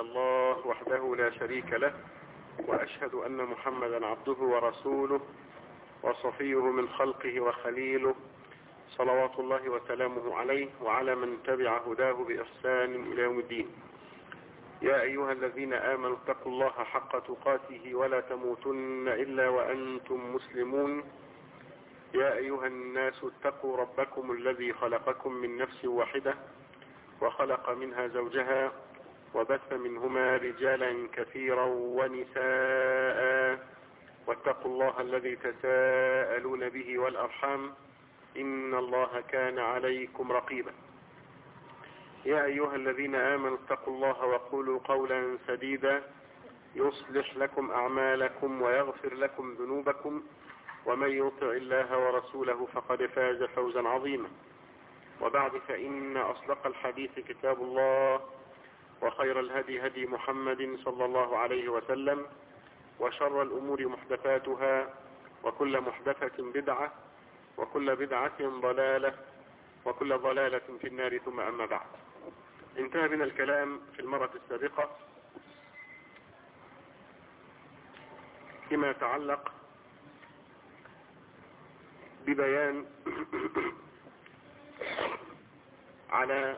إلا الله وحده لا شريك له، وأشهد أن محمدا عبده ورسوله وصفيه من خلقه وخليله، صلوات الله وسلامه عليه وعلى من تبع هداه بإحسان إلى يوم الدين. يا أيها الذين آمنوا اتقوا الله حق تقاته ولا تموتن إلا وأنتم مسلمون. يا أيها الناس اتقوا ربكم الذي خلقكم من نفس واحدة وخلق منها زوجها وبث منهما رجالا كثيرا ونساء، واتقوا الله الذي تساءلون به والأرحام إن الله كان عليكم رقيبا. يا أيها الذين آمنوا اتقوا الله وقولوا قولا سديدا يصلح لكم أعمالكم ويغفر لكم ذنوبكم، ومن يطع الله ورسوله فقد فاز فوزا عظيما. وبعد، فإن أصدق الحديث كتاب الله، وخير الهدي هدي محمد صلى الله عليه وسلم، وشر الأمور محدثاتها، وكل محدثة بدعة، وكل بدعة ضلالة، وكل ضلالة في النار. ثم أما بعد، انتهى بنا الكلام في المرة السابقة فيما يتعلق ببيان على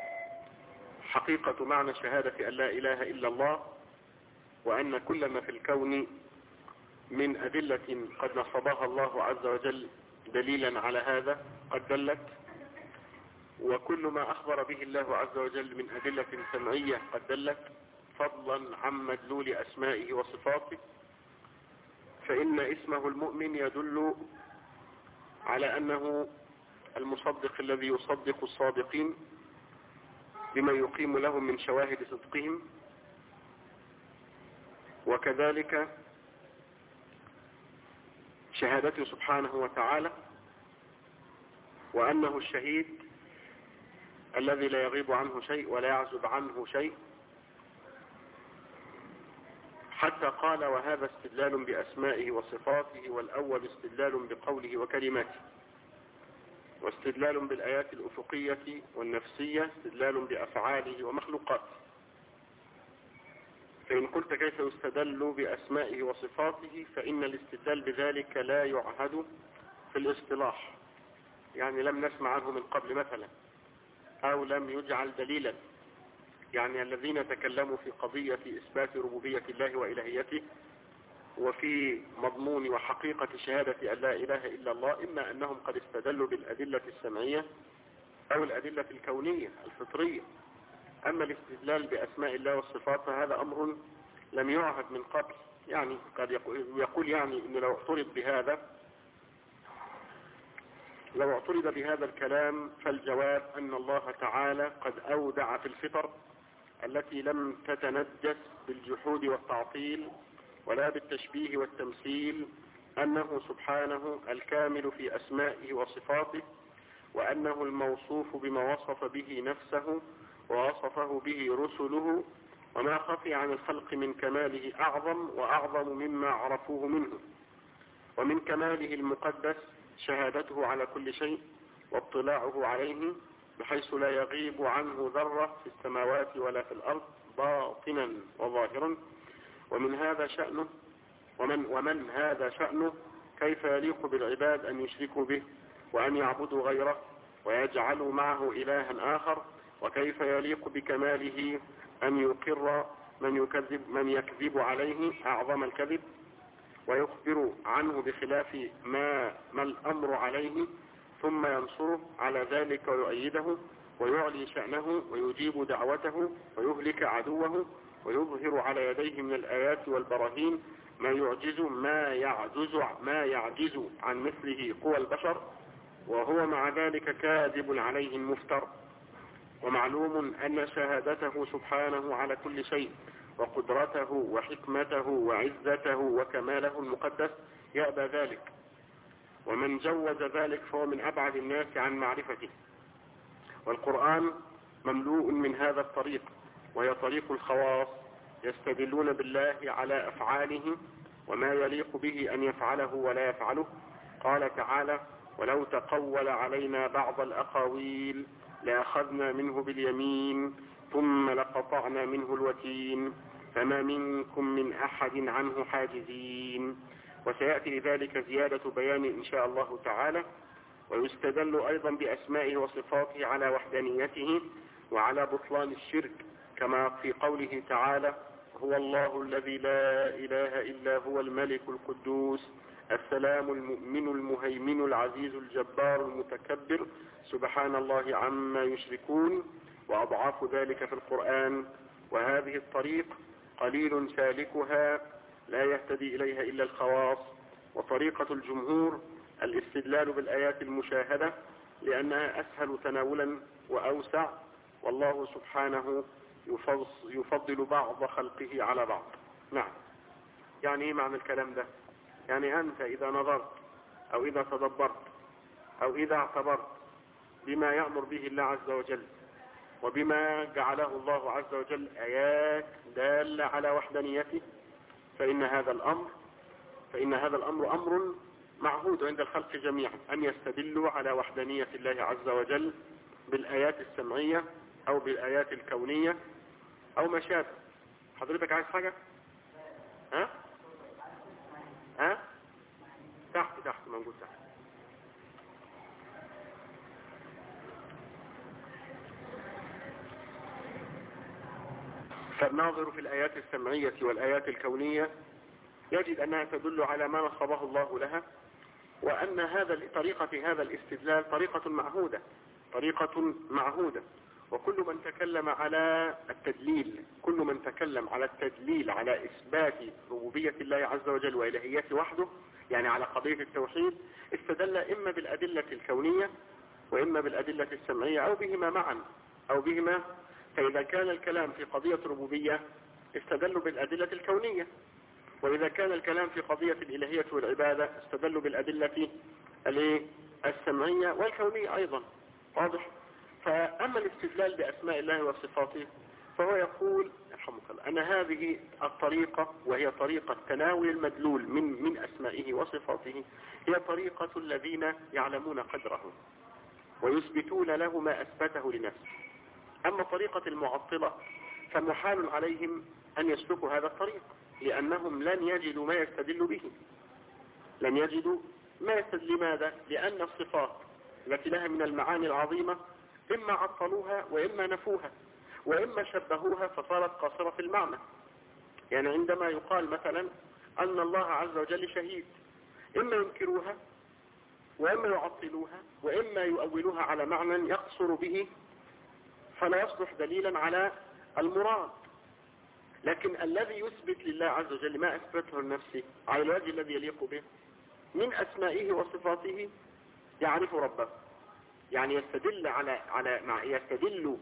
حقيقة معنى شهادة أن لا إله إلا الله، وأن كل ما في الكون من أدلة قد نصبها الله عز وجل دليلا على هذا قد دلت، وكل ما أخبر به الله عز وجل من أدلة سمعية قد دلت، فضلا عن مدلول أسمائه وصفاته. فإن اسمه المؤمن يدل على أنه المصدق الذي يصدق الصادقين بما يقيم لهم من شواهد صدقهم، وكذلك شهادته سبحانه وتعالى وأنه الشهيد الذي لا يغيب عنه شيء ولا يعزب عنه شيء، حتى قال: وهذا استدلال بأسمائه وصفاته، والأول استدلال بقوله وكلماته، واستدلال بالآيات الأفقية والنفسية استدلال بأفعاله ومخلوقاته. فإن قلت كيف يستدل بأسمائه وصفاته، فإن الاستدلال بذلك لا يعهد في الاصطلاح، يعني لم نسمع عنه من قبل مثلا، أو لم يجعل دليلا. يعني الذين تكلموا في قضية إثبات ربوبية الله وإلهيته وفي مضمون وحقيقة شهادة أن لا إله إلا الله، إما أنهم قد استدلوا بالأدلة السمعية أو الأدلة الكونية الفطرية. أما الاستدلال بأسماء الله والصفات فهذا أمر لم يعهد من قبل. يعني قد يقول يعني إن لو اعترض بهذا الكلام فالجواب أن الله تعالى قد أودع في الفطر التي لم تتنجس بالجحود والتعطيل ولا بالتشبيه والتمثيل أنه سبحانه الكامل في أسمائه وصفاته، وأنه الموصوف بما وصف به نفسه ووصفه به رسله، وما خفي عن الخلق من كماله أعظم وأعظم مما عرفوه منه. ومن كماله المقدس شهادته على كل شيء واطلاعه عليه، بحيث لا يغيب عنه ذرة في السماوات ولا في الأرض باطنا وظاهرا. ومن هذا شأنه كيف يليق بالعباد أن يشركوا به وأن يعبدوا غيره ويجعلوا معه إلها آخر، وكيف يليق بكماله أن يقر من يكذب عليه أعظم الكذب ويخبر عنه بخلاف ما الأمر عليه، ثم ينصره على ذلك ويؤيده ويعلي شأنه ويجيب دعوته ويهلك عدوه ويظهر على يديه من الآيات والبراهين ما يعجز عن مثله قوى البشر، وهو مع ذلك كاذب عليه مفتر. ومعلوم أن شهادته سبحانه على كل شيء وقدرته وحكمته وعزته وكماله المقدس يأبى ذلك، ومن جوز ذلك فهو من أبعد الناس عن معرفته. والقرآن مملوء من هذا الطريق، وهي طريق الخواص يستدلون بالله على أفعاله وما يليق به أن يفعله ولا يفعله. قال تعالى: ولو تقول علينا بعض الأقاويل لأخذنا منه باليمين ثم لقطعنا منه الوتين فما منكم من أحد عنه حاجزين. وسيأتي لذلك زيادة بيان إن شاء الله تعالى. ويستدل أيضا بأسمائه وصفاته على وحدانيته وعلى بطلان الشرك، كما في قوله تعالى: هو الله الذي لا إله إلا هو الملك القدوس السلام المؤمن المهيمن العزيز الجبار المتكبر سبحان الله عما يشركون. وأضعاف ذلك في القرآن. وهذه الطريق قليل سالكها لا يهتدي إليها إلا الخواص. وطريقة الجمهور الاستدلال بالآيات المشاهدة لأنها أسهل تناولا وأوسع، والله سبحانه يفضل بعض خلقه على بعض. نعم. يعني ايه معنى الكلام ده؟ يعني أنت إذا نظرت أو إذا تدبرت أو إذا اعتبرت بما يأمر به الله عز وجل وبما جعله الله عز وجل آيات دالة على وحدانيته، فإن هذا الأمر أمر معهود عند الخلق جميعا، أن يستدلوا على وحدانية الله عز وجل بالآيات السمعية أو بالآيات الكونية أو ما شابه. حضرتك عايز حاجة؟ ها؟ تحت موجود تحت. فالناظر في الآيات السمعية والآيات الكونية يجد أنها تدل على ما نصبه الله لها، وأن طريقة هذا الاستدلال طريقة معهودة. وكل من تكلم على التدليل على إثبات ربوبية الله عز وجل وإلهيته وحده، يعني على قضية التوحيد، استدل إما بالأدلة الكونية وإما بالأدلة السمعية أو بهما معا أو بهما. فإذا كان الكلام في قضية ربوبية استدلوا بالأدلة الكونية، وإذا كان الكلام في قضية الإلهية والعبادة استدلوا بالأدلة السمعية والكونية أيضا. واضح؟ فأما الاستدلال بأسماء الله وصفاته فهو يقول يرحمك الله أن هذه الطريقة، وهي طريقة تناول المدلول من أسمائه وصفاته، هي طريقة الذين يعلمون قدره ويثبتون له ما أثبته لنفسه. أما طريقة المعطلة فمحال عليهم أن يسلكوا هذا الطريق، لأنهم لن يجدوا ما يستدل به. لماذا؟ لأن الصفات التي لها من المعاني العظيمة إما عطلوها وإما نفوها وإما شبهوها فصارت قاصرة في المعنى. يعني عندما يقال مثلا أن الله عز وجل شهيد، إما ينكروها وإما يعطلوها وإما يؤولوها على معنى يقصر به فلا يصلح دليلا على المراد. لكن الذي يثبت لله عز وجل ما أثبته لنفسه على الوجه الذي يليق به من أسمائه وصفاته يعرف ربه، يعني يستدل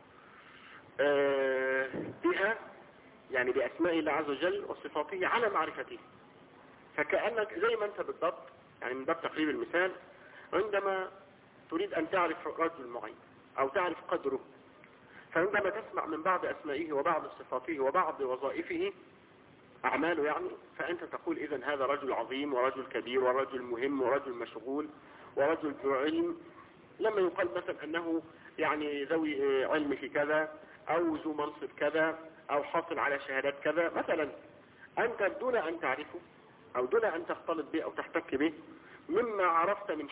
بها، يعني بأسماء الله عز وجل وصفاته على معرفته. فكأنك زي ما أنت بالضبط، يعني من باب تقريب المثال، عندما تريد أن تعرف رجل معين أو تعرف قدره، فعندما تسمع من بعض أسمائه وبعض صفاته وبعض وظائفه أعماله يعني، فأنت تقول إذن هذا رجل عظيم ورجل كبير ورجل مهم ورجل مشغول ورجل ذو علم. لما يقال مثلا أنه يعني ذوي علم في كذا أو ذو منصب كذا أو حاصل على شهادات كذا مثلا، أنت دون أن تعرفه أو دون أن تختلط به أو تحتك به، مما عرفت من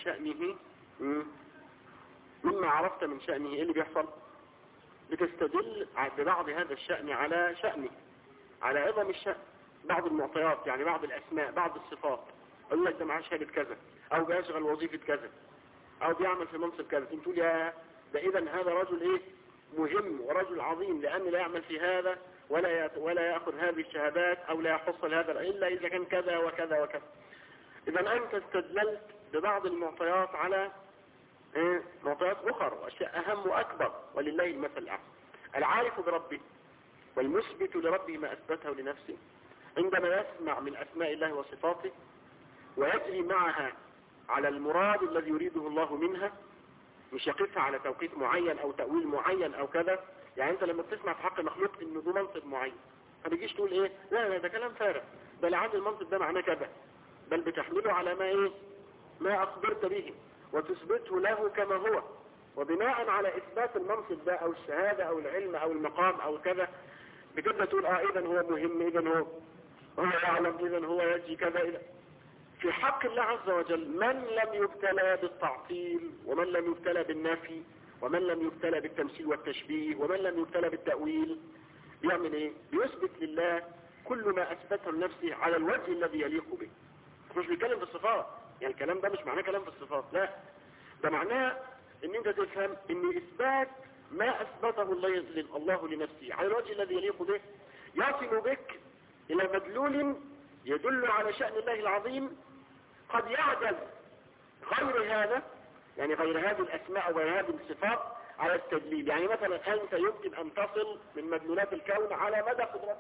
شأنه إيه اللي بيحصل؟ بتستدل ببعض هذا الشأن على شأنه، على عظم الشأن. بعض المعطيات يعني بعض الأسماء بعض الصفات، أقول لك ده معاه شهادة كذا أو بيشغل وظيفة كذا أو بيعمل في منصب كذا، تقول يا ده إذن هذا رجل مهم ورجل عظيم، لأنه لا يعمل في هذا ولا يأخذ هذه الشهادات أو لا يحصل هذا إلا إذا كان كذا وكذا وكذا. إذن أنت استدللت ببعض المعطيات على معطيات أخرى وأشياء أهم وأكبر، ولله المثل الأعلى. العارف بربه والمثبت لربه ما أثبته لنفسه عندما يسمع من أسماء الله وصفاته ويجري معها على المراد الذي يريده الله منها، مش يقفها على توقيت معين أو تأويل معين أو كذا. يعني أنت لما بتسمع في حق مخلوق إنه ذو منصب معين، ما بيجيش تقول لا ده كلام فارغ، بل عند المنصب ده معناه كذا، بل بتحمله على ما أخبرت به وتثبته له كما هو. وبناء على إثبات المنصب ده أو الشهادة أو العلم أو المقام أو كذا بتبدأ تقول إذا هو مهم، إذا هو يعلم، إذا هو يجي كذا إذا. في حق الله عز وجل من لم يبتلى بالتعطيل ومن لم يبتلى بالنفي ومن لم يبتلى بالتمثيل والتشبيه ومن لم يبتلى بالتأويل بيعمل إيه؟ بيثبت لله كل ما أثبته لنفسه على الوجه الذي يليق به. مش بيتكلم في الصفات، يعني الكلام ده مش معناه كلام في الصفات، لا، ده معناه ان انت تفهم ان اثبات ما اثبته الله لنفسه على الوجه الذي يليق به يصل بك الى مدلول يدل على شأن الله العظيم قد يعجز غير هذا، يعني غير هذه الاسماء وغير هذه الصفات على التدليل. يعني مثلا انت يمكن ان تصل من مدلولات الكون على مدى قدرته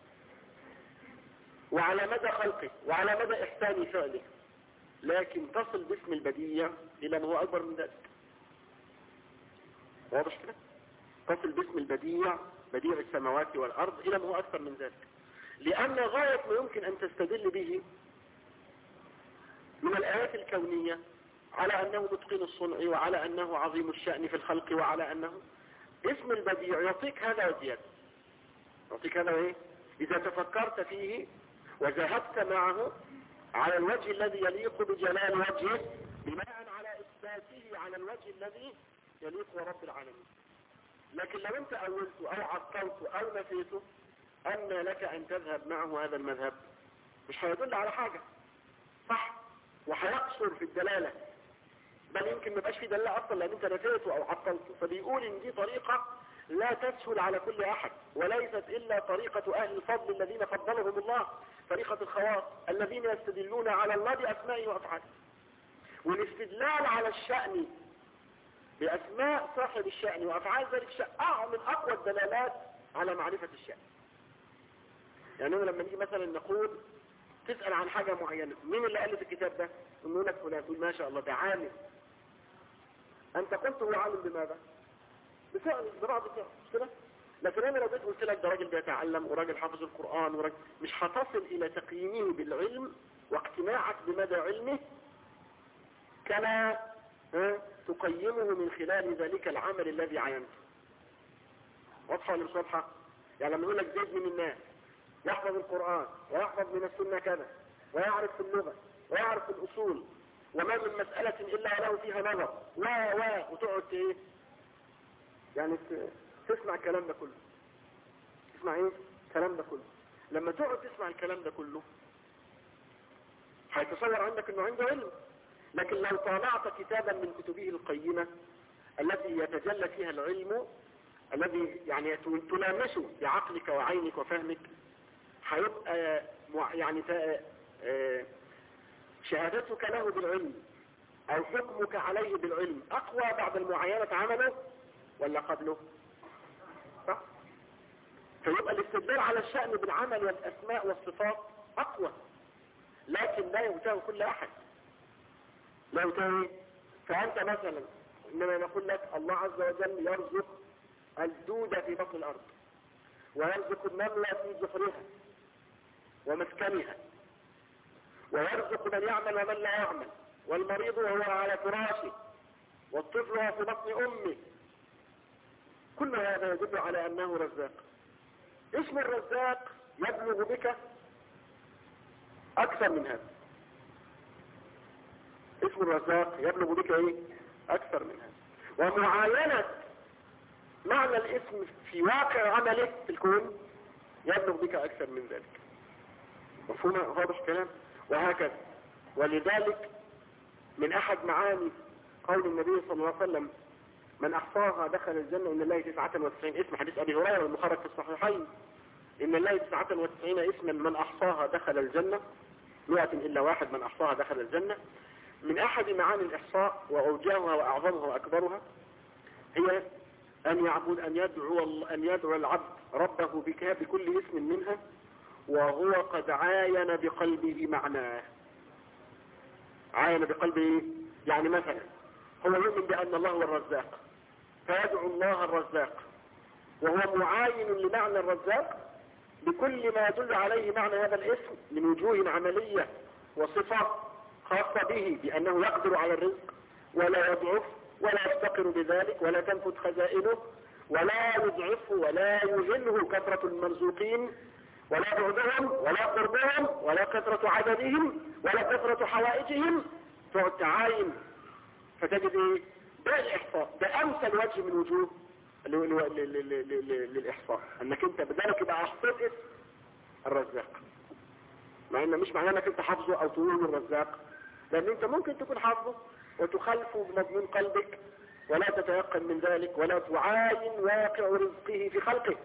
وعلى مدى خلقه وعلى مدى احسان فعله، لكن تصل باسم البديع الى ما هو اكبر من ذلك. واضح كده؟ تصل باسم البديع، بديع السماوات والارض، الى ما هو اكثر من ذلك، لان غاية ما يمكن ان تستدل به من الايات الكونية على انه متقن الصنع وعلى انه عظيم الشأن في الخلق وعلى انه اسم البديع يعطيك هذا وزيادة، يعطيك هذا ايه؟ اذا تفكرت فيه وذهبت معه على الوجه الذي يليق بجلال وجهه بناء على إثباته على الوجه الذي يليق برب العالمين. لكن لو انت أولته أو عطلته أو نفيته أن لك أن تذهب معه هذا المذهب مش هيدل على حاجة، صح؟ وهيقصر في الدلالة، بل يمكن ما يبقاش في دلالة أصلا لأن انت نفيته أو عطلته. فبيقول إن دي طريقة لا تسهل على كل أحد، وليست إلا طريقة أهل الفضل الذين فضلهم الله، طريقة الخواص الذين يستدلون على الله بأسمائه وأفعاله. والاستدلال على الشأن بأسماء صاحب الشأن وأفعال ذلك الشأن من أقوى الدلالات على معرفة الشأن. يعني لما نيجي مثلا نقول تسأل عن حاجة معينة، مين اللي ألف الكتاب ده؟ نقول لك فلان، تقول ما شاء الله ده عالم. أنت قلت هو عالم بماذا؟ بفعل، ببعض الفعل، مش كده؟ لكن أنا لو جيت قلت لك ده راجل بيتعلم وراجل حافظ القرآن وراجل، مش هتصل إلى تقييمه بالعلم واقتناعك بمدى علمه كما تقيمه من خلال ذلك العمل الذي عينته. واضحة ولا مش واضحة؟ يعني لما يقول لك زيد من الناس يحفظ القرآن ويحفظ من السنة كذا ويعرف في اللغة ويعرف في الأصول وما من مسألة إلا له فيها نظر وتقعد ايه؟ يعني تسمع الكلام ده كله. تسمع ايه؟ الكلام ده كله. لما تقعد تسمع الكلام ده كله هيتصور عندك انه عنده علم. لكن لو طالعت كتابا من كتبه القيمة التي يتجلى فيها العلم الذي يعني تلامسه بعقلك وعينك وفهمك، هيبقى يعني شهادتك له بالعلم او حكمك عليه بالعلم اقوى بعد المعاينة عمله ولا قبله؟ صح؟ فيبقى الاستدلال على الشأن بالعمل والاسماء والصفات اقوى، لكن لا يؤتاه كل احد. لا يؤتاه. فانت مثلا انما نقول لك الله عز وجل يرزق الدودة في بطن الارض ويرزق النملة في جحرها ومسكنها ويرزق من يعمل ومن لا يعمل والمريض وهو على فراشه والطفل وهو في بطن امه. كل هذا يدل على انه رزاق. اسم الرزاق يبلغ بك اكثر من هذا. اسم الرزاق يبلغ بك ايه؟ اكثر من هذا. ومعاينة معنى الاسم في واقع عمله في الكون يبلغ بك اكثر من ذلك. مفهوم واضح كلام؟ وهكذا. ولذلك من احد معاني قول النبي صلى الله عليه وسلم من احصاها دخل الجنة ان الله 99 اسم، حديث ابي هريرة المخرج في الصحيحين، ان الله 99 اسما من احصاها دخل الجنة 100 الا واحد من احصاها دخل الجنة. من احد معاني الاحصاء واوجهها واعظمها واكبرها هي ان يدعو العبد ربه بكل اسم منها وهو قد عاين بقلبه معناه. عاين بقلبه يعني مثلا هو يؤمن بأن الله هو الرزاق فيدعو الله الرزاق وهو معاين لمعنى الرزاق بكل ما يدل عليه معنى هذا الاسم من وجوه عملية وصفة خاصة به بأنه يقدر على الرزق ولا يضعف ولا يفتقر بذلك ولا تنفد خزائنه ولا يضعفه ولا يهنه كثرة المرزوقين ولا بعدهم ولا قربهم ولا كثرة عددهم ولا كثرة حوائجهم. تقعد تعاين فتجد ايه؟ ده الإحصاء، ده أمثل وجه من وجوه للإحصاء، أنك أنت بدالك يبقى أحصيت اسم الرزاق، مع أنه مش معناه أنك أنت حافظه أو تقول الرزاق، لأن أنت ممكن تكون حافظه وتخالفه بمضمون قلبك ولا تتيقن من ذلك ولا تعاين واقع رزقه في خلقه.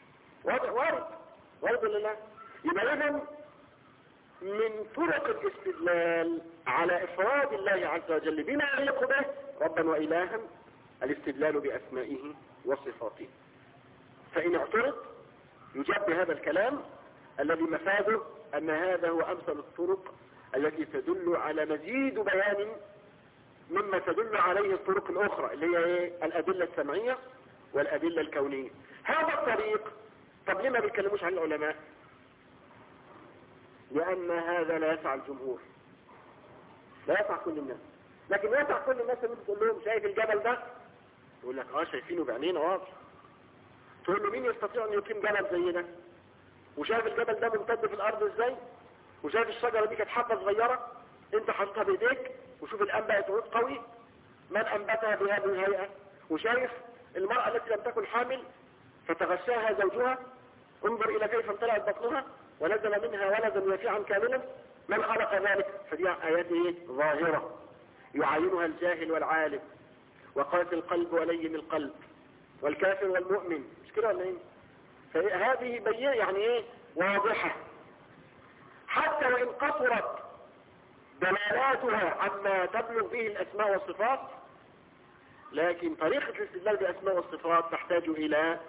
وارد لله. يبقى إذن من طرق الاستدلال على إفراد الله عز وجل بما يليق به ربا وإلها الاستدلال بأسمائه وصفاته. فإن اعترض يجاب بهذا الكلام الذي مفاده أن هذا هو أمثل الطرق التي تدل على مزيد بيان مما تدل عليه الطرق الأخرى اللي هي الأدلة السمعية والأدلة الكونية. هذا الطريق طب لما بيتكلموش عن العلماء؟ لأن هذا لا يسع الجمهور، لا يسع كل الناس. لكن يسع كل الناس اللي تقول لهم شايف الجبل ده؟ يقول لك شايفينه بعينينا واضح. تقول له مين يستطيع أن يقيم جبل زي ده؟ وشايف الجبل ده ممتد في الأرض ازاي؟ وشايف الشجرة دي كانت حبة صغيرة انت حطها بايديك، وشوف الأنبا تعود قوي من أنبتها بهذه الهيئة. وشايف المرأة التي لم تكن حامل فتغشاها زوجها، انظر إلى كيف امتلأت بطنها ونزل منها ولدا يافعا كاملا، من خلق ذلك؟ فدي آيات ظاهرة يعاينها الجاهل والعالم، وقاسي القلب ولين القلب والكافر والمؤمن، مش كده ولا ايه؟ فهذه بينة يعني واضحة، حتى وإن قصرت دلالاتها عما تبلغ به الأسماء والصفات، لكن طريقة الاستدلال بالأسماء والصفات تحتاج إلى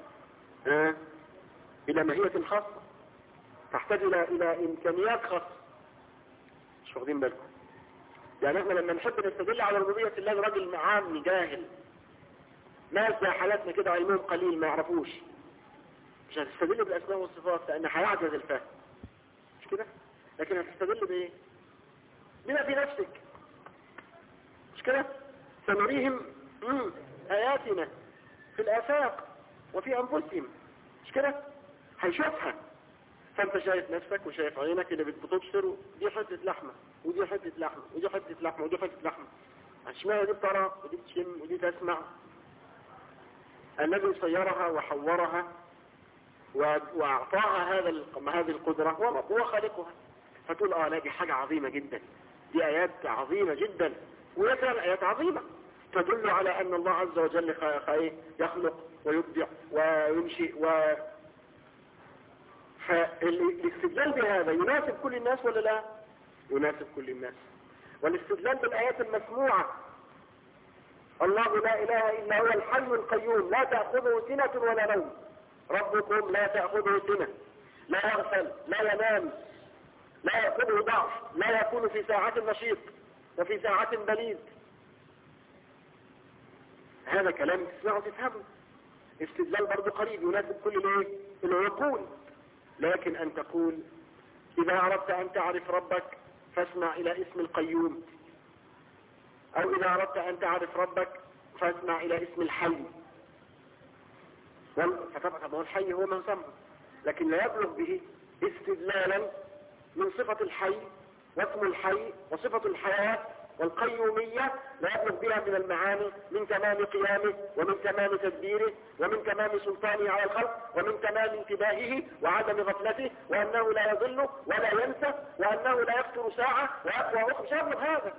ماهية خاصة، تحتاج إلى إمكانيات خاصة. مش واخدين بالكم؟ يعني احنا لما نحب نستدل على ربوبية الله راجل عام جاهل، ناس زي حالاتنا كده علمهم قليل ما يعرفوش، مش هتستدل بالأسماء والصفات لأن هيعجز الفهم، مش كده؟ لكن هتستدل بإيه؟ بما في نفسك، مش كده؟ سنريهم آياتنا في الآفاق وفي أنفسهم، مش كده؟ هيشوفها. فانت شايف نفسك وشايف عينك اللي بتبصر، دي حتة لحمة ودي حتة لحمة ودي حتة لحمة ودي حتة لحمة، اشمعنى دي بترى ودي بتشم ودي تسمع؟ الذي صيرها وحورها واعطاها هذه القدرة هو خالقها. فتقول لا دي حاجة عظيمة جدا، دي آيات عظيمة جدا، ويكرا آيات عظيمة تدل على أن الله عز وجل يخلق ويبدع وينشئ فالاستدلال بهذا يناسب كل الناس ولا لا؟ يناسب كل الناس. والاستدلال بالآيات المسموعة، الله لا إله إلا هو الحي القيوم لا تأخذه سنة ولا نوم، ربكم لا تأخذه سنة، لا يغفل لا ينام، لا يأخذه ضعف، لا يكون في ساعة نشيط وفي ساعة بليد. هذا كلام تسمعه تفهمه. استدلال برضو قريب يناسب كل العقول. لكن أن تقول إذا أردت أن تعرف ربك فاسمع إلى اسم القيوم، أو إذا أردت أن تعرف ربك فاسمع إلى اسم الحي. فطبعا الحي هو من سمه، لكن لا يبلغ به استدلالا من صفة الحي واسم الحي وصفة الحياة والقيومية، لا يبلغ بها من المعاني من تمام قيامه ومن تمام تدبيره ومن تمام سلطانه على الخلق ومن تمام انتباهه وعدم غفلته، وأنه لا يضل ولا ينسى وأنه لا يفتر ساعة وأخوى أخرى. مش يبلغ هذا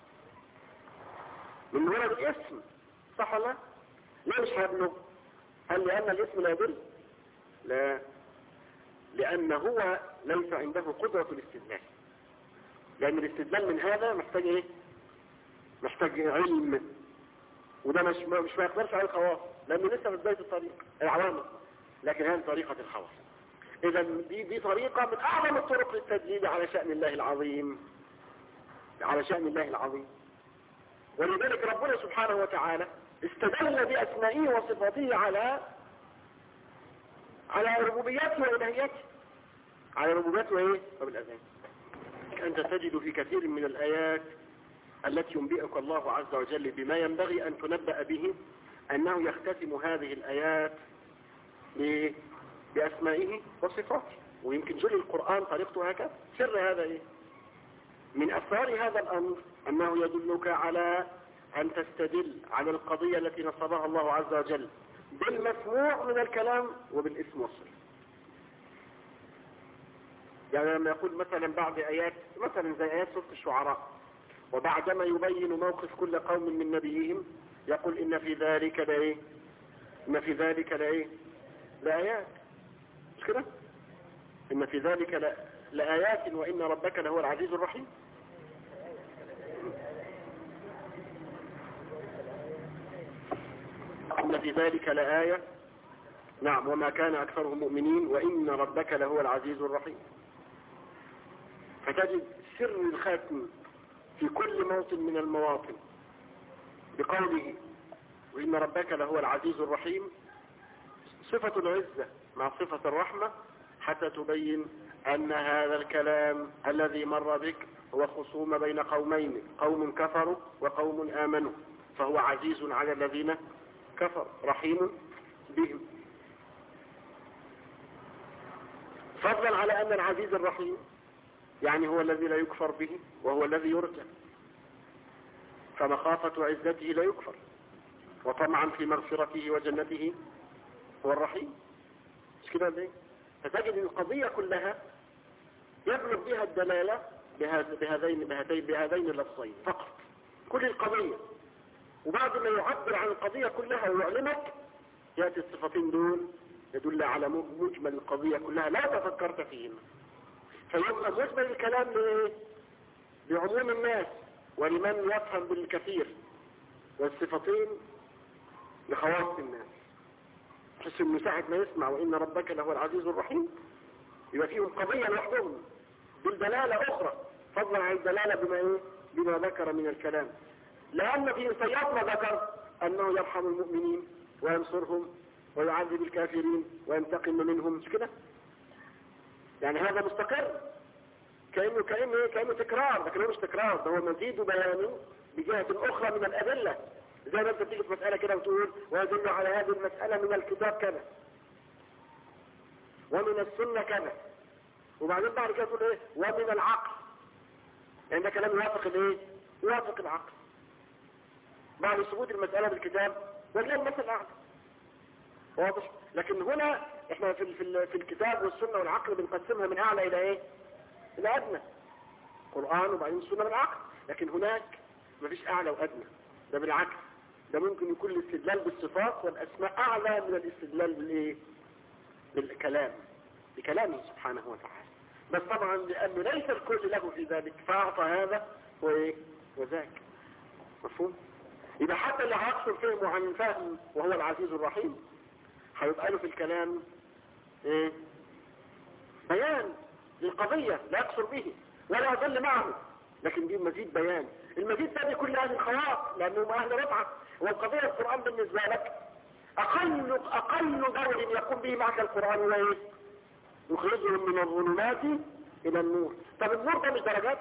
من ولد الاسم، صح ولا؟ ليه مش هيبلغ؟ هل لأن الاسم لا يدل؟ لا، لأن هو ليس عنده قدرة الاستدلال، لأن الاستدلال من هذا محتاج محتاج علم، وده مش ما يقدرش على الخواص لأنه لسه في بداية الطريق العوامل، لكن هذه طريقة الخواص. إذا دي طريقة من أعظم الطرق للتدليل على شأن الله العظيم، على شأن الله العظيم. ولذلك ربنا سبحانه وتعالى استدل بأسمائه وصفاته على ربوبيته وإلهيته، على ربوبيته وبالأذان. أنت تجد في كثير من الآيات التي ينبئك الله عز وجل بما ينبغي أن تنبأ به أنه يختتم هذه الآيات بأسمائه وصفاته. ويمكن جل القرآن طريقته هكذا. سر هذا إيه؟ من أسرار هذا الأمر أنه يدلك على أن تستدل على القضية التي نصبها الله عز وجل بالمسموع من الكلام وبالاسم والصفة. يعني لما يقول مثلا بعض آيات مثلا زي آيات سورة الشعراء، وبعدما يبين موقف كل قوم من نبيهم يقول إن في ذلك لإيه؟ إن في ذلك لإيه؟ لآيات. مش كده؟ إن في ذلك لآيات وإن ربك لهو العزيز الرحيم. إن في ذلك لآية، نعم، وما كان أكثرهم مؤمنين وإن ربك لهو العزيز الرحيم. فتجد سر الخاتم في كل موطن من المواطن بقوله وإن ربك لهو العزيز الرحيم، صفة العزة مع صفة الرحمة، حتى تبين أن هذا الكلام الذي مر بك هو خصوم بين قومين، قوم كفروا وقوم آمنوا، فهو عزيز على الذين كفر رحيم بهم. فضلا على أن العزيز الرحيم يعني هو الذي لا يكفر به وهو الذي يرجى، فمخافة عزته لا يكفر، وطمعا في مغفرته وجنته هو الرحيم. مش كده ليه؟ فتجد القضية كلها يبلغ بها الدلالة بهذين اللفظين فقط، كل القضية. وبعد ما يعبر عن القضية كلها ويعلمك يأتي الصفتين دول يدل على مجمل القضية كلها لا تفكرت فيهما، فيبقى مجمل الكلام لعموم الناس ولمن يفهم بالكثير، والصفتين لخواص الناس. تحس انه ساعة ما يسمع وإن ربك لهو العزيز الرحيم يبقى فيهم قضية لوحدهم بالدلالة أخرى فضلا عن الدلالة بما ذكر من الكلام، لأن في سياقنا ذكر أنه يرحم المؤمنين وينصرهم ويعذب الكافرين وينتقم منهم. مش كده؟ يعني هذا مستقر كأنه تكرار، لكن هو مش تكرار، ده هو مزيد بيان بجهة أخرى من الأدلة. زي ما انت تيجي في مسألة كده وتقول ويدل على هذه المسألة من الكتاب كذا ومن السنة كذا، وبعدين بعد كده تقول ايه ومن العقل، لأن ده كلام يوافق الايه؟ يوافق العقل. بعد ثبوت المسألة بالكتاب وتلاقي المسألة أعلى واضح. لكن هنا احنا في الكتاب والسنة والعقل بنقسمها من أعلى إلى ايه؟ إلى أدنى. قرآن وبعدين السنة بالعقل. لكن هناك مفيش أعلى وأدنى، ده بالعكس، ده ممكن يكون الاستدلال بالصفات والأسماء أعلى من الاستدلال بالإيه؟ بالكلام، بكلامه سبحانه وتعالى. بس طبعا لأنه ليس الكل له في ذلك فأعطى هذا وإيه؟ وذاك. مفهوم؟ إذا حتى اللي هيقصر فهمه عن الفهم وهو العزيز الرحيم هيبقى له في الكلام إيه؟ بيان للقضية لا يقصر به ولا يضل معه، لكن دي مزيد بيان. المزيد ده بيكون لأهل الخواص لأنهم أهل رفعة. والقضية القرآن بالنسبة لك أقل دور يقوم به معك القرآن هو إيه؟ يخرجهم من الظلمات إلى النور. طب النور ده مش درجات؟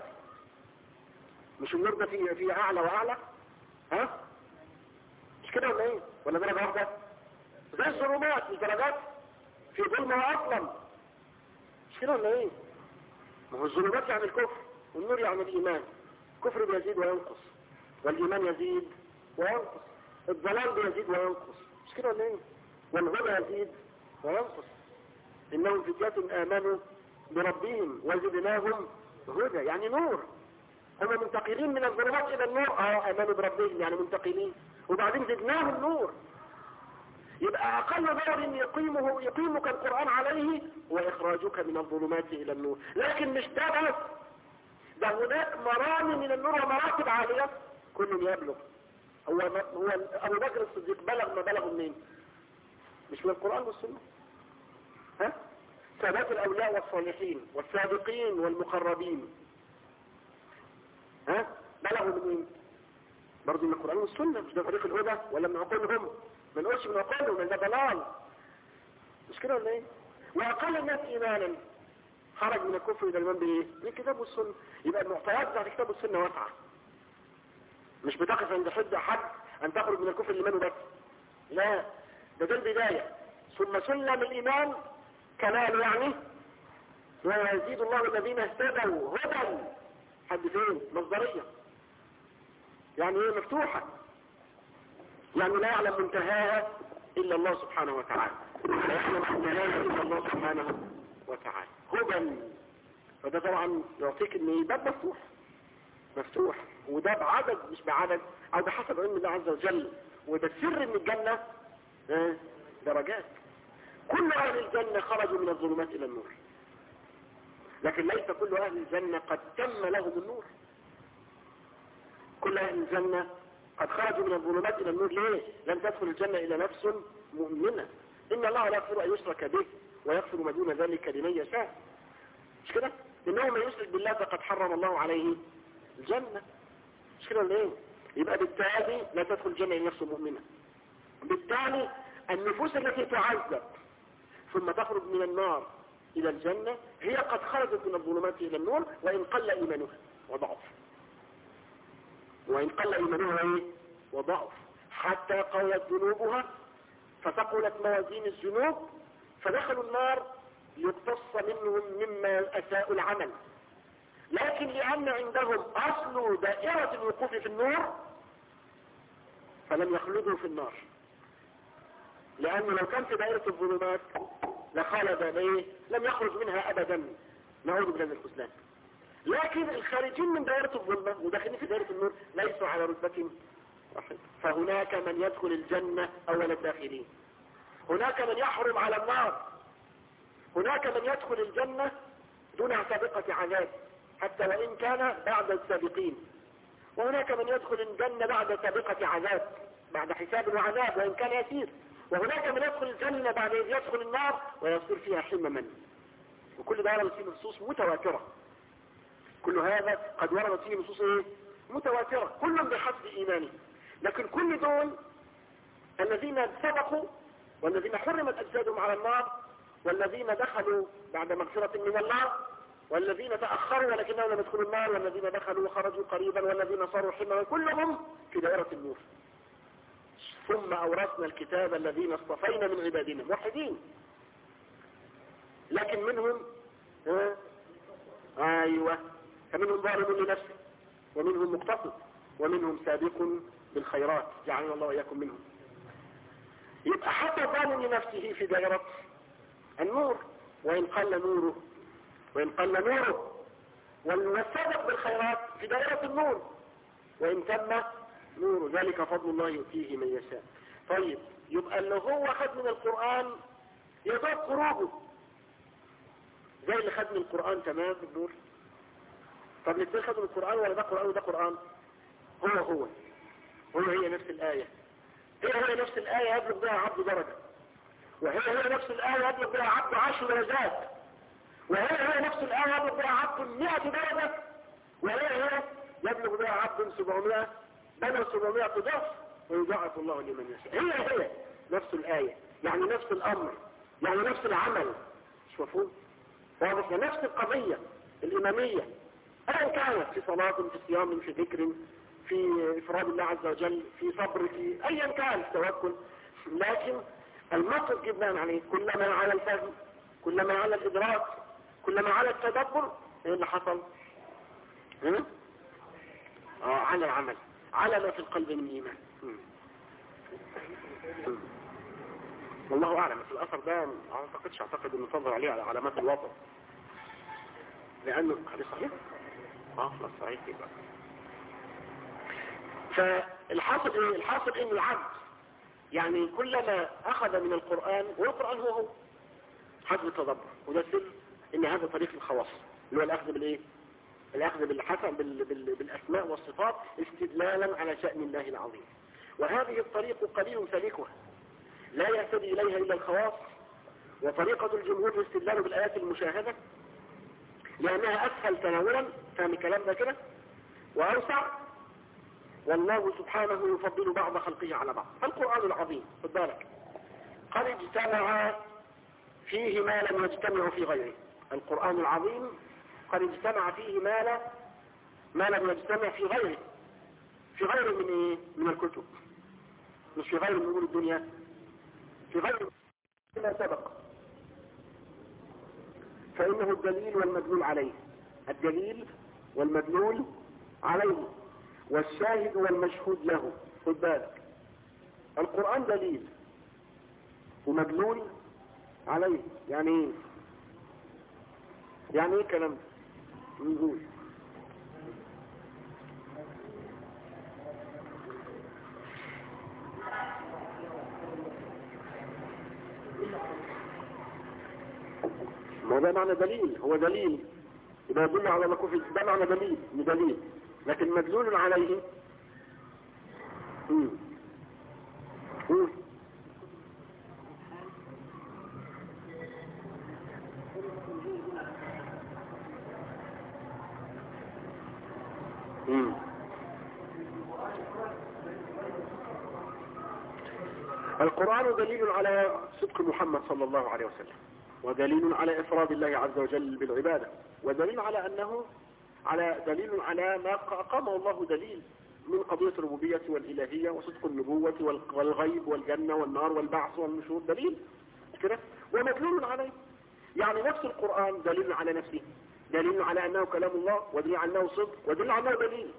مش النور ده فيه أعلى وأعلى؟ ها؟ مش كده ولا إيه؟ ولا درجة واحدة؟ زي الظلمات مش درجات؟ في ظلمة أصلا مش كده ولا إيه؟ ما هو الظلمات يعني الكفر والنور يعني الإيمان. الكفر بيزيد وينقص والإيمان يزيد وينقص، الضلال بيزيد وينقص. مش كده ولا إيه؟ والهدى يزيد وينقص. إنهم فتية آمنوا بربهم وزدناهم هدى، يعني نور. هم منتقلين من الظلمات إلى النور. آمنوا بربهم يعني منتقلين، وبعدين زدناهم نور. يبقى أقل دور يقيمك القرآن عليه وإخراجك من الظلمات إلى النور. لكن مش ده بس، ده هناك مرامي من النور ومراتب عالية كل يبلغ. هو أبو بكر الصديق بلغ ما بلغ منين؟ مش من القرآن والسنة. ها؟ سادات الأولياء والصالحين والسابقين والمقربين ها؟ بلغوا منين؟ برضو من القرآن والسنة. مش ده طريق الهدى ولا من عقولهم؟ ما نقولش من عقولهم لأن ده ضلال. مش كده ولا ايه؟ وأقل الناس إيمانا خرج من الكفر إلى الإيمان بإيه؟ من الكتاب والسنة. يبقى المعطيات بتاعت الكتاب والسنة واسعة. مش بتقف عند حد أن تخرج من الكفر الإيمان بس، لا، ده البداية. ثم سلم الإيمان كمال، يعني ويزيد الله الذين اهتدوا هدى، حد فين؟ مصدرية، يعني ايه؟ مفتوحة، يعني لا يعلم منتهاها إلا الله سبحانه وتعالى، لا يعلم منتهاها إلا الله سبحانه وتعالى، هدى. فده طبعا يعطيك ان باب مفتوح، وده بعدد مش بعدد، او بحسب علم الله عز وجل. وده سر من الجنة درجات. كل أهل الجنة خرجوا من الظلمات إلى النور، لكن ليس كل أهل الجنة قد تم لهم النور. كل أهل الجنة قد خرجوا من الظلمات إلى النور. ليه؟ لم تدخل الجنة إلى نفس مؤمنة. إن الله لا يغفر أن يشرك به ويغفر ما دون ذلك لمن يشاء، مش كده؟ إنه من يشرك بالله فقد حرم الله عليه الجنة، مش كده ولا إيه؟ يبقى بالتالي لا تدخل الجنة إلى نفس مؤمنة. بالتالي النفوس التي تعذب ثم تخرج من النار إلى الجنة هي قد خرجت من الظلمات إلى النور، وإن قل إيمانها وضعف، وإن قل إيمانها وضعف، حتى قوت ذنوبها فثقلت موازين الذنوب فدخلوا النار يقتص منهم مما أساءوا العمل. لكن لأن عندهم أصل دائرة الوقوف في النور فلم يخلدوا في النار، لأنه لو كان في دائرة الظلمات لخلد لم يخرج منها أبدا، نعوذ بالله من الخذلان. لكن الخارجين من دائرة الظلمة وداخلين في دائرة النور ليسوا على رتبة واحدة، فهناك من يدخل الجنة أول الداخلين، هناك من يحرم على النار، هناك من يدخل الجنة دون سابقة عذاب حتى وإن كان بعد السابقين، وهناك من يدخل الجنة بعد سابقة عذاب، بعد حساب وعذاب وإن كان يسير، وهناك من يدخل الجنة بعد إذ يدخل النار ويصير فيها حمما. وكل ده ورد فيه نصوص متواترة، كل هذا قد ورد فيه نصوص متواترة، كل بحسب إيمانه. لكن كل دول الذين سبقوا والذين حرمت أجسادهم على النار، والذين دخلوا بعد مغفرة من الله، والذين تأخروا ولكنهم لم يدخلوا النار، والذين دخلوا وخرجوا قريبا، والذين صاروا حمما، كلهم في دائرة النور. ثم أورثنا الكتاب الذين اصطفينا من عبادنا موحدين، لكن منهم أيوة، فمنهم ظالم لنفسه ومنهم مقتصد ومنهم سابق بالخيرات، جعلنا الله وإياكم منهم. يبقى حتى ظالم لنفسه في دائرة النور وإن قل نوره، والسابق بالخيرات في دائرة النور وإن تم نور، ذلك فضل الله يؤتيه من يشاء. طيب، يبقى اللي هو خد من القرآن يضاق قروبه زي اللي خد من القرآن تمام بالنور. طب الاثنين خدوا من القرآن ولا ده قرآن وده قرآن؟ هي نفس الآية، هي نفس الآية يبلغ بها عبد درجة، وهي نفس الآية يبلغ بها عبد 10 درجات، وهي نفس الآية يبلغ بها عبد 100 درجة، وهي يبلغ بها عبد 700 بل 700 ضعف، ويضاعف الله لمن يشاء. هي نفس الآية، يعني نفس الأمر، يعني نفس العمل، مش مفهوم؟ واضح؟ نفس القضية الإمامية، أيا كانت، في صلاة، في صيام، في ذكر، في إفراد الله عز وجل، في صبر، في أيا كان، في توكل. لكن المطلب جدا عليه كلما على الفهم، كلما على الإدراك، كلما على التدبر، ايه اللي حصل؟ على العمل، على ما في القلب من إيمان. والله أعلم. في الأثر ده أعتقد أنه تنظر عليه على علامات الوطن، لأنه هذا صحيح؟ خلاص صحيح. يبقى فالحاصل إيه؟ الحاصل إن العبد يعني كلما أخذ من القرآن، والقرآن هو حسب التدبر، وده سر إن هذا طريق الخواص اللي هو الأخذ بالإيه؟ الأخذ بالحسن بالأسماء والصفات استدلالا على شأن الله العظيم. وهذه الطريق قليل سالكها، لا يهتدي إليها إلا الخواص. وطريقة الجمهور الاستدلال بالآيات المشاهدة لأنها أسهل تناولا، فهم كلام ده كده، وأوسع، والله سبحانه يفضل بعض خلقه على بعض. فالقرآن العظيم خد بالك قد اجتمع فيه ما لم يجتمع في غيره. القرآن العظيم قد اجتمع فيه ما لم يجتمع في غيره، في غير من ايه؟ من الكتب، مش في غير من امور الدنيا، في غير ما سبق. فانه الدليل والمدلول عليه، الدليل والمدلول عليه والشاهد والمشهود له. خد بالك، القرآن دليل ومدلول عليه. يعني ايه؟ يعني ايه كلام نقول؟ ما ده معنى دليل، هو دليل يبقى يدل على ما كفر، ده معنى دليل، دليل. لكن مدلول عليه قول. القرآن دليل على صدق محمد صلى الله عليه وسلم، ودليل على إفراد الله عز وجل بالعبادة، ودليل على أنه دليل على ما أقامه الله، دليل من قضية الربوبية والإلهية وصدق النبوة والغيب والجنة والنار والبعث والنشور، دليل كده. ومدلول عليه، يعني نفس القرآن دليل على نفسه، دليل على أنه كلام الله، ودليل على أنه صدق، ودليل على أنه دليل.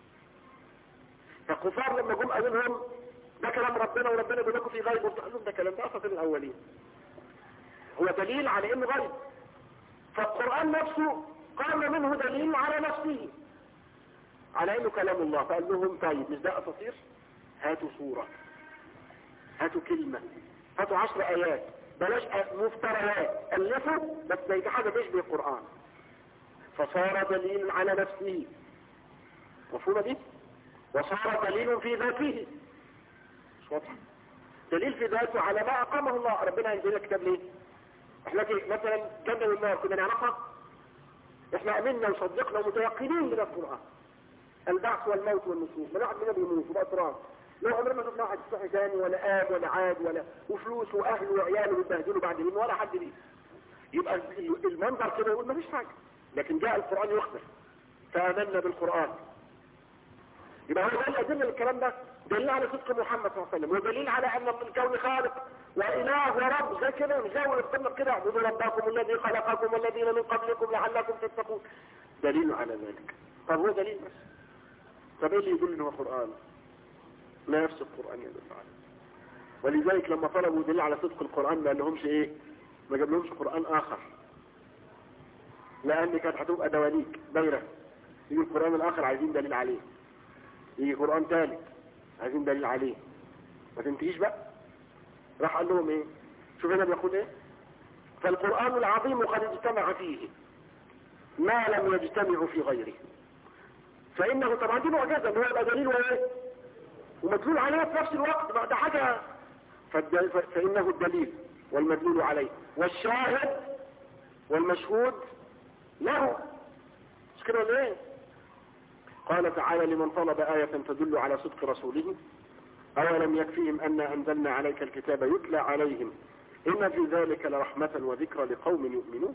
فالكفار لما جم قالوا لهم ده كلام ربنا وربنا بيقول لكم في غيب، قال لهم ده كلام ده أساطير الأولين، هو دليل على إنه غيب. فالقرآن نفسه قام منه دليل على نفسه على إنه كلام الله. فقال لهم طيب مش ده أساطير؟ هاتوا سورة، هاتوا كلمة، هاتوا 10 آيات، بلاش مفتريات، ألفوا بس ده حاجة تشبه القرآن. فصار دليل على نفسه، مفهومة دي؟ وصار دليل في ذاته، مش واضح؟ دليل في ذاته على ما أقامه الله. ربنا ينزل لك كتاب ليه؟ احنا مثلا جنة والنار كنا نعرفها، احنا امنا وصدقنا ومتيقنين من القرآن، البعث والموت والنشور، ما واحد منا بيموت وبأسرار، لو عمرنا ما شفنا واحد صحي ثاني ولا آب ولا عاد ولا وفلوس واهل وعياله بيتبهدلوا بعد اليوم ولا حد ليه. يبقى المنظر كده يقول ما فيش حاجة، لكن جاء القرآن يخبر فآمنا بالقرآن. يبقى هو ده الأدلة للكلام ده، دليل على صدق محمد صلى الله عليه وسلم، ودليل على أن الكون خالق وإله ورب، زي كده مش زي ونستمر كده اعبدوا ربكم الذي خلقكم والذين من قبلكم لعلكم تتقون، دليل على ذلك. طب هو دليل بس، طب ايه اللي يدل انه قرآن؟ نفس القرآن يدل عليه. ولذلك لما طلبوا دليل على صدق القرآن ما لهمش ايه، ما جاب لهمش قرآن آخر، لأن كانت هتبقى دواليك دايرة، يجي القرآن الآخر عايزين دليل عليه، يجي قرآن ثالث عايزين دليل عليه، ما تنتهيش بقى. راح قال لهم ايه؟ شوف هنا بيقول ايه؟ فالقرآن العظيم قد اجتمع فيه ما لم يجتمع في غيره، فإنه طبعا دي معجزة ان هو يبقى دليل وايه ومدلول عليه في نفس الوقت، ده حاجة. فإنه الدليل والمدلول عليه والشاهد والمشهود له، مش كده ولا ايه؟ قال تعالى لمن طلب آية تدل على صدق رسوله أولم يكفيهم أن أنزلنا عليك الكتاب يتلى عليهم إن في ذلك لرحمة وذكرى لقوم يؤمنون.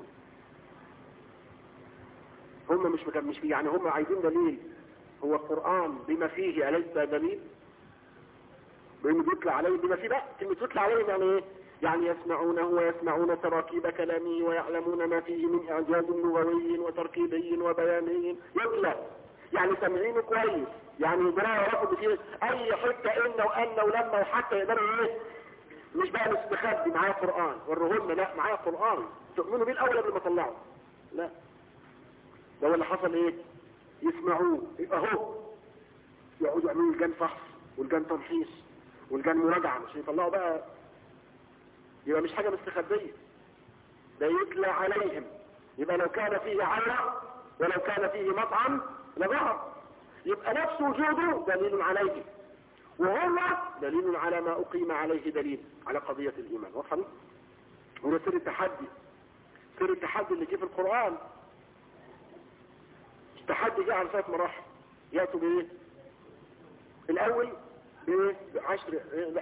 هم مش يعني هم عايزين دليل، هو القرآن بما فيه أليس دليل؟ بأنه يتلى عليهم بما فيه بقى، كلمة يتلى عليهم يعني ايه؟ يعني يسمعونه ويسمعون تراكيب كلامه ويعلمون ما فيه من إعجاز لغوي وتركيبي وبياني. يتلى يعني سمعينه كويس، يعني يقدروا يعرفوا فيه اي حته انه وانه ولما وحتى يقدروا ايه، مش بقى مستخبي معاه قرآن ورهن، لا معاه قرآن تؤمنوا بيه الاول قبل ما تطلعوا، لا ده هو اللي حصل ايه؟ يسمعوه يبقى هو يقعدوا يعملوا الجان فحص والجان تمحيص والجان مراجعه، مش يطلعوا بقى، يبقى مش حاجه مستخبيه، ده يتلى عليهم. يبقى لو كان فيه عيا ولو كان فيه مطعم لظهر، يبقى نفس وجوده دليل عليه، وهو دليل على ما أقيم عليه دليل على قضية الإيمان. واضح؟ وده سر التحدي، سر التحدي اللي جه في القرآن. التحدي جه على 3 مراحل، يأتوا بإيه؟ الأول بإيه؟ ب10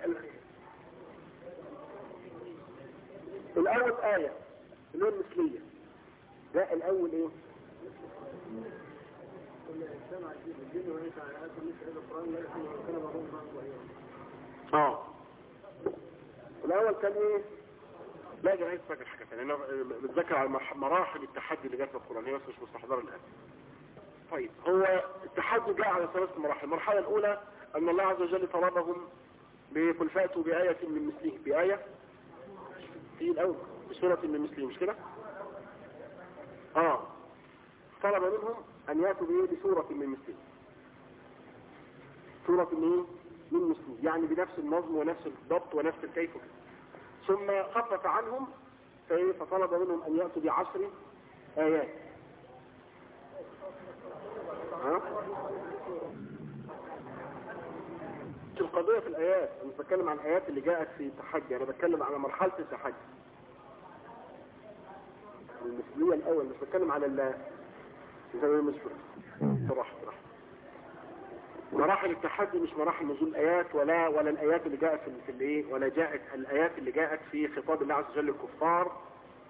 الأول آية اللي هو المثلية، ده الأول إيه؟ الأول كان إيه؟ لا جاي فاكر حاجة ثانية. أنا بتذكر على مراحل التحدي اللي جات في القرآن، هي بس مش مستحضرة الآن. طيب، هو التحدي جاء على 3 مراحل. المرحلة الأولى أن الله عز وجل طلبهم بقل فأتوا بآية من مثله، بآية في الأول بسورة من مثله، مش كده؟ طلب منهم أن يأتوا بسورة من مثله، سورة من مثله، يعني بنفس النظم ونفس الضبط ونفس الكيف. ثم خفف عنهم فطلب منهم أن يأتوا ب10 آيات. القضية في الآيات، أنا بتكلم عن الآيات اللي جاءت في التحدي، أنا بتكلم على مرحلة التحدي المثلية الأول، مش بتكلم على صراحة مراحل التحدي مش مراحل نزول الآيات ولا الآيات اللي جاءت في الايه، ولا جاءت الآيات اللي جاءت في خطاب الله عز وجل للكفار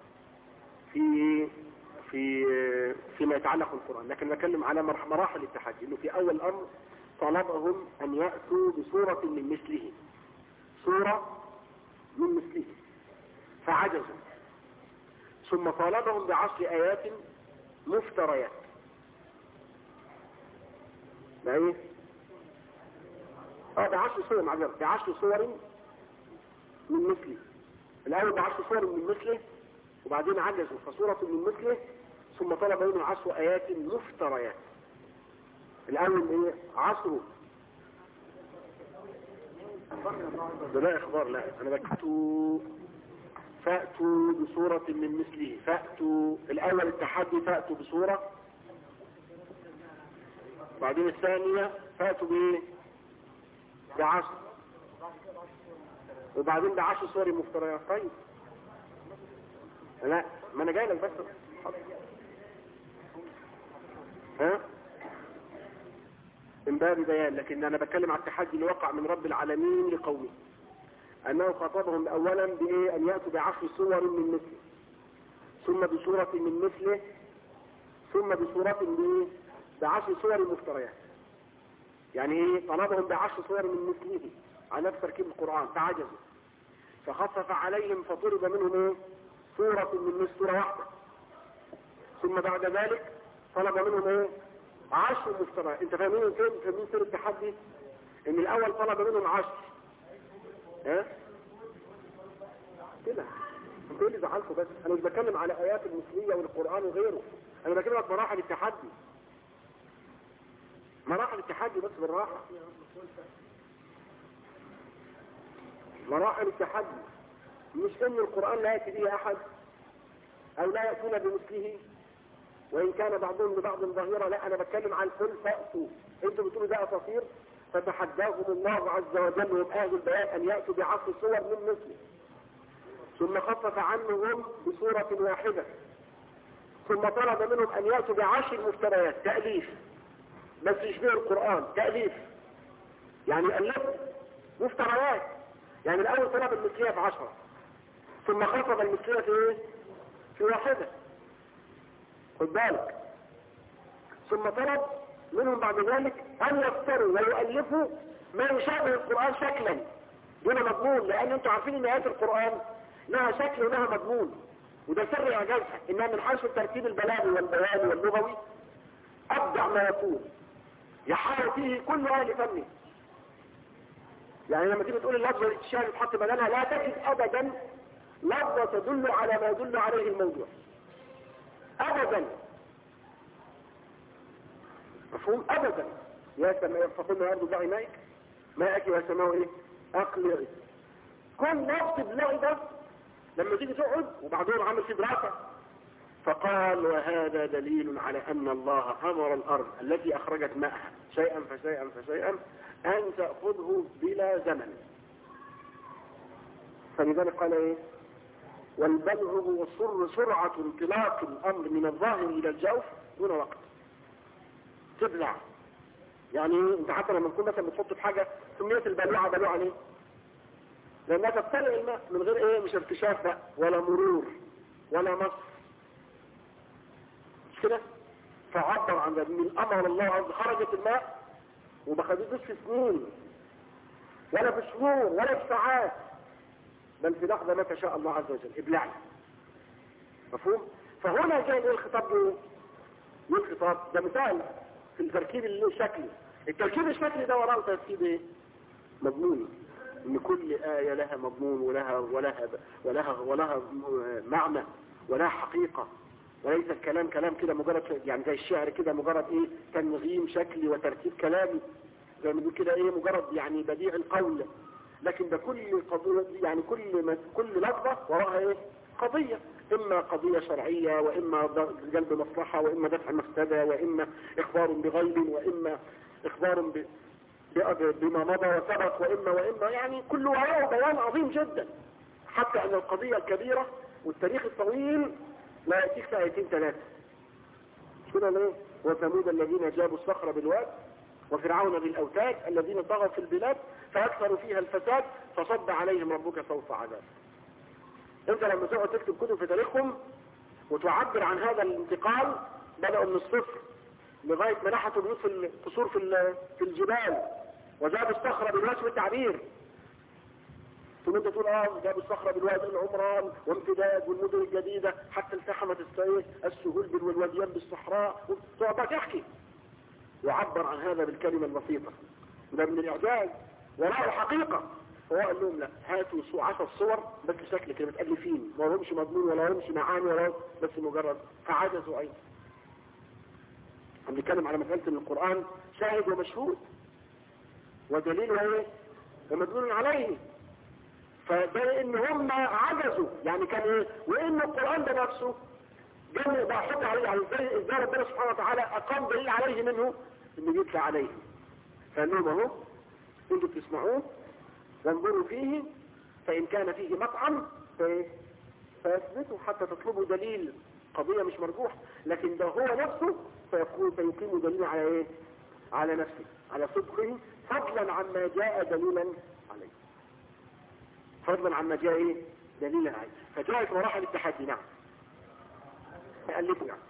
فيما يتعلق بالقرآن. لكن نتكلم على مراحل التحدي، انه في اول الامر طلبهم ان يأتوا بسورة من مثله، سورة من مثله، فعجزوا. ثم طالبهم ب10 آيات مفتريات. بايه؟ ب10 صور، معذرة، ب10 صور من مثله. الاول ب10 صور من مثله، وبعدين عجزوا فصورة من مثله، ثم طلب منهم 10 آيات مفتريات. الأول 10 ده لا إخبار، لا أنا بكتوا فأتوا بصورة من مثله، فأتوا الأول التحدي فأتوا بصورة، بعدين الثانية فأتوا ب10، وبعدين ب10 صور مفتريات. طيب لا، ما انا جاي لك بس. من باب بيان، لكن انا بتكلم على التحدي اللي وقع من رب العالمين لقومه، انه خاطبهم اولا ان يأتوا ب10 صور من مثله، ثم بسورة من مثله، ثم بسورة ب10 صور مفتريات. يعني طلبهم ب10 صور من مثله على نفس تركيب القرآن، فعجزوا فخفف عليهم فطلب منهم سورة من مثل سورة واحدة. ثم بعد ذلك طلب منهم 10 مفتريات. انت فاهمين سر التحدي؟ ان الاول طلب منهم 10. كده انتوا اللي زعلكم، بس انا مش بتكلم على ايات المثلية والقرآن وغيره، انا بتكلم على مراحل التحدي، مراحل التحدي بس بالراحة. مراحل التحدي مش ان القرآن لا يأتي به احد او لا يأتون بمثله وان كان بعضهم لبعض ظهيرا، لا انا بتكلم عن كل فأتوا. انتوا بتقولوا ده اساطير، فتحداهم الله عز وجل وهم اهل البيان ان يأتوا ب10 صور من مثله، ثم خفف عنهم بصورة واحدة، ثم طلب منهم ان يأتوا ب10 مفتريات، تأليف بس يشبه القرآن، تأليف يعني ألفوا مفتريات. يعني الاول طلب المثلية ب10، ثم خفض المثلية في واحدة، خد بالك. ثم طلب منهم بعد ذلك ان يفتروا ويؤلفوا ما يشابه القرآن شكلا دون مضمون، لان انتوا عارفين ان آيات القرآن لها شكل ولها مضمون، وده سر اعجازها، انها من حيث الترتيب البلاغي والبياني واللغوي ابدع ما يكون، يحاول فيه كل اهل فنه. يعني لما تيجي تقول اللفظة الشعر تحط بدلها، لا تجد ابدا لفظة تدل على ما يدل عليه الموضوع ابدا، مفهوم؟ ابدا. يا سماء فقلنا يا ارض ضعي مائك يا سماء اقلعي. كل نفس بلاقي ده لما تيجي تقعد، وبعضهم عمل في دراسة فقال وهذا دليل على ان الله امر الارض التي اخرجت ماءها شيئا فشيئا فشيئا ان تأخذه بلا زمن. فلذلك قال والبلع هو سرعة انطلاق الامر من الظاهر الى الجوف دون وقت. تبلع يعني انت حتى لما تكون مثلا بتحط في حاجة سميت البلعة بلوعة ليه؟ لانها تبتلع الماء من غير مش ارتشاف بقى ولا مرور ولا مصر، مش كده؟ فعبر عن ذلك من امر الله عز وجل خرجت الماء وما خدتوش في سنين ولا في شهور ولا في ساعات، بل في لحظة متى شاء الله عز وجل ابلعني. مفهوم؟ فهنا جاء الخطاب له الخطاب ده مثال في التركيب الشكلي. التركيب الشكلي ده وراه تركيب ايه؟ مضموني، ان كل آية لها مضمون ولها معنى ولها حقيقة، وليس الكلام كلام كده مجرد يعني زي الشعر كده مجرد ايه تنظيم شكلي وترتيب كلامي زي ما بنقول كده ايه مجرد يعني بديع القول، لكن ده كل قضية يعني كل لفظة وراها ايه قضية، اما قضية شرعية واما جلب مصلحة واما دفع مفسدة واما اخبار بغيب واما اخبار بما مضى وسبق واما يعني كل وراءه بيان عظيم جدا، حتى ان القضية الكبيرة والتاريخ الطويل لا يأتيك في آيتين ثلاثة. كده ليه؟ وثمود الذين جابوا الصخر بالواد وفرعون بالأوتاد الذين طغوا في البلاد فأكثروا فيها الفساد فصب عليهم ربك سوط عذاب. انت لما تقعد تكتب كتب في تاريخهم وتعبر عن هذا الانتقال، بدأوا من الصفر لغاية ما نحتوا بيوت في القصور في الجبال وجابوا الصخرة بالواد في التعبير، ثم انت تقول جابوا الصخرة بالواد العمران وامتداد والمدن الجديدة حتى التحمت السهول والوديان بالصحراء، تقعد تحكي وعبر عن هذا بالكلمة البسيطة. ده من الإعجاز وراء الحقيقة. هو قال لهم لا هاتوا 10 صور بس شكل كده متألفين ما لهمش مضمون ولا لهمش معاني ولا بس مجرد، فعجزوا أيضا. بنتكلم على مسألة ان القرآن شاهد ومشهود ودليل ايه ومدلول عليه، فده ان هم عجزوا يعني كان ايه، وان القرآن ده نفسه جمع بحط عليه يعني ازاي ربنا سبحانه وتعالى اقام دليل عليه منه انه يتلى عليه، فقال لهم اهو انتوا بتسمعوه وانظروا فيه فان كان فيه مطعم فاثبتوا حتى تطلبوا دليل قضية مش مرجوح، لكن ده هو نفسه فيقيم دليل على ايه، على نفسه على صدقه فضلا عما جاء دليلا عليه، فضلا عما جاء ايه دليلا عليه. فجاءت مراحل التحدي. نعم ألفنا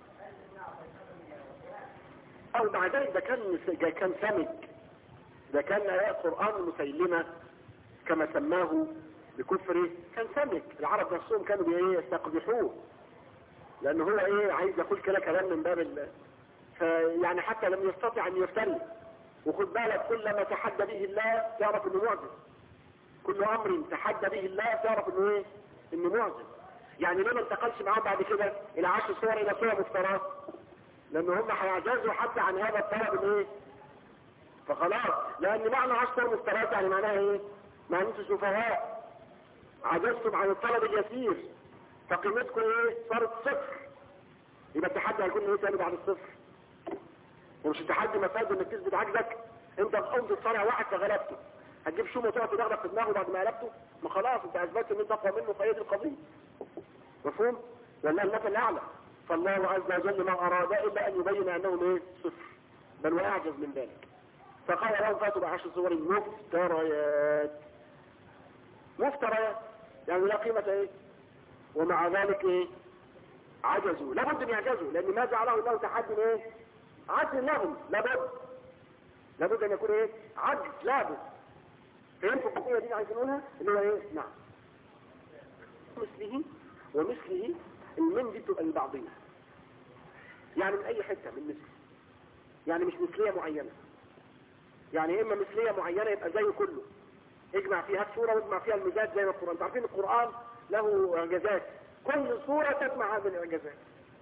او مع ذلك ده كان سمج، ده كان آيات قرآن مسيلمة كما سماه بكفره، كان سمج. العرب نفسهم كانوا يستقبحوه لانه هو عايز يقول كده كلام من باب فيعني حتى لم يستطع ان يفتري. وخد بالك كلما تحدى به الله تعرف انه معجز، كل امر تحدى به الله تعرف انه انه معجز. يعني ليه ما انتقلش معاه بعد كده الى 10 صور الى صور مفترات؟ لان هم هيعجزوا حتى عن هذا الطلب فخلاص، لان معنى 10 صور مفترات يعني معناها معنى انتوا سفهاء عجزتم عن الطلب اليسير فقيمتكم صارت صفر. يبقى التحدي هيكون تاني بعد الصفر، ومش التحدي مفاد انك تثبت عجزك. انت قمت تصارع واحد فغلبته، هتجيب شومه وتقعد تدغدغ في دماغه بعد ما قلبته؟ ما خلاص انت اثبتت ان انت اقوى منه، فهي دي القضيه. مفهوم؟ والله المثل الاعلى. فالله عز وجل ما اراد الا ان يبين انهم صفر بل واعجز من ذلك. فقال لهم فاتوا ب10 صور مفتريات يعني لا قيمه ومع ذلك عجزوا. لابد ان يعجزوا، لان ما جعله الله تحدي عجز لهم، لابد ان يكون عجز لابد. فهمتوا القضيه دي عايزين نقولها اللي هو نعم مثله المن دي بتبقى لبعضيها، يعني من اي حته من مثل، يعني مش مثليه معينه، يعني اما مثليه معينه يبقى زي كله اجمع فيها الصوره واجمع فيها المزاج زي ما القران. انتوا عارفين القران له اعجازات، كل صوره تجمع هذه الاعجازات،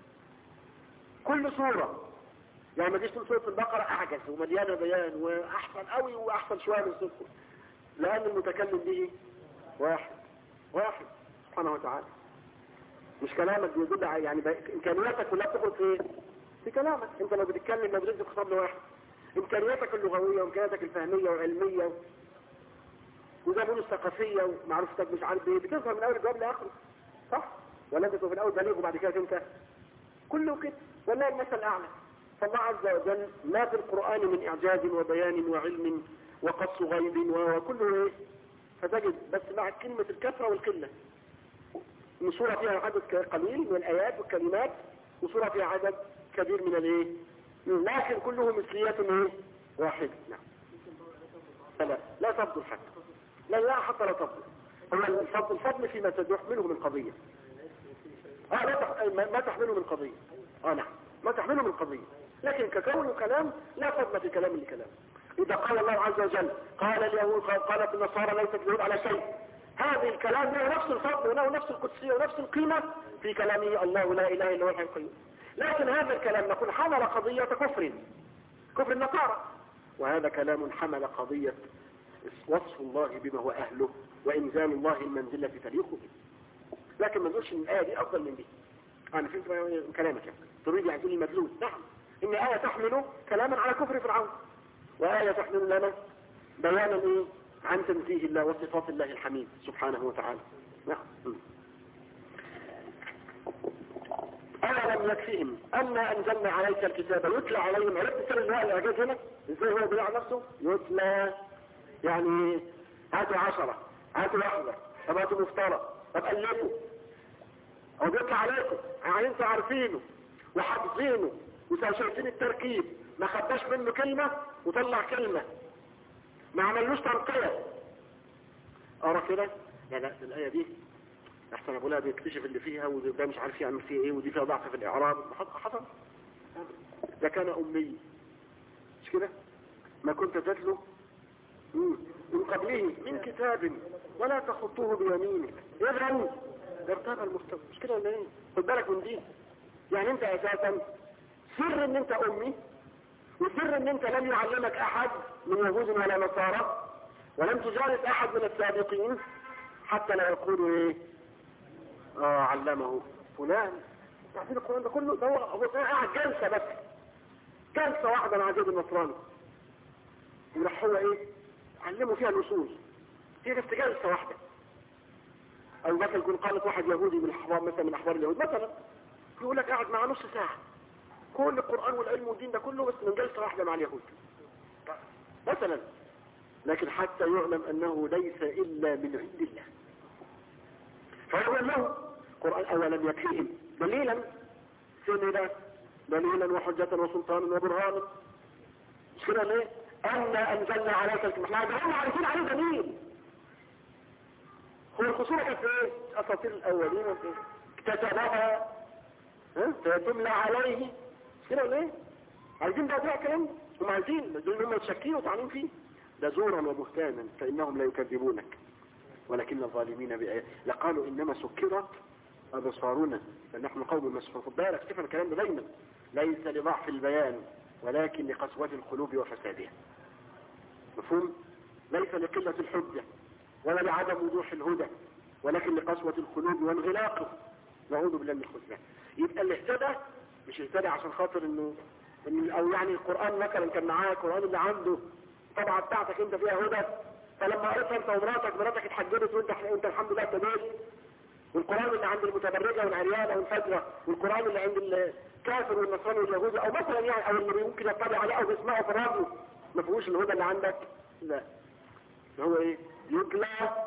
كل صوره. يعني ما تجيش تقول سوره البقره اعجز ومليانه بيان واحسن قوي واحسن شويه من سوره، لان المتكلم به واحد سبحانه وتعالى. مش كلامك بيدل يعني امكانياتك كلها بتخرج في كلامك. انت لو بتتكلم لو بتدي خطاب لواحد، امكانياتك اللغويه وامكانياتك الفهميه والعلميه وزي ما بيقولوا الثقافيه ومعرفتك مش عارف بتظهر من اول الجواب لاخره، صح؟ ولا انت في الاول بليغ وبعد كده انت كله كده. والله المثل الاعلى. فالله عز وجل ما في القران من اعجاز وبيان وعلم وقص غيب وكله فتجد بس مع كلمه الكثره والقله. من صورة فيها عدد قليل من الآيات والكلمات، وصورة فيها عدد كبير من لكن كله مثليات ايه واحدة. نعم. لا تفضل حتى لا حتى لا تفضل. هو الفضل فيما تحمله من قضية. ما تحمله من قضية. نعم ما تحمله من قضية، لكن ككونه كلام لا فضل في كلام لكلام. إذا قال الله عز وجل قال اليهود قالت النصارى ليست اليهود على شيء، هذا الكلام له نفس الفضل وله نفس القدسية ونفس القيمة في كلامه الله لا إله إلا هو الحي القيوم. لكن هذا الكلام نقول حمل قضية كفر النصارى، وهذا كلام حمل قضية وصف الله بما هو أهله وإنزال الله المنزلة تليق به. لكن ما نقولش إن الآية دي أفضل من دي. أنا فهمت كلامك يعني. تريد يعني تقول لي مدلول. نعم إن آية تحمل كلاما على كفر فرعون، وآية تحمل لنا بيانا إيه عن تنزيه الله وصفات الله الحميد سبحانه وتعالى. نعم. أولم يكفيهم أن أنزلنا عليك الكتاب يتلى عليهم. عرفت سر الله الإعجاز هنا إزاي هو بيلعب نفسه يتلى يعني هاتوا 10 هاتوا 1 طب هاتوا مفترى طب ألفوا أو بيطلع عليكم يعني انتوا عارفينه وحافظينه وشايفين التركيب، ما خداش منه كلمة وطلع كلمة، ما عملوش تنقية. أرى كده لا الآية دي احسن ابو لهب يكتشف اللي فيها وده مش عارف يعمل فيه ايه ودي فيها ضعف في الاعراب. حصل ده كان امي مش كده، ما كنت تتلو من قبله من كتاب ولا تخطوه بيمينك اذا ارتاب المستوى. مش كده ولا ايه؟ خد بالك من دي. يعني انت اساسا سر ان انت امي، وسر ان انت لم يعلمك احد من يهود ولا نصارى، ولم تجالس احد من السابقين حتى لا يقولوا ايه علمه فلان. تعرفين القرآن ده كله ده هو قاعد جلسة بس، جلسة واحدة مع زيد النصراني وراح هو ايه علموا فيها الأصول، هي بس جلسة واحدة. او مثلا يكون قالت واحد يهودي من الاحبار مثلا من احبار اليهود مثلا يقول لك قاعد مع نص ساعة كل القرآن والعلم والدين ده كله بس من جلسة واحدة مع اليهود مثلا. لكن حتى يعلم انه ليس الا من عند الله، فيقول له قرآن أولم يكفيهم دليلا سندا دليلا وحجة وسلطان وبرهان. مش كده ليه؟ أن أنزلنا عليك الكتاب. احنا عارفين عليه دليل. هو الخصومة كانت ايه؟ أساطير الأولين اكتسبها فتملى عليه. مش كده ليه؟ عايزين ده كلام هم عايزين دول هم متشكين وطعنين فيه. ده زورا وبهتانا فإنهم لا يكذبونك ولكن الظالمين بآيات لقالوا إنما سكرت أبصارنا فنحن قوم مسحور. خد بالك كيف الكلام ده دايما ليس لضعف البيان ولكن لقسوة القلوب وفسادها. مفهوم؟ ليس لقلة الحجة ولا لعدم وضوح الهدى ولكن لقسوة القلوب وانغلاقه. نعوذ بالله من الخذلان. يبقى اللي اهتدى مش اهتدى عشان خاطر انه او يعني القرآن مثلا كان معاه القرآن اللي عنده طبعا بتاعتك انت فيها هدى، فلما قريتها انت ومراتك اتحجبت وانت الحمد لله اهتديت، والقرآن اللي عند المتبرجة والعريانة والفجرة والقرآن اللي عند الكافر والنصراني واليهودي او مثلا يعني او اللي ممكن يطلع عليه او يسمعه في الراديو ما فيهوش الهدى اللي عندك. لا هو ايه يتلى.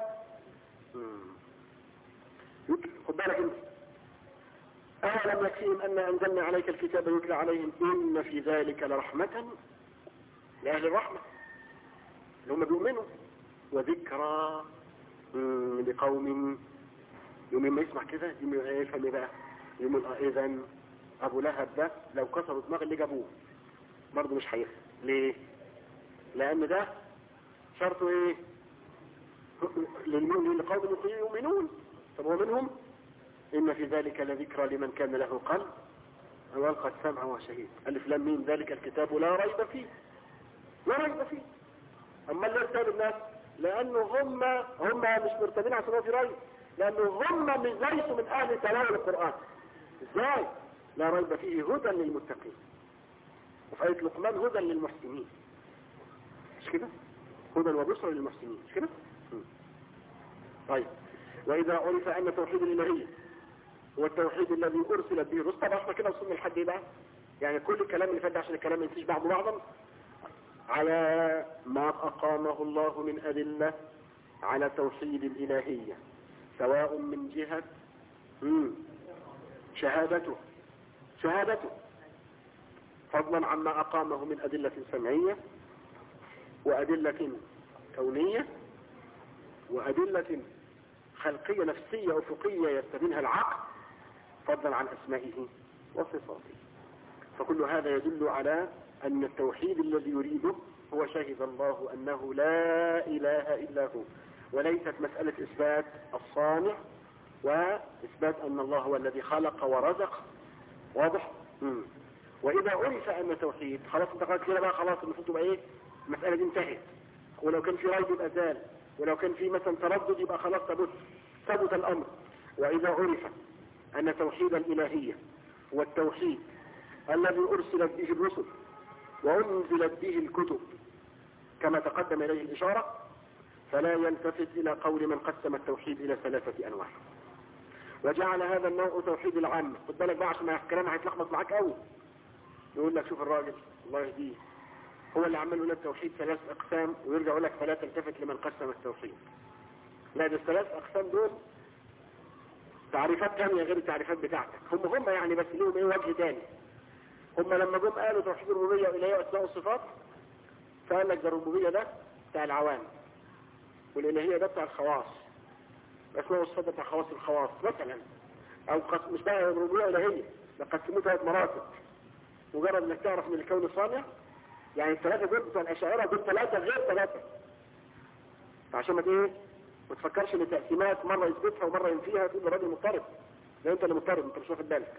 خد بالك انت أولم يكفيهم أن أنزلنا عليك الكتاب يتلى عليهم إن في ذلك لرحمة لأهل الرحمة اللي هم بيؤمنوا وذكرى لقوم يوم ما يسمع كده يفهم بقى يوم إذن أبو لهب ده لو كسروا دماغ اللي جابوه برضه مش هيفهم. ليه؟ لأن ده شرطه إيه؟ للمؤمن لقوم يؤمنون. طب ومنهم إن في ذلك لذكرى لمن كان له قلب وألقى السمع وهو شهيد. ألف لام ميم ذلك الكتاب لا ريب فيه لا ريب فيه. أما اللي يرتاب الناس لأنه هم مش مرتبين عشان هو في ريب، لأنه هم ليسوا من أهل تلاوة القرآن. إزاي؟ لا ريب فيه هدى للمتقين، وفي آية لقمان هدى للمحسنين. مش كده؟ هدى وبشرى للمحسنين. مش كده؟ طيب وإذا عرف أن توحيد الإلهية هو التوحيد الذي أرسلت به الرسل. طبعا احنا كده وصلنا لحد ايه بقى؟ يعني كل الكلام اللي فات ده عشان الكلام ما ينسيش بعضا على ما أقامه الله من أدلة على توحيد الإلهية سواء من جهة شهادته فضلا عما أقامه من أدلة سمعية وأدلة كونية وأدلة خلقية نفسية أفقية يستبينها العقل، فضلا عن أسمائه وصفاته. فكل هذا يدل على أن التوحيد الذي يريده هو شهد الله أنه لا إله إلا هو، وليست مسألة إثبات الصانع وإثبات أن الله هو الذي خلق ورزق. واضح؟ وإذا عرف أن توحيد خلاص انت قلت كده بقى، خلاص المفروض تبقى إيه؟ المسألة دي انتهت. ولو كان في ريب يبقى زال، ولو كان في مثلا تردد يبقى خلاص ثبت الأمر. وإذا عرف أن توحيد الإلهية هو التوحيد الذي أرسلت به الرسل وأنزلت به الكتب كما تقدم إليه الإشارة، فلا يلتفت إلى قول من قسم التوحيد إلى 3 أنواع وجعل هذا النوع توحيد العام. خد بالك بقى عشان الكلام هيتلخبط معاك قوي. يقول لك شوف الراجل الله يهديه هو اللي عمل لنا التوحيد 3 أقسام، ويرجع يقول لك فلا تلتفت لمن قسم التوحيد. لا، ده ال3 أقسام دول تعريفات ثانية غير التعريفات بتاعتك. هم يعني بس لهم ايه وجه ثاني. هم لما جم قالوا توحيد الربوبية والإلهية وأسماء والصفات، فقال لك ده الربوبية ده بتاع العوام، والإلهية ده بتاع الخواص، الأسماء والصفات بتاع خواص الخواص مثلا. أو مش بقى الربوبية والإلهية، ده قسموه 3 مراتب. مجرد انك تعرف من الكون الصانع، يعني ال3 دول بتوع الأشاعرة دول 3 غير 3، عشان ما تفكرش ان تقسيمات مرة يثبتها ومرة ينفيها تقول الراجل مضطرب. لا، انت اللي مضطرب، انت مش واخد بالك.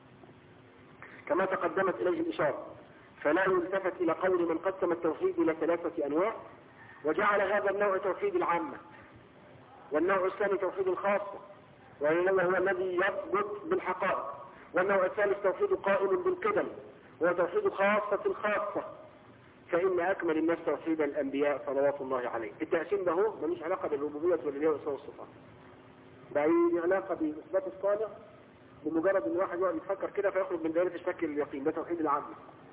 كما تقدمت اليه الاشارة، فلا يلتفت الى قول من قسم التوحيد الى 3 انواع وجعل هذا النوع توحيد العامة، والنوع الثاني توحيد الخاصة وإنما هو الذي يثبت بالحقائق، والنوع الثالث توحيد قائم بالقدم وهو توحيد خاصة الخاصة. فإن أكمل الناس توحيد الأنبياء صلوات الله عليه. التقسيم ده هو ملوش علاقة بالربوبية والإلهية وأسماء والصفات، ده ليه علاقة بإثبات الصالح. بمجرد ان الواحد يقعد يفكر كده فيخرج من دائرة الشك اليقين، ده توحيد العامة.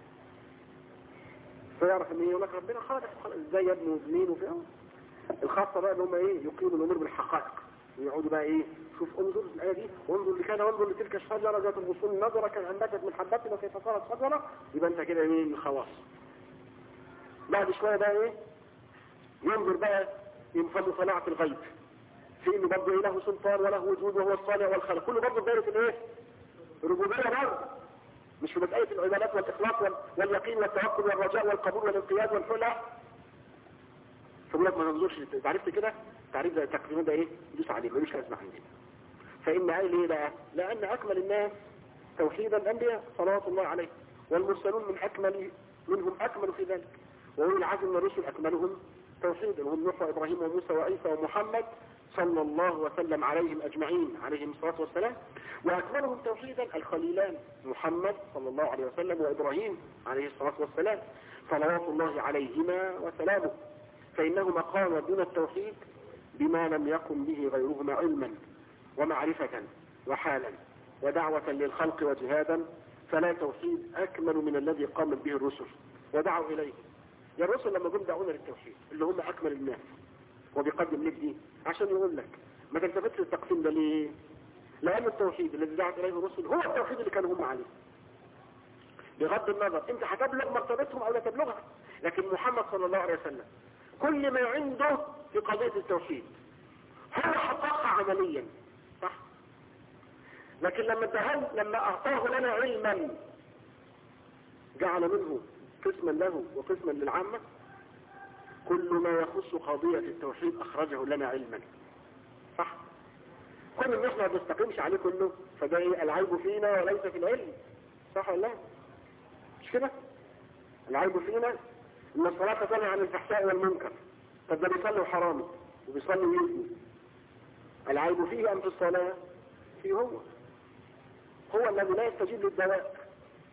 فيعرف ان يقول لك ربنا خالق ازاي يبني وزمين وفيه. الخاصة بقى ان هم يقيموا الامور بالحقائق، ويقعدوا بقى شوف انظر الآية دي، وانظر لكان وانظر لتلك الشجرة ذات الغصون النظرة كان أنبتت من حبتها وكيف صارت شجرة. يبقى انت كده من الخواص. بعد شوية بقى ينظر بقى ينفض صناعة الغيب، في انه برضه له سلطان وله وجود وهو الصانع والخالق، كله برضه دائرة الربوبية برضه، مش في مسألة العبادات والإخلاص واليقين والتوكل والرجاء والقبول والانقياد والحلة. فبقول لك ما ننظرش. عرفت كده تعريف ده التقسيم ده يدوس عليه ملوش لازمة عندنا. فإن قال ليه بقى؟ لأن أكمل الناس توحيدا الأنبياء صلوات الله عليه، والمرسلون منهم أكمل في ذلك، وأولي العزم من الرسل أكملهم توحيدا، وهم نوح وإبراهيم وموسى وعيسى ومحمد صلى الله وسلم عليهم أجمعين عليهم الصلاة والسلام. وأكملهم توحيدا الخليلان محمد صلى الله عليه وسلم وإبراهيم عليه الصلاة والسلام صلوات الله عليهما وسلامه، فإنهما قاموا دون التوحيد بما لم يقم به غيرهما علما ومعرفة وحالا ودعوة للخلق وجهادا. فلا توحيد أكمل من الذي قامت به الرسل ودعوا إليه. يا الرسل لما جم دعونا للتوحيد اللي هم أكمل الناس، وبيقدم لك دي عشان يقول لك ما تلتفتش التقسيم ده ليه؟ لأن التوحيد الذي دعت إليه الرسل هو التوحيد اللي كانوا هم عليه. بغض النظر انت هتبلغ مرتبتهم او لا تبلغها، لكن محمد صلى الله عليه وسلم كل ما عنده في قضية التوحيد هو حققها عمليا، صح؟ لكن لما اعطاه لنا علما جعل منه قسما له وقسما للعامة. كل ما يخص قضية التوحيد اخرجه لنا علما، صح؟ كل ان احنا ما بنستقيمش عليه كله، فده العيب فينا وليس في العلم، صح ولا لا؟ مش كده؟ العيب فينا ان الصلاة تنهى عن الفحشاء والمنكر، طب ده بيصلي حرامي وبيصلي ويزني. العيب فيه ام في الصلاة؟ فيه هو الذي لا يستجيب للدواء،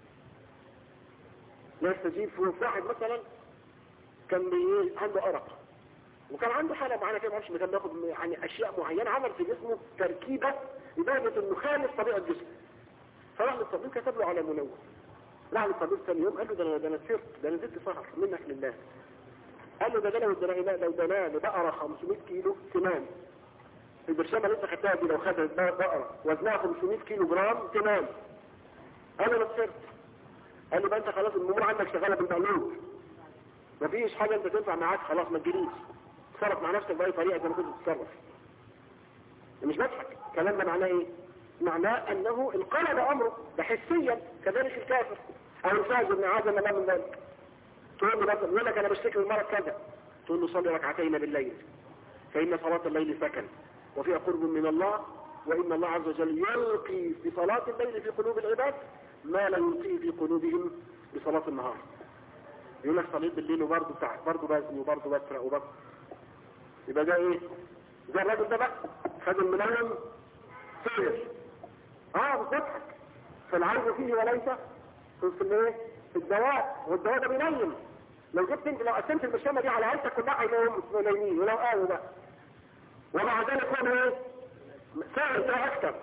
لا يستجيب. في واحد مثلا كان عنده أرق، وكان عنده حالة معينة كده، معرفش كان بياخد يعني أشياء معينة، عمل في جسمه تركيبة لدرجة إنه خالف طبيعة جسمه. فراح للطبيب كتب له على منوم. راح للطبيب ثاني يوم قال له ده انا سرت، ده انا زدت سهر منك لله. قال له ده لو دنا بقرة 500 كيلو تمام، البرشامة اللي انت خدتها دي لو خدت بقرة وزنها 500 كيلو جرام تمام. قال له انا سرت. قال لي بقى انت خلاص الامور عندك شغاله بالمقلوب، مفيش حاجه انت تنفع معاك، خلاص ما تجريش، تصرف مع نفسك باي طريقه زي ما كنت تتصرف. مش بضحك، الكلام ده معناه ايه؟ معناه انه انقلب امره، ده حسيا كذلك الكافر او الفاجر من عادة ما من ذلك. تقول له مثلا يقول لك انا بشتكي من مرض كذا، تقول له صلي ركعتين بالليل فان صلاه الليل سكن وفيها قرب من الله، وان الله عز وجل يلقي بصلاه الليل في قلوب العباد ما لا يلقيه في قلوبهم بصلاه النهار. يقول لك صليت بالليل وبرضه برضه بزني وبرضه بسرق وبرضه، يبقى ده ايه؟ ده الراجل ده بقى خد المنوم سير. بتضحك، فالعرض فيه وليس في الايه؟ في الدواء، والدواء ده بينيم. لو جبت انت لو قسمت المشامه دي على عيلتك كلها هيناموا نايمين ولو قالوا بقى، ومع ذلك هو ايه؟ سائر ده اكثر.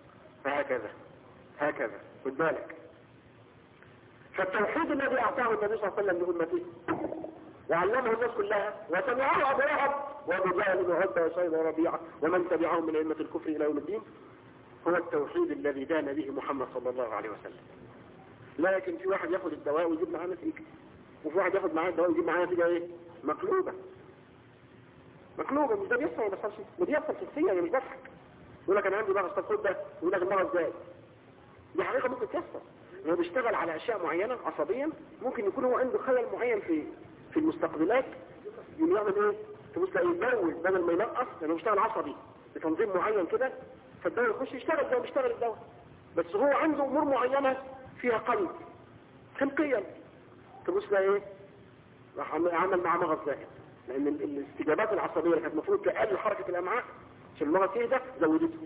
هكذا خد بالك. فالتوحيد الذي اعطاه النبي صلى الله عليه وسلم لامته وعلمه الناس كلها وسمعه ابو لهب وابو جهل وعتبه وشيبه وربيعه ومن تبعهم من ائمه الكفر الى يوم الدين، هو التوحيد الذي دان به محمد صلى الله عليه وسلم. لكن في واحد ياخد الدواء ويجيب معاه نتيجه، وفي واحد ياخد معاه الدواء ويجيب معاه نتيجه ايه؟ مقلوبه. مش ده بيحصل ولا بيحصلش؟ ده بيحصل شخصيا، مش بضحك. يقول لك انا عندي مرض، طب خد ده، يقول لك المرض ازاي؟ دي حقيقه ممكن تحصل. هو بيشتغل على اشياء معينه عصبيا، ممكن يكون هو عنده خلل معين في المستقبلات، يعمل ايه؟ تبص تلاقيه يزود بدل ما ينقص، لانه بيشتغل عصبي بتنظيم معين كده، فالدواء يخش يشتغل زي ما بيشتغل الدواء، بس هو عنده امور معينه فيها قلب خلقيا، تبص تلاقيه ايه؟ راح عمل معاه مغص زائد، لان الاستجابات العصبيه اللي كانت المفروض تقلل حركه الامعاء عشان المغص يهدى زودته.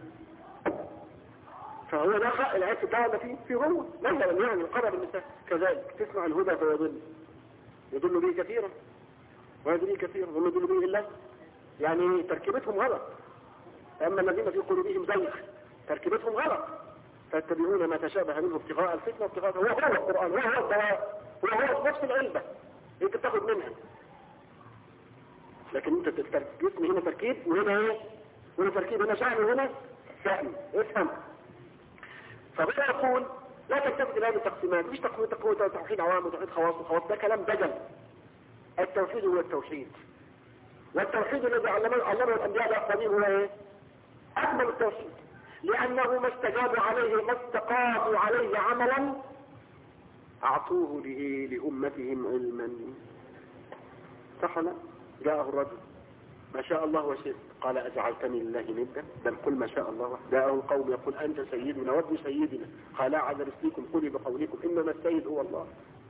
فهو ده حق العيش الدواء ده فيه هو مثلا يعني القرب النساء كذلك تسمع الهدى يضل به كثيرا ويضل كثيرا وما يضل به الا يعني تركيبتهم غلط. اما الذين في قلوبهم زيغ تركيبتهم غلط، فاتبعون ما تشابه منه ابتغاء الفتنه وابتغاء هو القران وهو الدواء وهو نفس العلبه انت بتاخد منها، لكن انت الجسم هنا تركيب وهنا ايه؟ هنا تركيب، هنا شأن وهنا شأن. افهم. فبدأ يقول لا تلتفت الى هذه التقسيمات، مش توحيد عوام وتوحيد خواص، ده كلام دجل. التوحيد هو التوحيد، والتوحيد الذي علمه الانبياء الاقدمين هو ايه؟ اكمل التوحيد، لانه ما استجابوا عليه ما استقاموا عليه عملا اعطوه لامتهم علما. صح ولا؟ جاءه الرجل ما شاء الله وشئت قال اجعلتني لله ندا بل قل ما شاء الله. جاءه القوم يقول انت سيدنا وابن سيدنا قال اعذ رسلكم قولي بقولكم انما السيد هو الله.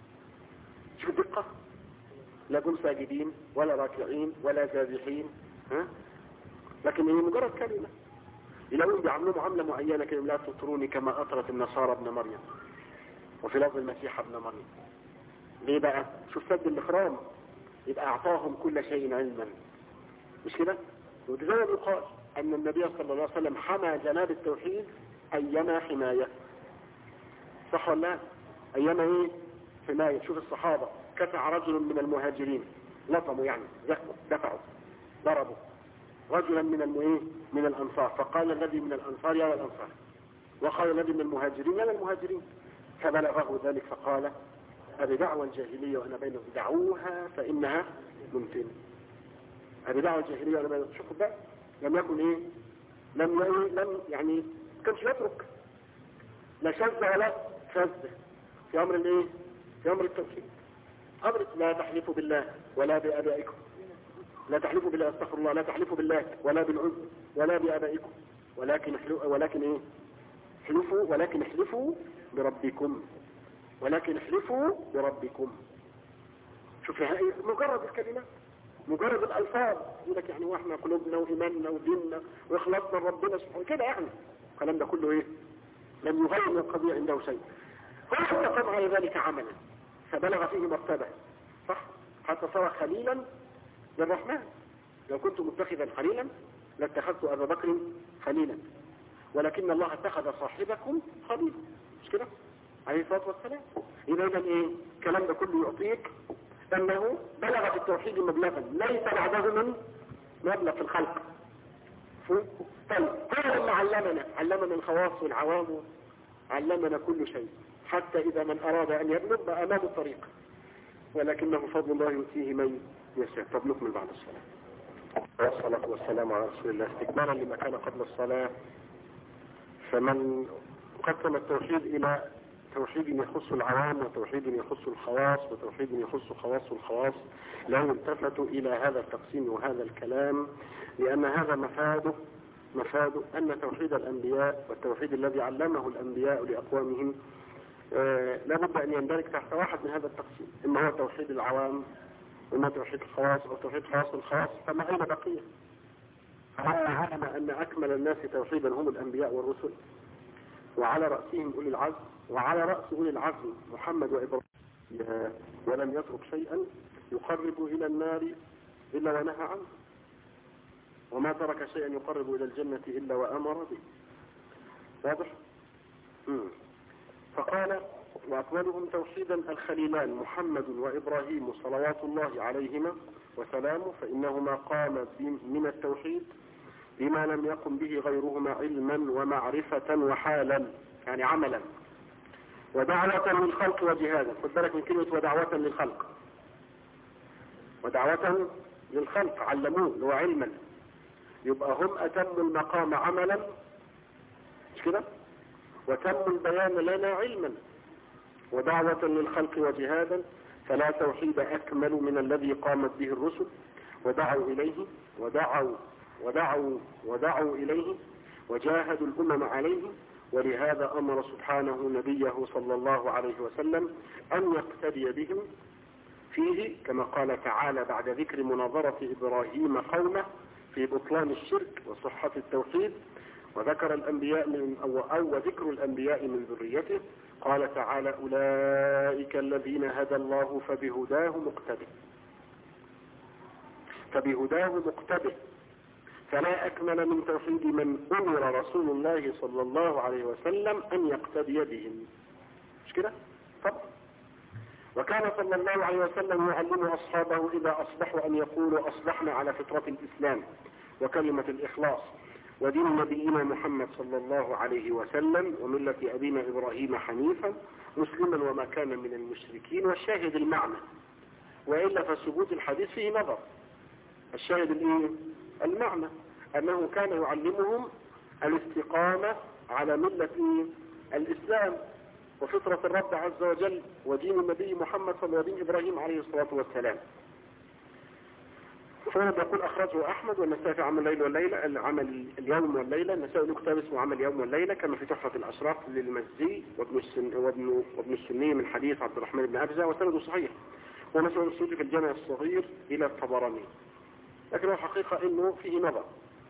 شوف الدقه، لا جم ساجدين ولا راكعين ولا ذابحين، لكن هي مجرد كلمه. يلاقون بيعملوا معامله معينه كده، لا تطروني كما اطرت النصارى ابن مريم وفي لفظ المسيح ابن مريم. ليه بقى؟ شوف سد الاخرام، يبقى اعطاهم كل شيء علما، مش كده؟ وده زي ما يقال ان النبي صلى الله عليه وسلم حمى جناب التوحيد ايما حمايه. صح ولا لا؟ ايما ايه؟ حمايه. شوف الصحابه كفع رجل من المهاجرين، لطموا يعني دفعوا ضربوا رجلا من الانصار، فقال الذي من الانصار يا الانصار، وقال الذي من المهاجرين يا الهاجرين، فبلغه ذلك فقال ابي دعوى الجاهليه وانا بينهم دعوها فانها ممتنه. ابي دعوى الجاهليه وانا بينهم، شوفوا بقى لم يكن ايه؟ لم يعني كانش يترك لا شذ ولا شذ في امر الايه؟ في امر التوحيد. امر لا تحلفوا بالله ولا بابائكم، لا تحلفوا بالله، استغفر الله، لا تحلفوا بالله ولا بالعزى ولا بابائكم، ولكن ايه؟ احلفوا بربكم، ولكن احلفوا بربكم. شوف مجرد الكلمات، مجرد الالفاظ، يقول لك يعني واحنا قلوبنا وايماننا وديننا واخلاصنا لربنا سبحانه كده، يعني الكلام ده كله ايه؟ لم يغير من القضيه عنده شيء. فحتى قام على ذلك عملا فبلغ فيه مرتبه، صح؟ حتى صار خليلا للرحمن. لو كنت متخذا خليلا لاتخذت ابا بكر خليلا، ولكن الله اتخذ صاحبكم خليلا، مش كده؟ عليه الصلاه والسلام. اذا ايه؟ الكلام ده كله يعطيك انه بلغ في التوحيد مبلغا ليس بعده من مبلغ في الخلق. طيب قال لما علمنا الخواص والعوام، علمنا كل شيء حتى إذا من أراد أن يبلغ بقى أمام الطريق، ولكنه فضل الله يؤتيه من يشاء. طب نكمل بعد الصلاة. والصلاة والسلام على رسول الله. استكمالا لما كان قبل الصلاة، فمن قسم التوحيد إلى توحيد يخص العوام وتوحيد يخص الخواص وتوحيد يخص خواص الخواص، لا يلتفت إلى هذا التقسيم وهذا الكلام، لأن هذا مفاده أن توحيد الأنبياء والتوحيد الذي علمه الأنبياء لأقوامهم لا بد أن يندرج تحت واحد من هذا التقسيم، إما هو توحيد العوام وإما توحيد الخواص أو توحيد خواص الخواص. فما أين بقية؟ علم أن أكمل الناس توحيدا هم الأنبياء والرسل، وعلى رأسهم أولي العزم، وعلى رأس أولي العزم محمد وإبراهيم، ولم يترك شيئا يقرب إلى النار إلا ونهى عنه، وما ترك شيئا يقرب إلى الجنة إلا وأمر به. واضح؟ فقال وأكملهم توحيدا الخليلان محمد وإبراهيم صلوات الله عليهما وسلامه، فإنهما قاما من التوحيد بما لم يقم به غيرهما علما ومعرفة وحالا، يعني عملا، ودعوة للخلق وجهادا. خد بالك من كلمة ودعوة للخلق، ودعوة للخلق علموه اللي هو علما، يبقى هم أتموا المقام عملا، مش كده؟ وتموا البيان لنا علما، ودعوة للخلق وجهادا، فلا توحيد أكمل من الذي قامت به الرسل ودعوا إليه ودعوا إليه وجاهدوا الأمم عليه. ولهذا أمر سبحانه نبيه صلى الله عليه وسلم أن يقتدي بهم فيه، كما قال تعالى بعد ذكر مناظرة إبراهيم قومه في بطلان الشرك وصحة التوحيد، وذكر الأنبياء وذكر الأنبياء من ذريته، قال تعالى أولئك الذين هدى الله فبهداه مقتده. فلا أكمل من توحيد من أمر رسول الله صلى الله عليه وسلم أن يقتدي بهم، مش كده؟ طب وكان صلى الله عليه وسلم يعلم أصحابه إذا أصبحوا أن يقولوا أصبحنا على فطرة الإسلام وكلمة الإخلاص ودين نبينا محمد صلى الله عليه وسلم وملة أبينا إبراهيم حنيفا مسلما وما كان من المشركين. والشاهد المعنى، وإلا فثبوت الحديث فيه نظر. الشاهد المعنى أنه كان يعلمهم الاستقامة على ملة الإسلام وفطرة الرب عز وجل ودين النبي محمد صلى الله عليه وسلم إبراهيم عليه الصلاة والسلام. فهنا بيقول أخرجه أحمد والنسائي في عمل الليل والليلة، عمل اليوم والليلة. النسائي له كتاب اسمه عمل اليوم والليلة، كما في تحفة الأشراف للمزي وابن السني من حديث عبد الرحمن بن أبزة وسنده صحيح، ونسأل السودي في الجامع الصغير إلى الطبراني، لكن الحقيقة إنه فيه نظر.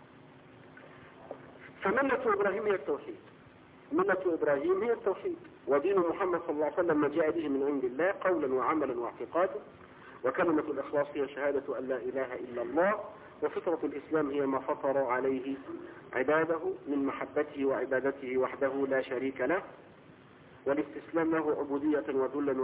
فملة إبراهيم هي التوحيد، ملة إبراهيم هي التوحيد، ودين محمد صلى الله عليه وسلم ما جاء به من عند الله قولا وعملا واعتقادا، وكلمة الإخلاص هي شهادة أن لا إله إلا الله، وفطرة الإسلام هي ما فطر عليه عباده من محبته وعبادته وحده لا شريك له، والاستسلام له عبودية وذلا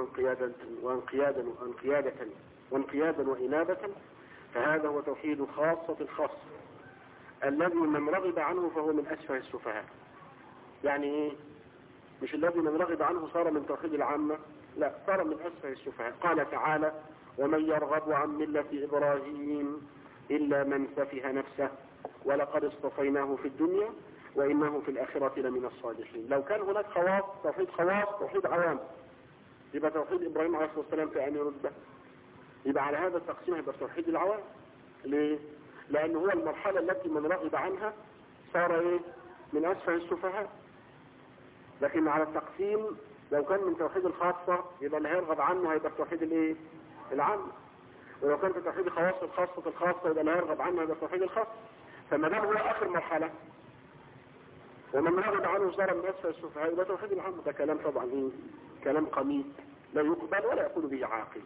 وانقيادا وإنابة. فهذا هو توحيد خاصة الخاص الذي من رغب عنه فهو من أسفه السفهاء. يعني إيه؟ مش الذي من رغب عنه صار من توحيد العامة، لا، صار من أسفه السفهاء. قال تعالى ومن يرغب عن ملة إبراهيم إلا من سفه نفسه ولقد اصطفيناه في الدنيا وإنه في الآخرة لمن الصالحين. لو كان هناك خواص، توحيد عوام، يبقى توحيد إبراهيم عليه الصلاة والسلام في أن رتبة، يبقى على هذا التقسيم يبقى توحيد العوام. ليه؟ لأنه هو المرحلة التي من رغب عنها صار إيه؟ من أسفه السفهاء. لكن على التقسيم لو كان من توحيد الخاصة يبقى اللي هيرغب عنه هيبقى توحيد الايه؟ العام. ولو كان في توحيد خواص الخاصة يبقى اللي هيرغب عنه هيبقى توحيد الخاص. فما دام هو آخر مرحلة ومن رغب عنه صار من أسفل السفهاء يبقى توحيد العام. ده كلام طبعا ايه؟ كلام قميء لا يقبل ولا يقول به عاقل.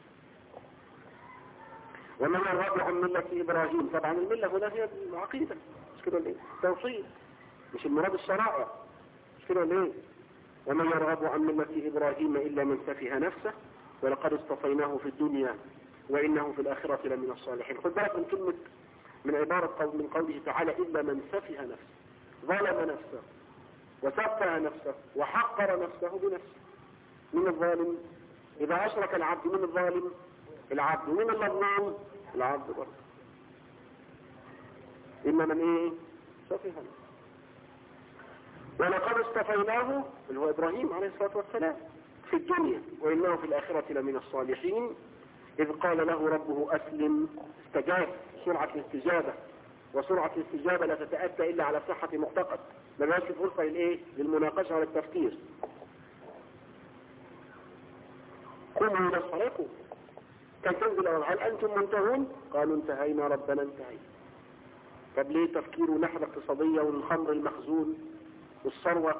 ومن يرغب عن ملة إبراهيم، طبعا الملة هنا هي العقيدة، مش كده ليه؟ توحيد، مش المراد الشرائع، مش كده ليه؟ ومن يرغب عن ملة إبراهيم إلا من سفه نفسه ولقد اصطفيناه في الدنيا وإنه في الآخرة لمن الصالحين. خد بالك من كلمة، من عبارة من قوله تعالى إلا من سفه نفسه، ظلم نفسه وسفه نفسه وحقر نفسه بنفسه. من الظالم؟ إذا أشرك العبد من الظالم؟ العبد. ومن المظلوم؟ العبد برضه. إما من إيه؟ صفيها. ولقد اصطفيناه اللي هو إبراهيم عليه الصلاة والسلام في الدنيا وإنه في الآخرة لمن الصالحين إذ قال له ربه أسلم. استجاب، سرعة الاستجابة، وسرعة الاستجابة لا تتأتى إلا على صحة معتقد، ما بقاش فرصة للإيه؟ للمناقشة والتفكير. قوموا إلى الصلاة. كان تنزل هل أنتم منتهون؟ قالوا انتهينا ربنا انتهينا. طب ليه تفكير ونحو اقتصادية والخمر المخزون والثروة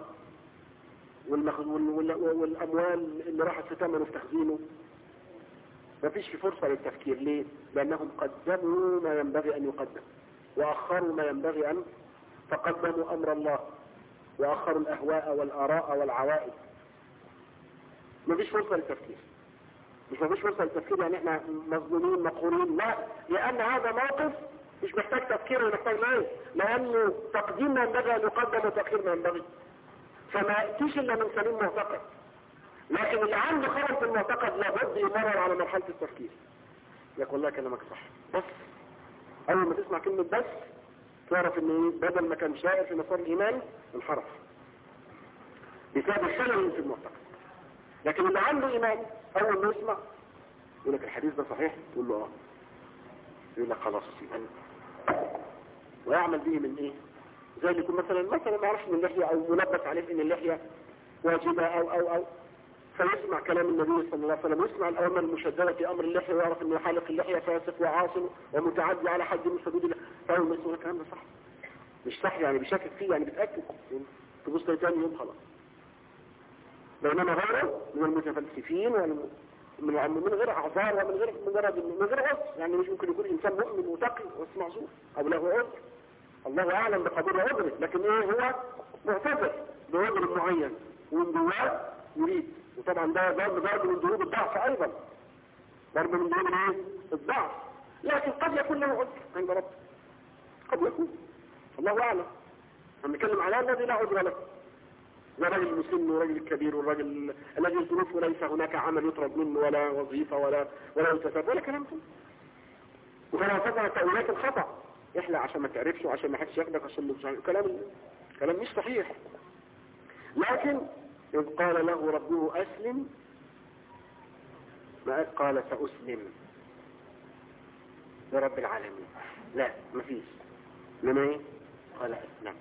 والأموال اللي راحت في ثمنه في تخزينه؟ ما فيش في فرصة للتفكير. ليه؟ لأنهم قدموا ما ينبغي أن يقدم وأخروا ما ينبغي أن، فقدموا أمر الله وأخروا الأهواء والآراء والعوائد. ما فيش فرصة للتفكير. مش ما فيش فرصة للتفكير يعني احنا مظلومين مقهورين، لا، لأن هذا موقف مش محتاج تفكير ومحتاج ليه؟ لأنه تقديم ما ينبغي أن يقدم وتأخير ما ينبغي، فما يأتيش إلا من سليم معتقد. لكن اللي عنده خلل في المعتقد لابد يمرر على مرحلة التفكير. يقول الله كلامك صح، بس أول ما تسمع كلمة بس تعرف إن بدل ما كان شائر في مسار الإيمان انحرف بسبب الخلل في المعتقد. لكن اللي عنده إيمان أول ما يسمع يقول لك الحديث ده صحيح، تقول له يقول لك خلاص يبقى، ويعمل به من إيه؟ زي اللي يكون مثلا ما يعرفش من اللحية أو ملبس عليه إن اللحية واجبة أو فيسمع كلام النبي صلى الله عليه وسلم ويسمع الأوامر المشددة في أمر اللحية ويعرف أن حالق اللحية فاسق وعاصم ومتعدي على حد من حدود الله، فأول ما يسمع الكلام ده صح مش صح يعني بيشكك فيه يعني بيتأكد، تبص تاني يوم خلاص. بينما غيره من المتفلسفين من غير أعذار ومن غير عذر، يعني مش ممكن يكون إنسان مؤمن وتقي بس معذور أو له عذر، الله أعلم بقدر عذره، لكن إيه هو معتذر بعذر معين ومن جواه يريد. وطبعا ده ضرب من ضروب الضعف أيضا، ضرب من ضروب الضعف، لكن قد يكون له عذر عند ربه، قد يكون، الله أعلم. هنتكلم على الذي لا عذر له، الرجل المسن والرجل الكبير والرجل الذي الظروف ليس هناك عمل يطلب منه ولا وظيفة ولا التفات ولا كلام كله، وكما فضل التأويلات الخطأ احلى عشان ما تعرفش وعشان ما حدش ياخدك عشان كلام مش صحيح. لكن إذ قال له ربه أسلم ما قال سأسلم لرب العالمين، لا مفيش، لما ايه قال أسلم،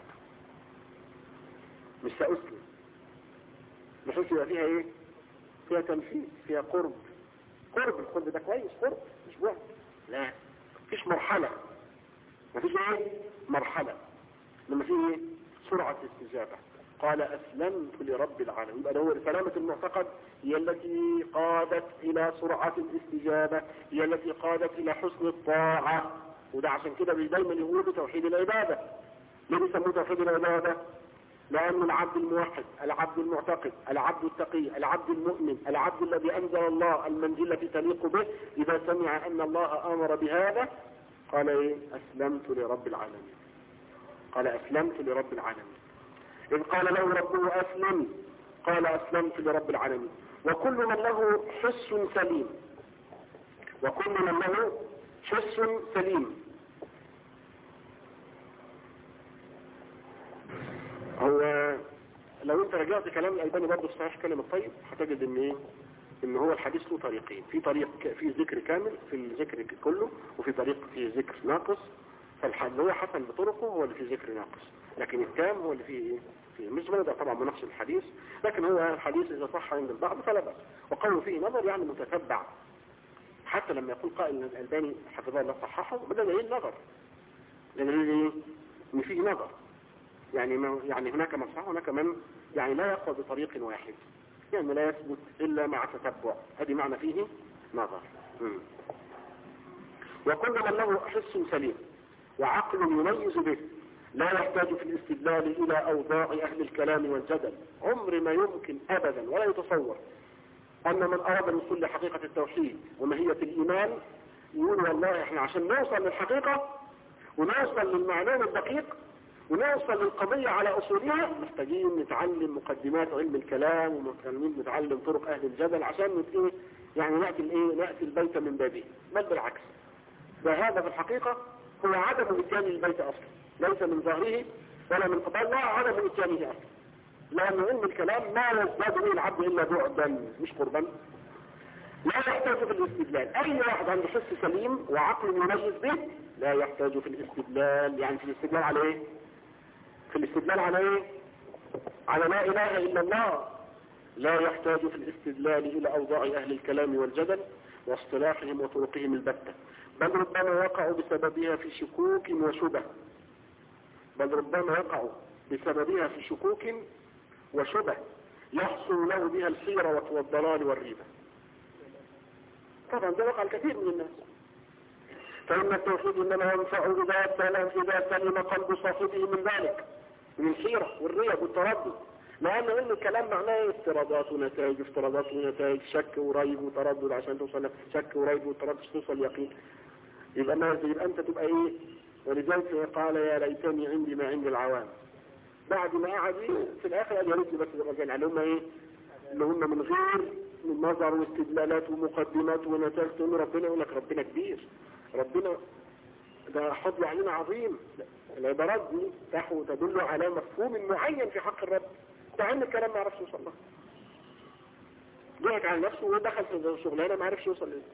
مش سأسلم، بحيث يبقى فيها ايه؟ فيها تنفيذ، فيها قرب القرب ده كويس، قرب مش بعد، لا مفيش مرحلة، مفيش ايه مرحلة، لما فيه ايه سرعة استجابة. قال أسلمت لرب العالمين. يبقى هو سلامة المعتقد هي التي قادت إلى سرعة الاستجابة، هي التي قادت إلى حسن الطاعة. وده عشان كده دايما يقولوا توحيد العبادة. ليه بيسموه توحيد العبادة؟ لأن العبد الموحد، العبد المعتقد، العبد التقي، العبد المؤمن، العبد الذي أنزل الله المنزلة تليق به، إذا سمع أن الله أمر بهذا قال إيه؟ أسلمت لرب العالمين. قال أسلمت لرب العالمين. إذ قال له ربه أسلم قال أسلمت لرب العالمين. وكل من له حس سليم، وكل من له حس سليم. هو لو انت رجعت كلام الألباني برضه في صحيح كلام الطيب هتجد ان ايه؟ ان هو الحديث له طريقين، في طريق في ذكر كامل في الذكر كله، وفي طريق في ذكر ناقص. فاللي هو حسن بطرقه هو اللي فيه ذكر ناقص، لكن التام هو اللي فيه ايه؟ مش بنقدر طبعا بنقص الحديث، لكن هو الحديث اذا صح عند البعض فلا بأس، وقالوا فيه نظر يعني متتبع. حتى لما يقول قائل الألباني حفظه الله صححه بدأ دليل نظر، دليل ايه؟ ان فيه نظر، يعني هناك من صح هناك من يعني لا يقوى بطريق واحد، يعني لا يثبت إلا مع تتبع، هذه معنى فيه نظر. وكل من له حس سليم وعقل يميز به لا يحتاج في الاستدلال إلى أوضاع أهل الكلام والجدل. عمر ما يمكن أبدا ولا يتصور أن من أراد الوصول لحقيقة التوحيد وماهية الإيمان يقول والله احنا عشان نوصل للحقيقة ونوصل للمعلوم الدقيق ونوصل للقضية على أصولها محتاجين نتعلم مقدمات علم الكلام، ومحتاجين نتعلم طرق أهل الجدل عشان يعني نأتي البيت من بابه، بل بالعكس. وهذا في الحقيقة هو عدم إتيان البيت أصلا، ليس من ظاهره ولا من قبل الله، عدم إتيانه أصلا. لأن علم الكلام ما يزداد به العبد إلا بعدا مش قربا. لا يحتاج في الاستدلال، أي واحد عنده حس سليم وعقل يميز به لا يحتاج في الاستدلال. يعني في الاستدلال على إيه؟ في الاستدلال على إيه؟ على لا إله إلا الله. لا يحتاج في الاستدلال إلى أوضاع أهل الكلام والجدل واصطلاحهم وطرقهم البتة، بل ربما وقعوا بسببها في شكوك وشبه، يحصل له بها الحيرة والضلال والريبة. طبعا ده وقع الكثير من الناس. فإن التوحيد إنما ينفع إذا سلم قلب صاحبه من ذلك، من الحيرة والريب والتردد. لأن علم الكلام معناه افتراضات ونتائج، افتراضات ونتائج، شك وريب وتردد عشان توصل، شك وريب وتردد توصل يقين. يبقى أنت تبقى إيه؟ ولذلك قال يا ليتني عندي ما عند العوام. بعد ما قعد في الآخر قال يا ريتني بس الرجال على هم إيه؟ اللي هم من غير من نظر واستدلالات ومقدمات ونتائج. تقول ربنا، يقول لك ربنا كبير، ربنا ده فضل علينا عظيم. العبارات دي تدل على مفهوم معين في حق الرب. تعلم الكلام ما عرفش يوصل له، ضحك على نفسه ودخل في شغلانه ما عرفش يوصل ليه.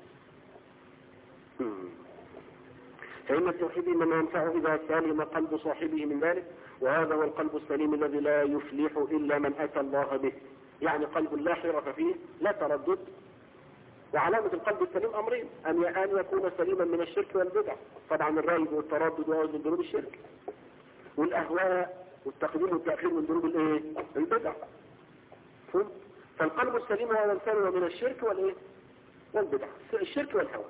فإن التوحيد إنما ينفع إذا سلم قلب صاحبه من ذلك، وهذا هو القلب السليم الذي لا يفلح إلا من أتى الله به. يعني قلب لا حيرة فيه، لا تردد. وعلامة القلب السليم أمرين: أن يكون سليما من الشرك والبدع، طبعا الريب والتردد من ذنوب الشرك، والأهواء والتقديم والتأخير من ذنوب البدع. فالقلب السليم هو من سلم من الشرك والبدع، الشرك والهوى.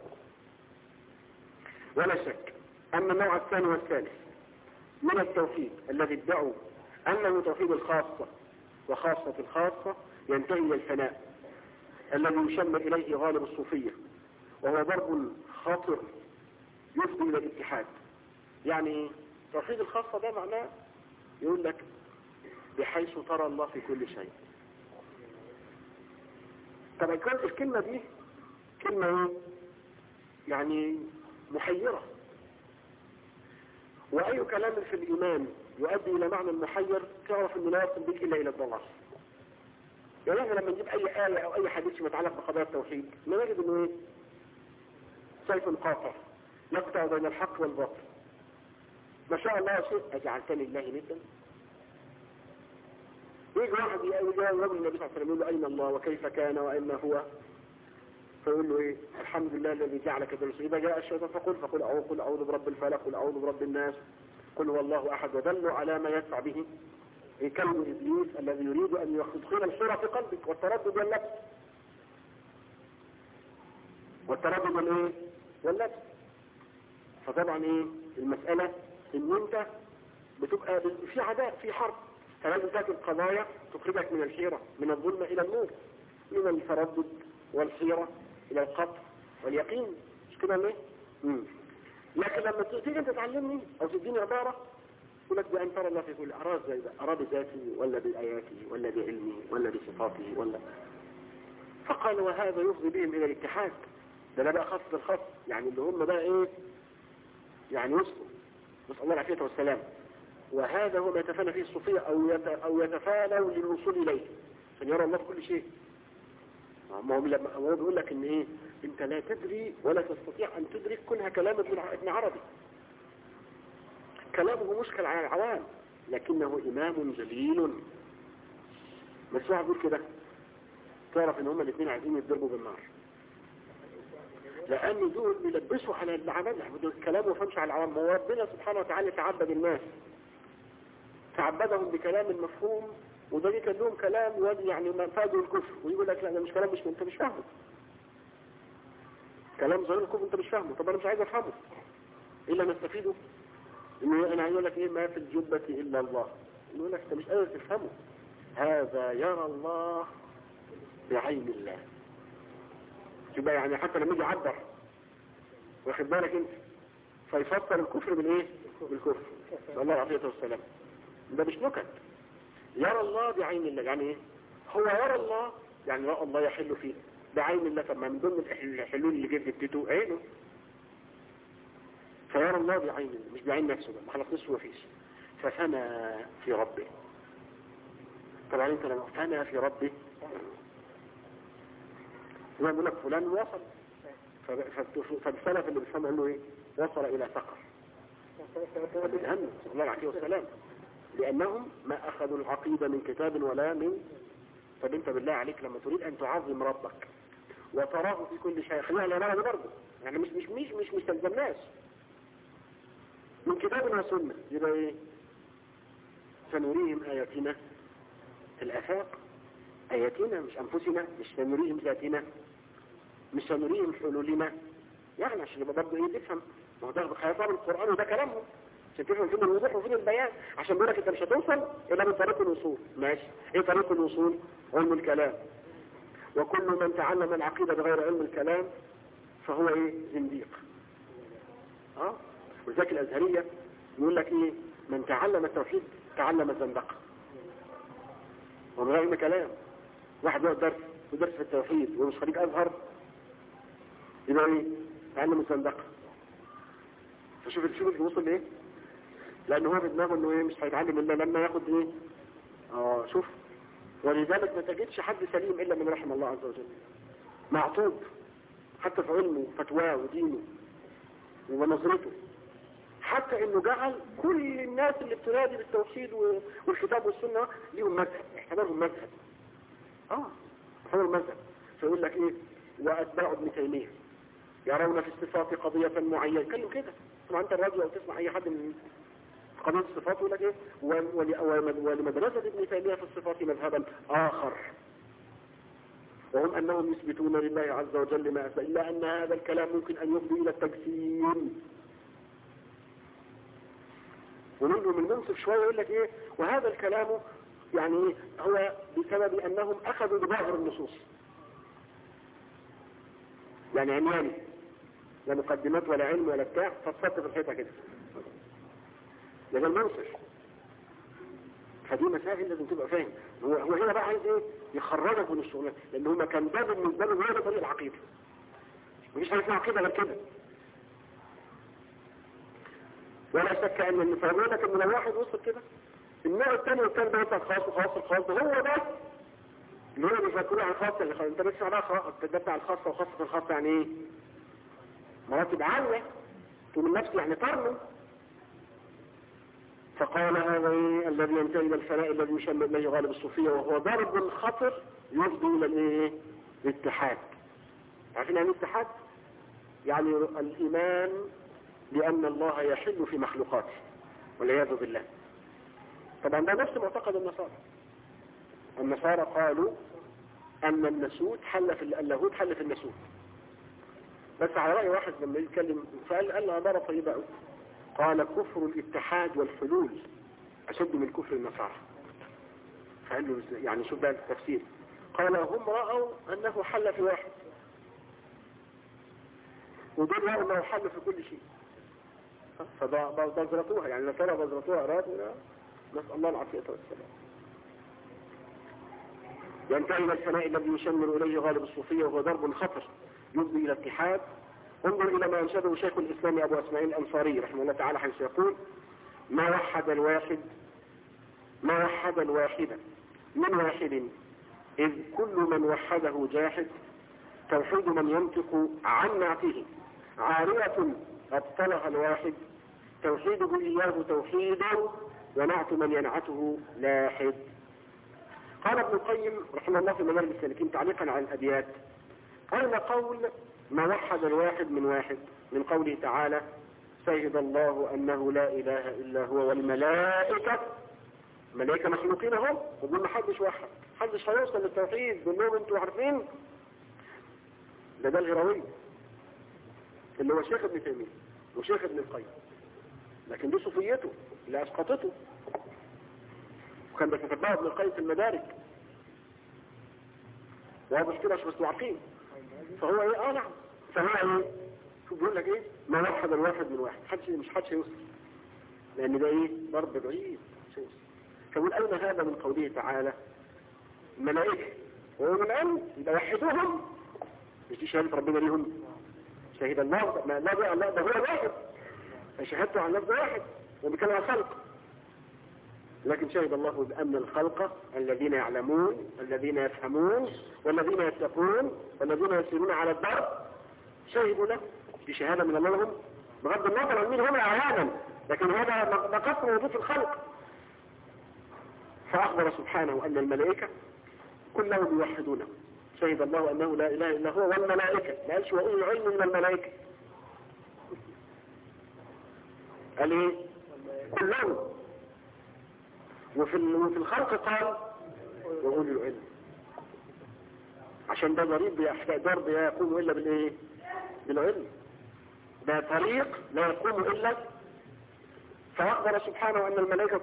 ولا شك أن النوع الثاني والثالث من التوحيد الذي ادعوا أنه توحيد الخاصة وخاصة الخاصة ينتهي إلى الفناء الذي يشمل إليه غالب الصوفية، وهو ضرب خاطر يفضي إلى الاتحاد. يعني توحيد الخاصة ده معناه يقول لك بحيث ترى الله في كل شيء. طبعا كانت الكلمة دي كلمة يعني محيرة، وأي كلام في الإيمان يؤدي إلى معنى محير تعرف أنه لا يصل بك إلا إلى الضلال. يعني احنا لما نجيب أي آية أو أي حديث متعلق بقضايا التوحيد نجد أنه سيف قاطع يقطع بين الحق والباطل. ما شاء الله شيء أجعلتني الله ندا. يجي واحد يقول النبي صلى الله عليه وسلم يقول له أين الله وكيف كان وأين هو، فيقول له الحمد لله الذي جعلك درس. إذا جاء الشيطان فقل أعوذ برب الفلق، قل أعوذ برب الناس، قل هو الله أحد، ودلوا على ما يدفع به كلم إبليس الذي يريد أن يدخل الحيرة في قلبك والتردد واللبس. واللبس. فطبعا المسألة إن أنت بتبقى في عداء، في حرب، فلازم تأتي القضايا تخرجك من الحيرة، من الظلمة إلى النور، من التردد والحيرة إلى القطع واليقين. مش كده ليه؟ لكن لما تيجي انت تعلمني او تديني عبارة يقول لك بأن ترى الله في كل أرى بذاته ولا بآياته ولا بعلمه ولا بصفاته ولا. فقال وهذا يفضي بهم إلى الاتحاد. ده بقى خاص الخاص، يعني اللي هم بقى يعني وصلوا، نسأل الله العافية والسلام. وهذا هو ما يتفانى فيه الصوفية أو يتفانوا للوصول إليه عشان يرى الله في كل شيء. هو بيقول لك ان انت لا تدري ولا تستطيع ان تدرك كلها كلام ابن عربي. كلامه مشكل على العوام لكنه امام جليل. بس واحد بيقول كده تعرف ان هما الاثنين عايزين يتضربوا بالنار، لان دول بيلبسوا على العوام، كلامه ما فهمش على العوام. وربنا سبحانه وتعالى تعبد الناس، تعبدهم بكلام مفهوم، وده كان لهم كلام يعني فادوا الكفر، ويقول لك لا ده مش كلام، انت مش فاهمه، كلام ظاهر الكفر انت مش فاهمه. طب انا مش عايز افهمه الا نستفيده. انه انا يقول لك ما في الجبة الا الله، يقول لك انت مش قادر تفهمه. هذا يرى الله بعين الله. يبقى يعني حتى لما يجي يعبر واخد بالك انت، فيفسر الكفر بالايه؟ بالكفر. صلى الله عليه والسلام. ده مش نكت. يرى الله بعين الله، يعني ايه؟ هو يرى الله، يعني رأى الله يحل فيه بعين الله. طب ما من ضمن الحلول اللي جه اديته عينه. فيرى الله بعين الله، مش بعين نفسه بقى، ما خلقناش ما فيش. ففنى في ربه. طبعا انت لما فنى في ربه زي ما بيقول لك فلان وصل، فالسلف اللي بيفهم قال له ايه؟ وصل الى سقر. فبيتهنى صلى الله عليه والسلام، لانهم ما اخذوا العقيدة من كتاب ولا من. طب انت بالله عليك لما تريد ان تعظم ربك وتراه في كل شيء، خلينا لا نرى برضه يعني مش تلزمناش من كتاب وسنة، يبقى ايه؟ سنريهم آياتنا في الآفاق. آياتنا مش أنفسنا، مش سنريهم ذاتنا، مش سنريهم حلولنا، يعني عشان يبقى برضه ايه تفهم. ما هو ده خيطان القرآن وده كلامهم عشان تفهم فين الوضوح وفين البيان. عشان بيقول لك انت مش هتوصل الا من طريق الوصول. ماشي، ايه طريق الوصول؟ علم الكلام. وكل من تعلم العقيدة بغير علم الكلام فهو ايه؟ زنديق. وذاك الازهرية يقول لك ايه؟ من تعلم التوحيد تعلم الزندقة. ومن غير علم كلام واحد يقعد درس في التوحيد ومش خريج ازهر يبقى ايه؟ تعلم الزندقة. فشوف اللي وصل لايه؟ لانه هو في دماغه انه ايه؟ مش هيتعلم الا لما ياخد ايه؟ شوف. ولذلك ما تجدش حد سليم الا من رحم الله عز وجل، معطوب حتى في علمه وفتواه ودينه ونظرته، حتى انه جعل كل الناس اللي بتنادي بالتوحيد والكتاب والسنة ليهم مذهب، احتمالهم مذهب. احتمالهم مذهب. فيقول لك ايه؟ واتباع ابن تيمية يرون في الصفات قضية معينة. كلهم كده. طبعا انت الرجل او تسمع اي حد من قضية الصفات يقول لك ايه؟ ولمدرسة ابن تيمية في الصفات مذهبا اخر، وهم انهم يثبتون لله عز وجل ما اثبت، الا ان هذا الكلام ممكن ان يفضي الى التجسيم. ومنهم المنصف شوية يقول لك ايه؟ وهذا الكلام يعني ايه؟ هو بسبب انهم اخذوا بظاهر النصوص، يعني عمياني، لا مقدمات ولا علم ولا بتاع، فتصدق في الحيطة كده. ده المنصف. فدي مسائل لازم تبقى فاهم. هو هنا بقى عايز ايه؟ يخرجك من الشغلات، لان هما كان ده بالنسبه لهم هذا طريق العقيده. مفيش حاجه اسمها عقيده غير كده. ولا شك ان النفاق لك ان لو واحد وصل كده، النوع الثاني والثاني ده بتاع الخاص وخاص الخاص، هو ده اللي هو بيفكروا على الخاص اللي انت بتسمع بقى ده بتاع الخاصه وخاصه الخاصه، يعني ايه؟ مراتب عاليه طول النفس، يعني قرن. فقال هذا الذي ينتهي الى الفناء الذي يشمل اليه غالب الصوفيه، وهو ضرب خطر يفضي الى الايه؟ الاتحاد. عارفين يعني الاتحاد؟ يعني الايمان بان الله يحل في مخلوقاته والعياذ بالله. طبعا ده نفس معتقد النصارى. النصارى قالوا ان الناسوت حل في اللاهوت، حل في الناسوت. بس على رأي واحد لما يتكلم قال عبارة طيبة قوي، قال كفر الاتحاد والحلول أشد من كفر النصارى. فقال له يعني شوف بقى التفسير، قال هم رأوا أنه حل في واحد، ودول رأوا أنه حل في كل شيء، فبذرتوها، يعني النصارى بذرتوها أرادوا، نسأل الله العافية والسلام. ينتهي إلى الفناء الذي يشمل إليه غالب الصوفية، وهو ضرب خطر يفضي إلى اتحاد. انظر إلى ما أنشده شيخ الإسلام أبو إسماعيل الأنصاري رحمه الله تعالى، حيث يقول: ما وحد الواحد من واحد، إذ كل من وحده جاحد، توحيد من ينطق عن نعته عارية أبطلها الواحد، توحيده إياه توحيد، ونعت من ينعته لاحد. قال ابن القيم رحمه الله في مدارج السالكين تعليقا على الأبيات: أين قول ما وحد الواحد من واحد من قوله تعالى: شهد الله أنه لا إله إلا هو والملائكة، ملائكة مخلوقين هم، وقول ما حدش وحد، حدش هيوصل للتوحيد، قول لهم انتوا عارفين. ده الهروي اللي هو شيخ ابن تيمية وشيخ ابن القيم، لكن دي صوفيته اللي أسقطته، وكان بيتتبعه ابن القيم في المدارج. واضح كده؟ مش مستوعبين. فهو ايه؟ نعم. فهو ايه؟ شوف بيقول لك ايه، ما وحد الواحد من واحد، مش حدش يوصل، لان ده ايه ضرب بعيد مش يوصل. فقول اين هذا من قوله تعالى ملائكة وهم العلم يبقى وحدوهم، مش دي شهادة ربنا ليهم؟ شهد الله، ما لا ده هو واحد، فشهدته عن نفسه واحد وبكلم عن خلق، لكن شهد الله بأن الخلق الذين يعلمون الذين يفهمون والذين يتقون والذين يسيرون على الدرب شهدوا له بشهادة من الله لهم، بغض النظر عن مين هم أعيانا، لكن هذا نقص وجود الخلق. فأخبر سبحانه أن الملائكة كلهم يوحدونه، شهد الله أنه لا إله إلا هو والملائكة، ما قالش وأولي العلم من الملائكة، قال إيه كلهم. وفي الخلق قال وأولي العلم، عشان ده ضريب بأحكاء ضرب لا يقوم إلا بالإيه بالعلم، ده طريق لا يقوم إلا. فأخبر سبحانه أن الملائكة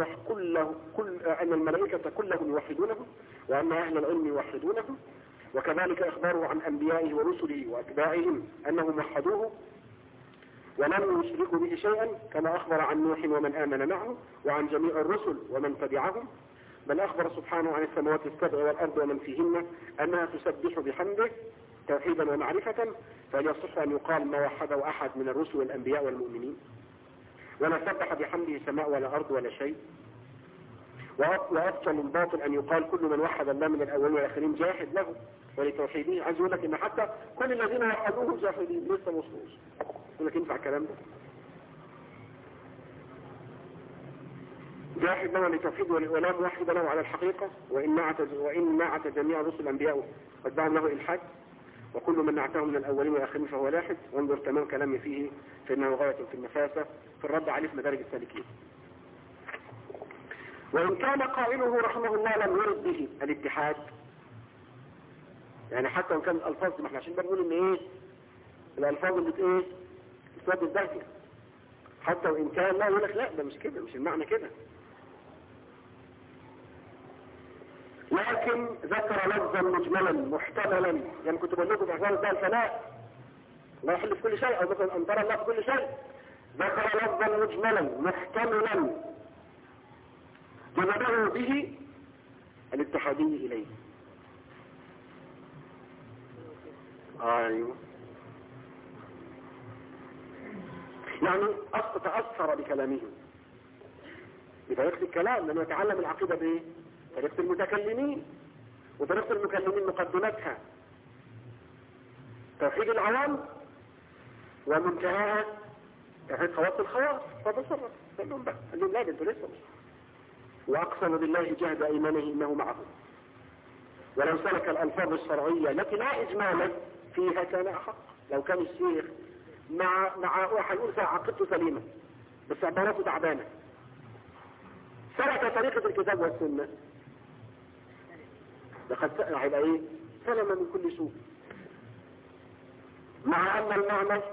أن الملائكة كلهم يوحدونه وأن أهل العلم يوحدونه، وكذلك إخباره عن أنبيائه ورسله وأتباعهم أنهم وحدوه ولم يشركوا به شيئا، كما أخبر عن نوح ومن آمن معه وعن جميع الرسل ومن تبعهم. بل أخبر سبحانه عن السماوات السبع والأرض ومن فيهن أنها تسبح بحمده توحيدا ومعرفة، فهل يصح أن يقال ما وحده أحد من الرسل والأنبياء والمؤمنين؟ ولا سبح بحمده سماء ولا أرض ولا شيء. وأبطل الباطل أن يقال كل من وحد الله من الأولين والآخرين جاحد له ولتوحيده. عايز يقول لك إن حتى كل الذين وحدوه جاحدين لسه مصروف. يقول لك ينفع الكلام ده؟ جاحد له ولتوحيده ولا موحد له على الحقيقة، وإن نعت جميع رسل الأنبياء واتبعهم له إلحاد، وكل من نعته من الأولين والآخرين فهو لاحد. وانظر تمام كلامي فيه فإنه غاية في النفاسة في الرد عليه في مدارج السالكين. وإن كان قائله رحمه الله لم يرد به الاتحاد، يعني حتى وإن كان الألفاظ ما احنا عشان بنقول إن إيه الألفاظ اللي إيه إثبات الدهية، حتى وإن كان لا يقول لك لا ده مش كده، مش المعنى كده، لكن ذكر لفظا مجملا محتملا. يعني كنت بقول لكم في أحوال ده الفناء لا يحل في كل شيء، أو مثلا أن ترى الله في كل شيء. ذكر لفظا مجملا محتملا جمعه به الاتحادي إليه. أيوه، يعني تأثر بكلامه بطريقة الكلام، لأنه يتعلم العقيدة بإيه؟ طريقة المتكلمين، وطريقة المكلمين مقدمتها توحيد العوام ومنتهاها توحيد خواص الخواص. فتصرف قال لهم بقى، قال لهم لا ده انتوا لسه. وأقسم بالله جهد أيمانه إنه معه، ولو سلك الألفاظ الشرعية التي لا إجمال فيها كان أحق. لو كان الشيخ مع واحد يقول عقيدته سليمة بس عباراته تعبانة، سلك طريقة الكتاب والسنة، لقد هيبقى ايه سلم من كل سوء. مع أن المعنى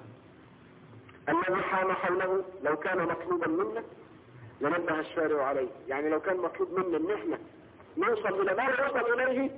الذي حام حوله لو كان مطلوبا منا لنبه الشارع عليه. يعني لو كان مطلوب منا ان احنا نوصل الى ما يوصل اليه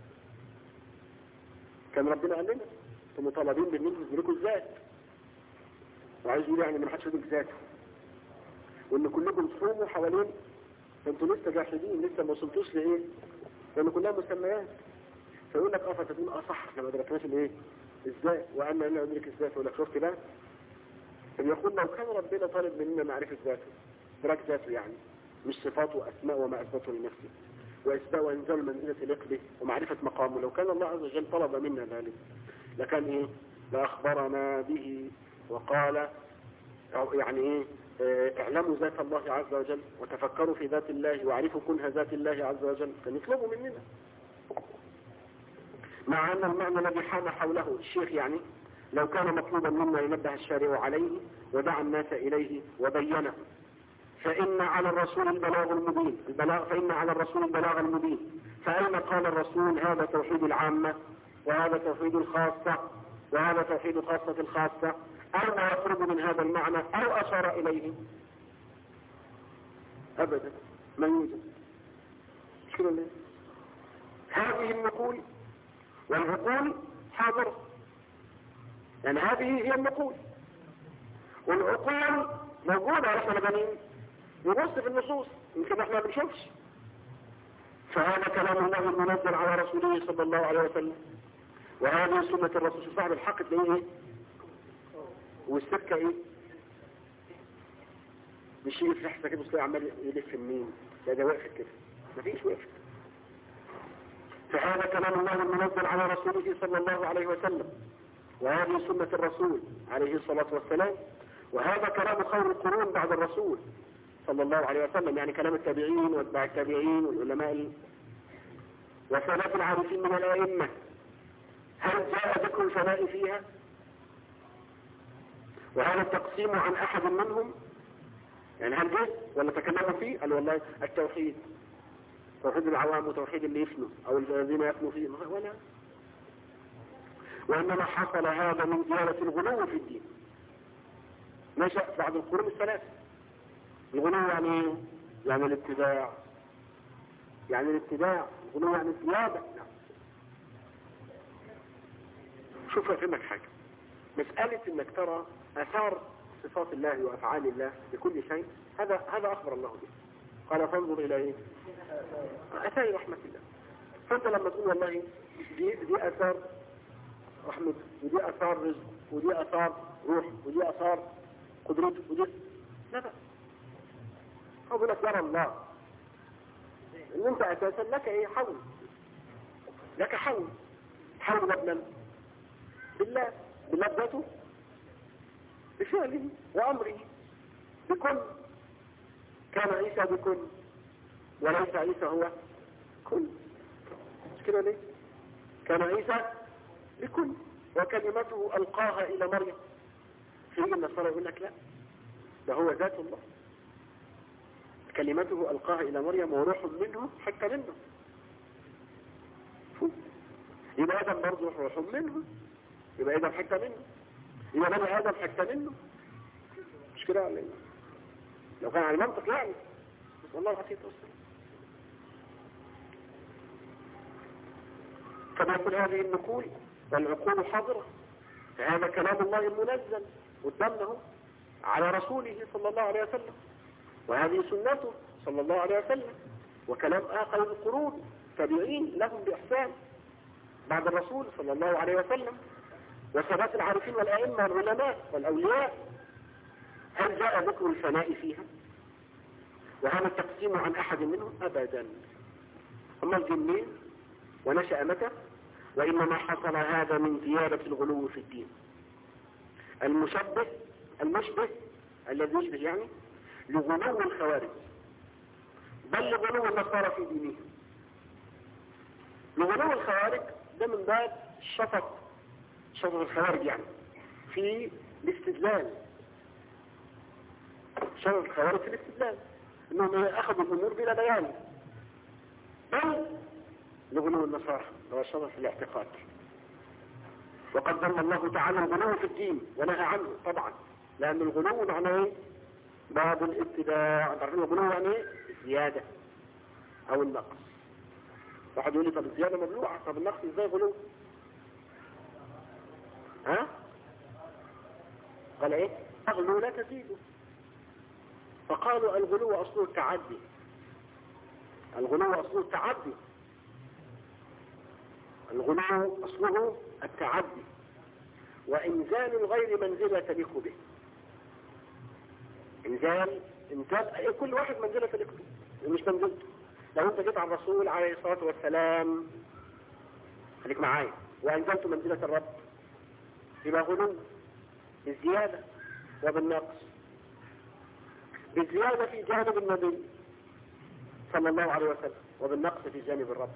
كان ربنا قال لنا انتم مطالبين بان انتم تدركوا الذات، وعايز يقول يعني ان ما حدش يدرك ذاته، وان كلكم تصوموا حوالين، انتوا لسه جاحدين لسه ما وصلتوش لايه، لان كلها مسميات. فيقول لك فتكون صح احنا ما ادركناش الايه الذات، وان انا ادرك الذات. يقول لك شفت بقى، يقول لو كان ربنا طالب مننا معرفه ذاته، ادراك ذاته يعني مش صفاته واسماء وما اثبته لنفسه، وإثبات وإنزال منزلة لقبه ومعرفة مقامه، لو كان الله عز وجل طلب منا ذلك لكان إيه لأخبرنا به وقال يعني إيه اعلموا ذات الله عز وجل وتفكروا في ذات الله واعرفوا كنها ذات الله عز وجل، كان يطلبوا مننا. مع أن المعنى الذي حام حوله الشيخ يعني لو كان مطلوبا منا ينبه الشارع عليه ودعا الناس إليه وبينه، فإن على الرسول البلاغ المبين فأين قال الرسول هذا توحيد العامة وهذا توحيد الخاصة وهذا توحيد خاصة الخاصة، أو ما يخرج من هذا المعنى أو أشار إليه؟ أبدا ما يوجد. شكرا لله. هذه النقول والعقول حاضرة، يعني هذه هي النقول، والعقول موجودة واحنا مجانين نبص في النصوص يمكن احنا ما بنشوفش. فهذا كلام الله المنزل على رسوله صلى الله عليه وسلم، وهذه سنة الرسول صاحب الحق تلاقيه ايه؟ والسكة ايه؟ مش يلف لحظة كده تلاقيه عمال يلف منين؟ لا ده واقف كده، مفيش وقفت. فهذا كلام الله المنزل على رسوله صلى الله عليه وسلم، وهذه سنة الرسول عليه الصلاة والسلام، وهذا كلام خير القرون بعد الرسول صلى الله عليه وسلم، يعني كلام التابعين واتباع التابعين والعلماء وسلف العارفين من الأئمة. هل جاء ذكر الفناء فيها؟ وهذا التقسيم عن أحد منهم، يعني هل جاء ولا تكلموا فيه؟ قال والله التوحيد، توحيد العوام وتوحيد اللي يفنوا أو الذين يفنوا فيه، ولا. وإنما حصل هذا من زيادة الغلو في الدين، نشأ بعد القرون الثلاث. الغلو يعني يعني الابتداع، يعني الابتداع، الغلو يعني الزيادة. شوف افهمك حاجة، مسألة انك ترى اثار صفات الله وافعال الله بكل شيء، هذا اخبر الله به. قال فانظر الى ايه؟ اثار رحمة الله. فانت لما تقول والله دي اثار رحمة، ودي اثار رزق، ودي اثار روح، ودي اثار قدرته، ودي لا بقى. هو بيقول لك يرى الله ان انت اساسا لك ايه؟ حول، لك حول. حول بمن؟ بالله، بالله ذاته، بفعله وامره، بكل. كان عيسى بكل وليس عيسى هو كل، مش كده ليه؟ كان عيسى بكل وكلمته القاها الى مريم. في النصارى يقول لك لا، ده هو ذات الله، كلمته القاها الى مريم وروح منه حتى منه. يبقى ادم برضه روح منه، يبقى ادم حتى منه، يبقى بني ادم حتى منه، مش كده ولا ايه؟ لو كان على المنطق يعني، بس والله العظيم توصل. كما يقول هذه النقول والعقول حاضرة، فهذا كلام الله المنزل قدامنا على رسوله صلى الله عليه وسلم، وهذه سنته صلى الله عليه وسلم، وكلام آخر القرون تابعين لهم بإحسان بعد الرسول صلى الله عليه وسلم، وثبات العارفين والأئمة والعلماء والأولياء. هل جاء ذكر الفناء فيها؟ وهل التقسيم عن أحد منهم؟ أبدا. أما الجنين ونشأ متى؟ وإنما حصل هذا من زيادة الغلو في الدين. المشبه الذي يشبه يعني لغلو الخوارج، بل لغلو النصارى في دينهم. لغلو الخوارج ده من باب شطط الخوارج، يعني في الاستدلال. شطط الخوارج في الاستدلال انهم اخذوا الامور بلا بيان، بل لغلو النصارى هو شطط في الاعتقاد. وقد ذم الله تعالى الغلو في الدين ونهى عنه طبعا، لان الغلو معناه ايه؟ باب الاتباع. تعرفين الغلو يعني ايه؟ الزياده او النقص. واحد يقول لي طب الزياده مبلوعه، طب النقص ازاي غلو؟ ها؟ قال ايه؟ اغلو لا تزيدوا. فقالوا الغلو اصله التعدي، الغلو اصله التعدي، الغلو اصله التعدي وانزال الغير منزلة تليق به. انزال كل واحد منزلة تليق به، مش منزلته. لو انت جيت على الرسول عليه الصلاة والسلام، خليك معايا، وانزلت منزلة الرب، يبقى غلو بالزيادة وبالنقص. بالزيادة في جانب النبي صلى الله عليه وسلم، وبالنقص في جانب الرب.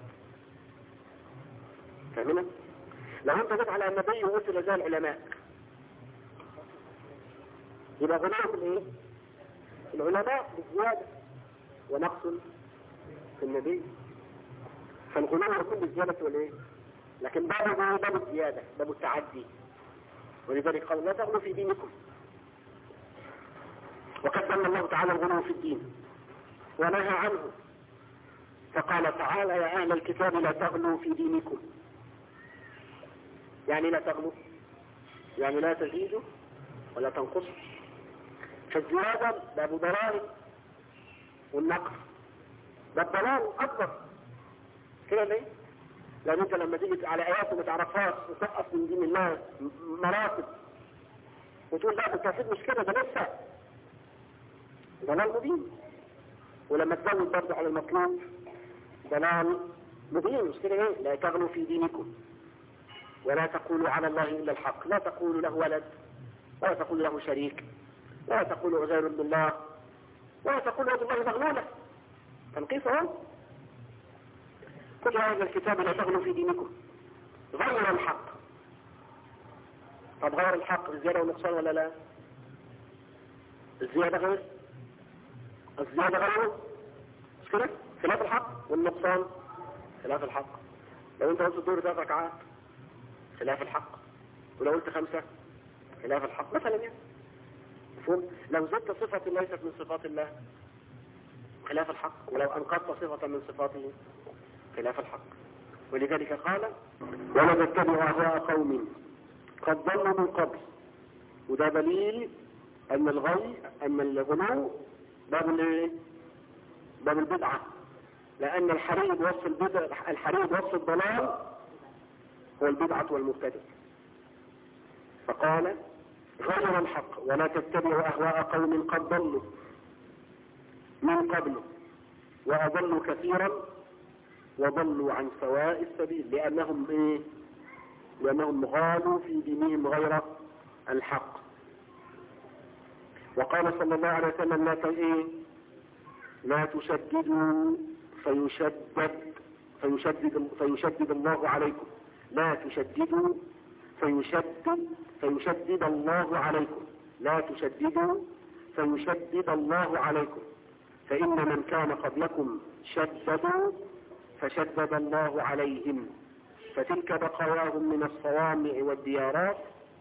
فاهمين؟ لو انت جيت على النبي وقلت لزال العلماء، يبقى غلو بالايه؟ العلماء بالزيادة ونقص في النبي. فالغلو يكون بالزيادة والايه؟ لكن باب الزيادة، باب التعدي. ولذلك قال لا تغلوا في دينكم. وقد ذم الله تعالى الغلو في الدين ونهى عنه، فقال تعالى يا أهل الكتاب لا تغلوا في دينكم. يعني لا تغلوا يعني لا تزيد ولا تنقص. فالزيادة باب ضلال، والنقص باب ضلال أكبر كده ليه؟ لأن أنت لما تيجي على آيات ما تعرفهاش وتقف من دين الله مراتب وتقول لا التوحيد مش كده، ده لسه ضلال مبين. ولما تزود برضه على المطلوب ضلال مبين، مش كده ليه؟ لا تغلوا في دينكم ولا تقولوا على الله إلا الحق، لا تقولوا له ولد ولا تقولوا له شريك ولا تقولوا عزير بن الله ولا تقولوا يد الله مغلولة، تنقيص اهو. كل هذا الكتاب لا تغلوا في دينكم غير الحق. طب غير الحق الزيادة والنقصان ولا لا؟ الزيادة غير مش كده؟ خلاف الحق، والنقصان خلاف الحق. لو انت قلت الظهر 3 ركعات خلاف الحق، ولو قلت 5 خلاف الحق مثلا يعني. مفهوم؟ لو زدت صفة ليست من صفات الله خلاف الحق، ولو أنقذت صفة من صفاته خلاف الحق. ولذلك قال ولا تتبعوا أهواء قوم قد ضلوا من قبل. وده دليل أن الغلو باب البدعة، لأن الحري بوصف الضلال هو البدعة والمبتدع. فقال غير الحق ولا تتبعوا أهواء قوم قد ضلوا من قبل وأضلوا كثيرا وضلوا عن سواء السبيل، لأنهم غالوا في دينهم غير الحق. وقال صلى الله عليه وسلم لا تشددوا فيشدد الله عليكم، لا تشددوا فيشدد الله عليكم، لا تشددوا فيشدد الله عليكم، فإن من كان قبلكم شددوا فشدد الله عليهم، فتلك بقاياهم من الصوامع والديارات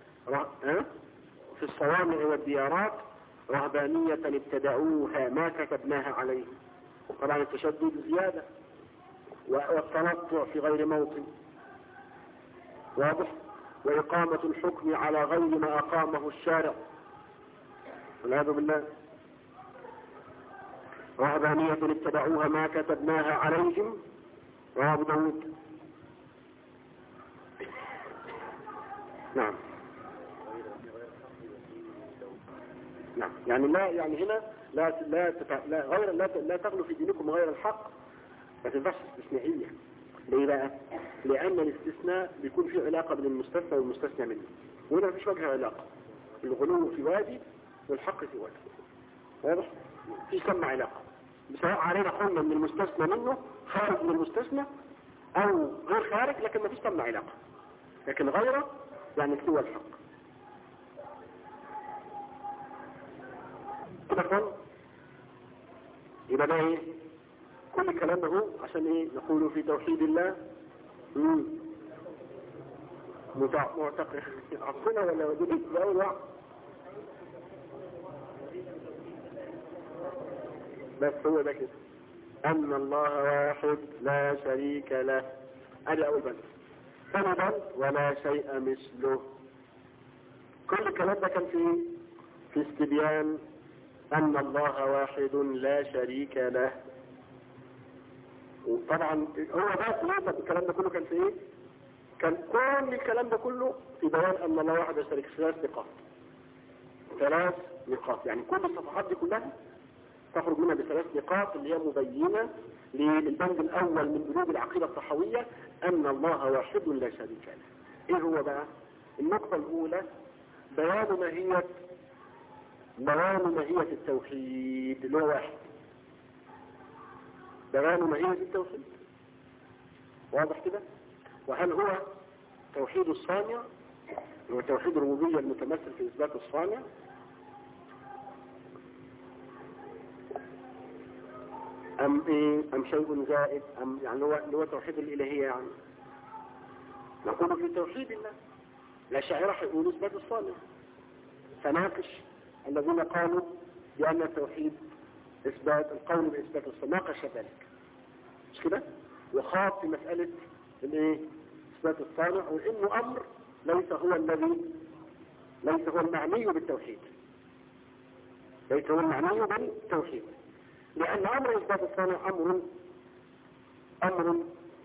في الصوامع والديارات رهبانية ابتدعوها ما كتبناها عليهم. طبعا التشدد زيادة، والتنطع في غير موطن واضح، وإقامة الحكم على غير ما أقامه الشارع والعياذ بالله. رهبانية ابتدعوها ما كتبناها عليهم، رواه أبو داود. نعم يعني هنا لا تغلوا في دينكم غير الحق، ما تنفعش استثنائية. ليه بقى؟ لأن الاستثناء بيكون فيه علاقة بين المستثنى والمستثنى منه، وهنا مفيش وجه علاقة. الغلو في وادي والحق في وادي، واضح؟ في سمى علاقة، سواء علينا قلنا من المستثنى منه خارج من المستثنى أو غير خارج، لكن مفيش سمى علاقة. لكن غيره يعني سوى الحق. كده يبقى ده كل الكلام ده هو عشان نقوله في توحيد الله معتقد عصنا ولا وجدت بأول وقت. بس هو ده كده، أن الله واحد لا شريك له، ادي أول بند. ثاني بند ولا شيء مثله. كل الكلام ده كان في استبيان أن الله واحد لا شريك له. وطبعا هو ده الكلام ده كله كان في ايه؟ كان كل الكلام ده كله في بيان أن الله واحد لا شريك له. 3 نقاط، يعني كل الصفحات دي كلها تخرج منها ب3 نقاط اللي هي مبينة للبند الأول من بنود العقيدة الطحوية أن الله واحد لا شريك له. ايه هو بقى؟ النقطة الأولى بيان ماهية التوحيد اللي هو واحد. بيان ماهية التوحيد واضح كده؟ وهل هو توحيد الصانع هو توحيد الربوبية المتمثل في إثبات الصانع، أم شيء زائد، أم يعني هو توحيد الإلهية؟ يعني نقول في توحيد الله. الأشاعرة يقولوا إثبات الصانع، فناقش الذين قالوا بأن التوحيد إثبات القول بإثبات الصانع، ناقش ذلك مش كده؟ وخاض في مسألة إثبات الصانع، وإنه أمر ليس هو الذي ليس هو المعني بالتوحيد، ليس هو المعني بالتوحيد، لأن أمر إثبات الصانع أمر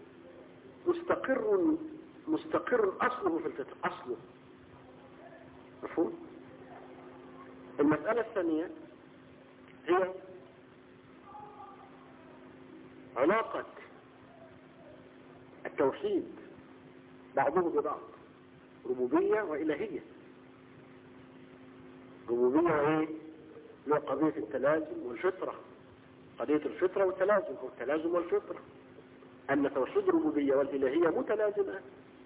مستقر أصله في الفطر، أصله مفهوم. المسألة الثانية هي علاقة التوحيد بعضه ببعض، ربوبية وإلهية. ربوبية وإيه؟ من قضية التلازم والفطرة، قضية الفطرة والتلازم، أو التلازم والفطرة، أن توحيد الربوبية والإلهية متلازمان،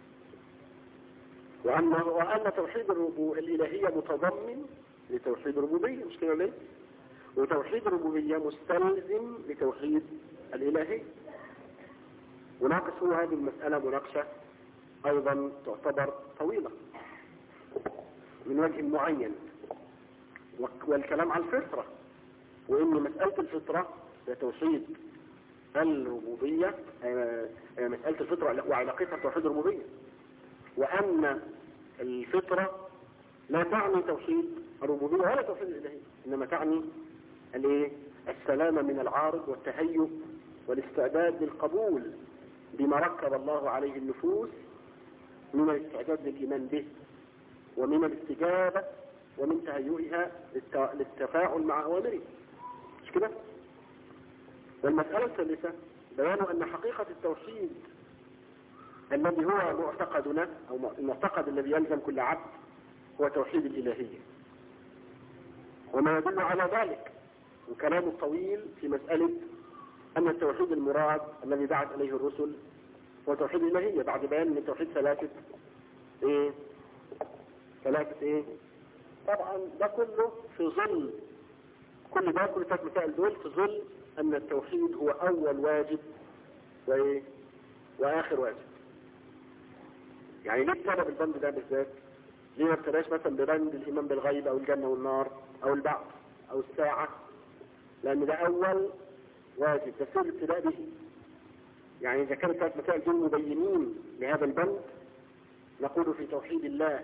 وأن توحيد الإلهية متضمن لتوحيد الربوبية، مش كده ليه؟ وتوحيد الربوبية مستلزم لتوحيد الإلهية. وناقش هو هذه المسألة مناقشة أيضا تعتبر طويلة من وجه معين، والكلام عن الفطرة، وإن مسألة الفطرة توحيد الربوبية، مسألة الفطرة وعلاقتها بتوحيد الربوبية، وأن الفطرة لا تعني توحيد الربوبية ولا توحيد الإلهية، إنما تعني السلامة من العارض والتهيؤ والاستعداد للقبول بما ركب الله عليه النفوس من الاستعداد للإيمان به، ومن الاستجابة، ومن تهيئها للتفاعل مع أوامره، مش كده؟ والمسألة الثالثة بيان أن حقيقة التوحيد الذي هو معتقدنا، أو المعتقد الذي يلزم كل عبد، هو توحيد الإلهية، وما يدل على ذلك وكلام الطويل في مسألة أن التوحيد المراد الذي دعت إليه الرسل هو توحيد الإلهية، بعد بيان أن التوحيد ثلاثة طبعا ده كله في ظل كل ثلاث مسائل دول في ظل أن التوحيد هو أول واجب وآخر واجب. يعني ليه ابتدى بالبند ده بالذات؟ ليه ما ابتداش مثلا ببند الإيمان بالغيب أو الجنة والنار أو البعث أو الساعة؟ لأن ده أول واجب، ده سر الابتداء به. يعني إذا كانت ثلاث مسائل دول مبينين لهذا البند، نقول في توحيد الله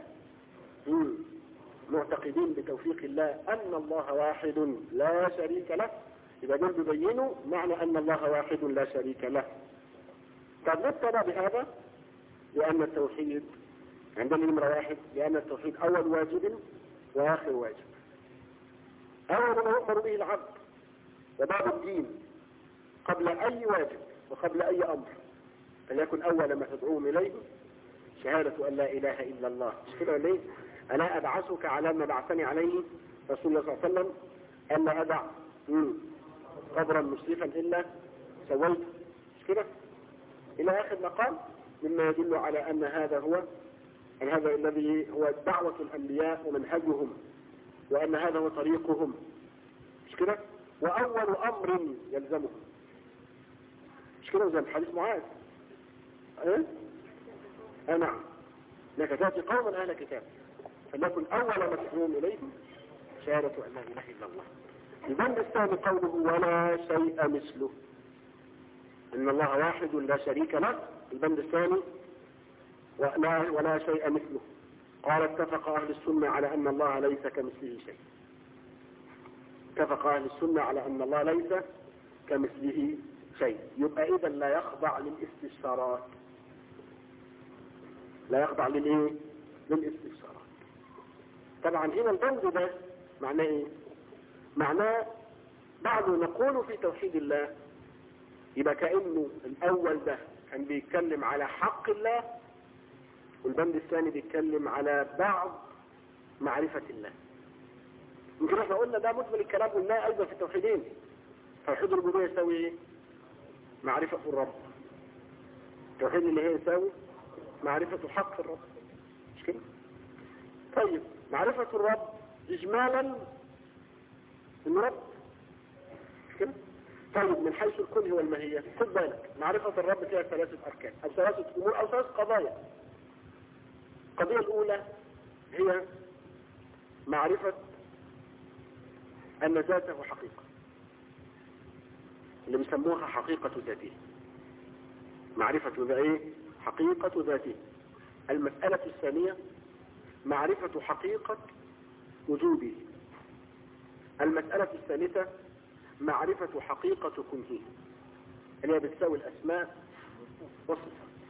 معتقدين بتوفيق الله أن الله واحد لا شريك له، إذا دول بيبينوا معنى أن الله واحد لا شريك له. طب نبتدى بهذا لأن التوحيد عندنا نمرة واحد، لأن التوحيد أول واجب وآخر واجب، أول ما يؤمر به العبد وباب الدين قبل أي واجب وقبل أي أمر، فليكن أول ما تدعوهم إليه شهادة أن لا إله إلا الله، مش كده ليه؟ ألا أبعثك على ما بعثني عليه رسول الله صلى الله عليه وسلم، ألا أدع قبرا مشرفا إلا سويته، مش كده؟ إلى آخر مقام مما يدل على أن هذا الذي هو دعوة الأنبياء ومنهجهم، وأن هذا هو طريقهم، مش كده؟ وأول أمر يلزمهم، مش كده؟ زي حديث معاذ نعم، انك تاتي قوما اهل كتاب فليكن اول ما تدعوهم اليه شهاده ان لا اله الا الله. البند الثاني قوله ولا شيء مثله، ان الله واحد لا شريك له. البند الثاني ولا شيء مثله، قال اتفق اهل السنه على ان الله ليس كمثله شيء. اتفق اهل السنه على ان الله ليس كمثله شيء، يبقى اذا لا يخضع للاستفسارات، لا يخضع للاستفسارات. طبعا هنا البند ده معناه ايه؟ معناه بعد نقول في توحيد الله يبقى كأنه الاول ده كان بيتكلم على حق الله، والبند الثاني بيتكلم على بعض معرفة الله. يمكن احنا قلنا ده مجمل الكلام قلناه ايضا في التوحيدين. توحيد الربوبية يساوي ايه؟ معرفة الرب. التوحيد اللي هي يساوي معرفة حق الرب، مش كده؟ طيب معرفة الرب إجمالا إنه رب، مش كده؟ طيب من حيث الكل هو الماهية، خد بالك معرفة الرب فيها ثلاثة أركان أو ثلاثة أمور أو ثلاث قضايا. القضية الأولى هي معرفة أن ذاته حقيقة، اللي بيسموها حقيقة ذاته. معرفة ذا إيه؟ حقيقة ذاته. المسألة الثانية معرفة حقيقة وجوده. المسألة الثالثة معرفة حقيقة كنه، اللي هي بتساوي الأسماء والصفات.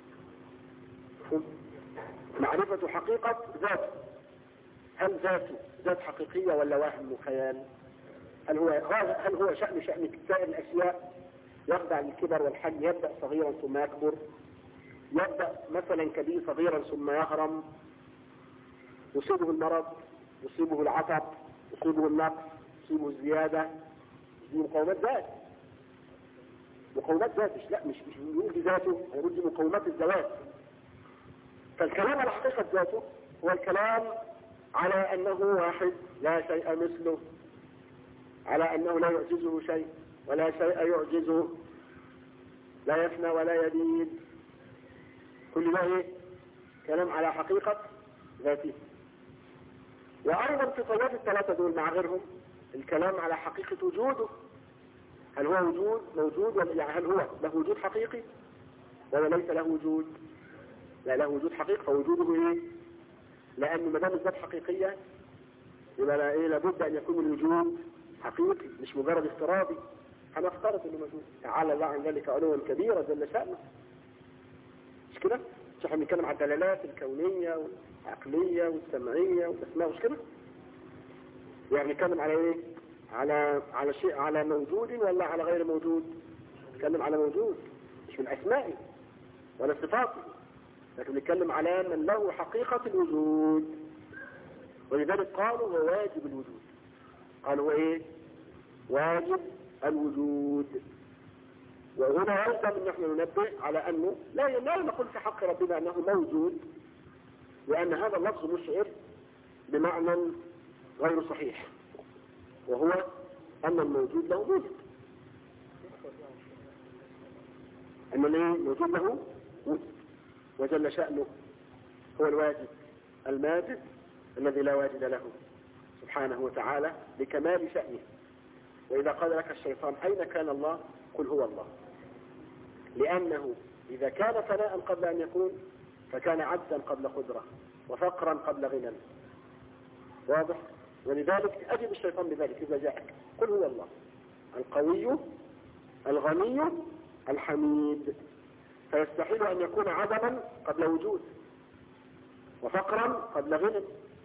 معرفة حقيقة ذاته، هل ذاته ذات حقيقية ولا وهم وخيال؟ هل هو شأن سائر الأشياء يخضع للكبر والحجم، يبدأ صغيرا ثم يكبر، يبدأ مثلا كبير صغيرا ثم يهرم، يصيبه المرض، يصيبه العطب، يصيبه النقص، يصيبه الزيادة. دي مقومات ذات، مقومات ذات، مش بيقول دي ذاته، هيقول دي مقومات الذوات. فالكلام على حقيقة ذاته هو الكلام على أنه واحد لا شيء مثله، على أنه لا يعجزه شيء ولا شيء يعجزه، لا يفنى ولا يبيد. كل ده ايه؟ كلام على حقيقة ذاته. وأيضا في طيات الثلاثة دول مع غيرهم الكلام على حقيقة وجوده. هل هو موجود ولا يعني هل هو له وجود حقيقي ولا ليس له وجود؟ لا، له وجود حقيقي. فوجوده ايه؟ لأن ما دام الذات حقيقية يبقى لابد أن يكون الوجود حقيقي مش مجرد افتراضي. هنفترض انه موجود، تعالى الله عن ذلك علوا كبيرا جل شأنه. مش كده؟ مش احنا بنتكلم على الدلالات الكونية والعقلية والسمعية والاسماء، مش كده؟ يعني بنتكلم على ايه؟ على شيء، على موجود ولا على غير موجود؟ بنتكلم على موجود، مش من اسمائه ولا صفاته، لكن بنتكلم على من له حقيقة الوجود. ولذلك قالوا هو واجب الوجود. قالوا ايه؟ واجب الوجود. وهنا أيضا نحن ننبه على أنه لا نقول في حق ربنا أنه موجود، لأن هذا اللفظ مشعر بمعنى غير صحيح، وهو أن الموجود له وجود، أن الموجود له وجود، وجل شأنه هو الواجد الماجد الذي لا واجد له سبحانه وتعالى لكمال شأنه. وإذا قال لك الشيطان أين كان الله؟ قل هو الله، لأنه إذا كان فناء قبل أن يكون فكان عجزا قبل قدرة وفقرا قبل غنى. واضح؟ ولذلك أجب الشيطان بذلك إذا جاءك، قل هو الله القوي الغني الحميد. فيستحيل أن يكون عدما قبل وجود وفقرا قبل غنى.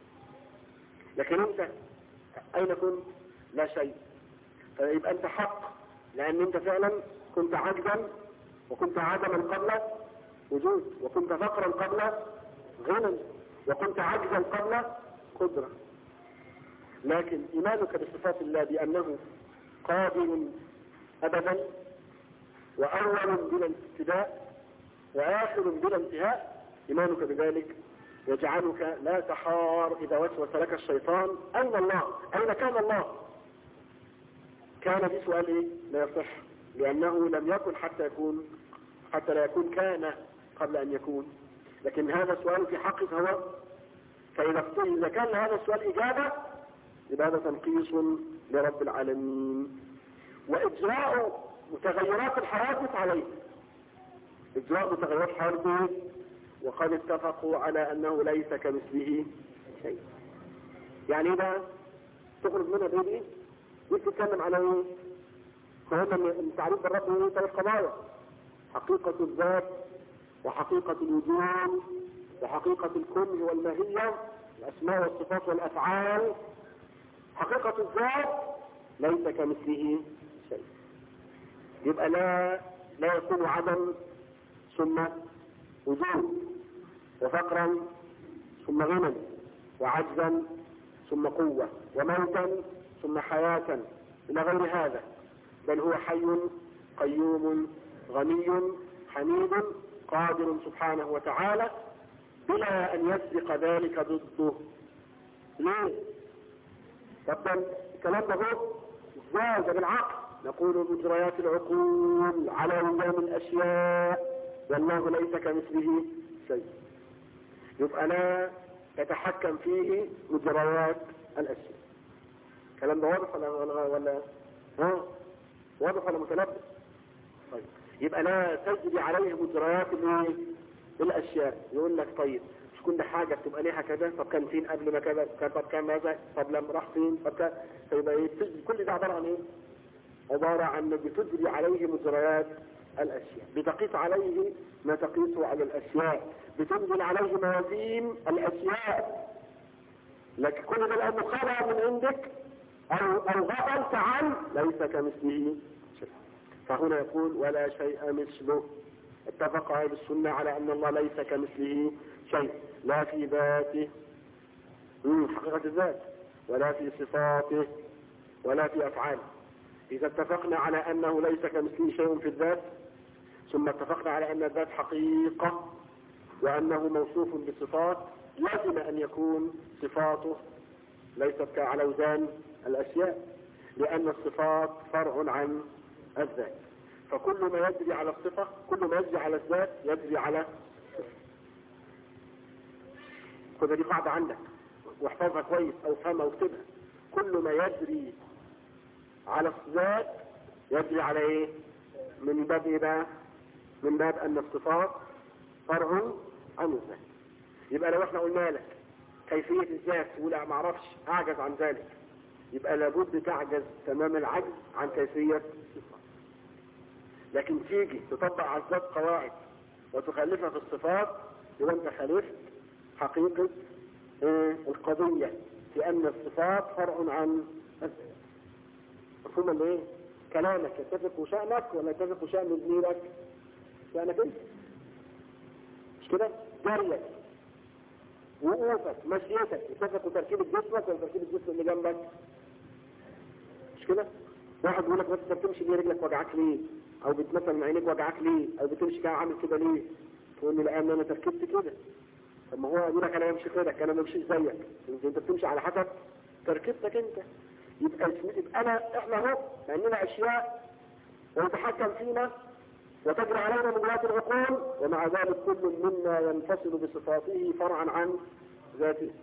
لكن أنت أين كنت؟ لا شيء. فيبقى أنت حق، لأن أنت فعلا كنت عجزا وكنت عدما قبل وجود، وكنت فقرا قبل غنى، وكنت عجزا قبل قدرة. لكن إيمانك بصفات الله بأنه قادر أبدا وأول بلا ابتداء وآخر بلا انتهاء، إيمانك بذلك يجعلك لا تحار إذا وسوس لك الشيطان أين الله؟ أين كان الله؟ كان دي سؤال إيه؟ لا يصح، لأنه لم يكن حتى لا يكون كان قبل أن يكون. لكن هذا السؤال في حقه هو، فإذا كان هذا السؤال إجابة يبقى هذا تنقيص لرب العالمين، وإجراء متغيرات الحوادث عليه. إجراء متغيرات الحوادث، وقد اتفقوا على أنه ليس كمثله شيء. يعني إذا تخرج منها بإيه؟ يتكلم على ايه؟ فهم التعريف بالرب هو ثلاث قضايا: حقيقة الذات وحقيقة الوجود وحقيقة الكون والماهية، الأسماء والصفات والأفعال. حقيقة الذات ليس كمثله شيء، يبقى لا يكون عدم ثم وجود وفقرا ثم غنى وعجزا ثم قوة وموتا ثم حياة إلى غير هذا، بل هو حي قيوم غني حميد قادر سبحانه وتعالى بلا أن يسبق ذلك ضده. ليه؟ طبعا الكلام ده هو ازاي بالعقل؟ نقول مجريات العقول على وزان الأشياء والله ليس كمثله شيء، يبقى لا يتحكم فيه مجريات الأشياء. الكلام ده واضح ولا واضح ولا متلبس؟ طيب يبقى لا تجري عليه مجريات الاشياء. يقول لك طيب مش كل حاجة بتبقى ليها كذا، طب كان فين قبل ما كذا، طب كان ماذا، طب لما راح فين، طب كان، فيبقى ايه كل ده عبارة عن ايه؟ عبارة عن بتجري عليه مجريات الاشياء، بتقيس عليه ما تقيسه على الاشياء، بتنزل عليه موازين الاشياء. لكن كل ده لانه خلع من عندك او غفلت عنه ليس كمثله شيء. فهنا يقول ولا شيء مثله. اتفق اهل السنة على ان الله ليس كمثله شيء، لا في ذاته حقيقة الذات، ولا في صفاته، ولا في افعاله. اذا اتفقنا على انه ليس كمثله شيء في الذات، ثم اتفقنا على ان الذات حقيقة وانه موصوف بصفات، لازم ان يكون صفاته ليست على وزن الاشياء، لان الصفات فرع عن الذات. فكل ما يجري على الصفة، كل ما يجري على الذات يجري على الصفة. خذ دي قاعدة عندك واحفظها كويس او افهمها واكتبها. كل ما يجري على الذات يجري على ايه؟ من باب ايه بقى؟ من باب ان الصفات فرع عن الذات. يبقى لو احنا قلنا لك كيفية الذات ولا ما اعرفش اعجز عن ذلك، يبقى لابد تعجز تمام العجز عن كيفية الصفات. لكن تيجي تطبق على الذات قواعد وتخلفها في الصفات، يبقى انت خالفت حقيقة القضية في ان الصفات فرع عن الذات. مفهوم اللي ايه؟ كلامك يتفق شأنك ولا يتفق شأن زميلك؟ شأنك انت، مش كده؟ جريك، وقوفك، مشيتك يتفق تركيب جسمك ولا تركيب الجسم اللي جنبك؟ مش كده؟ واحد يقول لك بس انت بتمشي ليه رجلك وجعك ليه؟ او بتمثل عينيك وجعك ليه؟ او بتمشي كده عامل كده ليه؟ تقول لي لان انا تركبت كده. طب ما هو يقول لك انا بمشي كده، انا ما بمشيش زيك، انت بتمشي على حسب تركيبتك انت. يبقى احنا اهو عندنا اشياء ويتحكم فينا وتجري علينا مجريات العقول، ومع ذلك كل منا ينفصل بصفاته فرعا عن ذاته.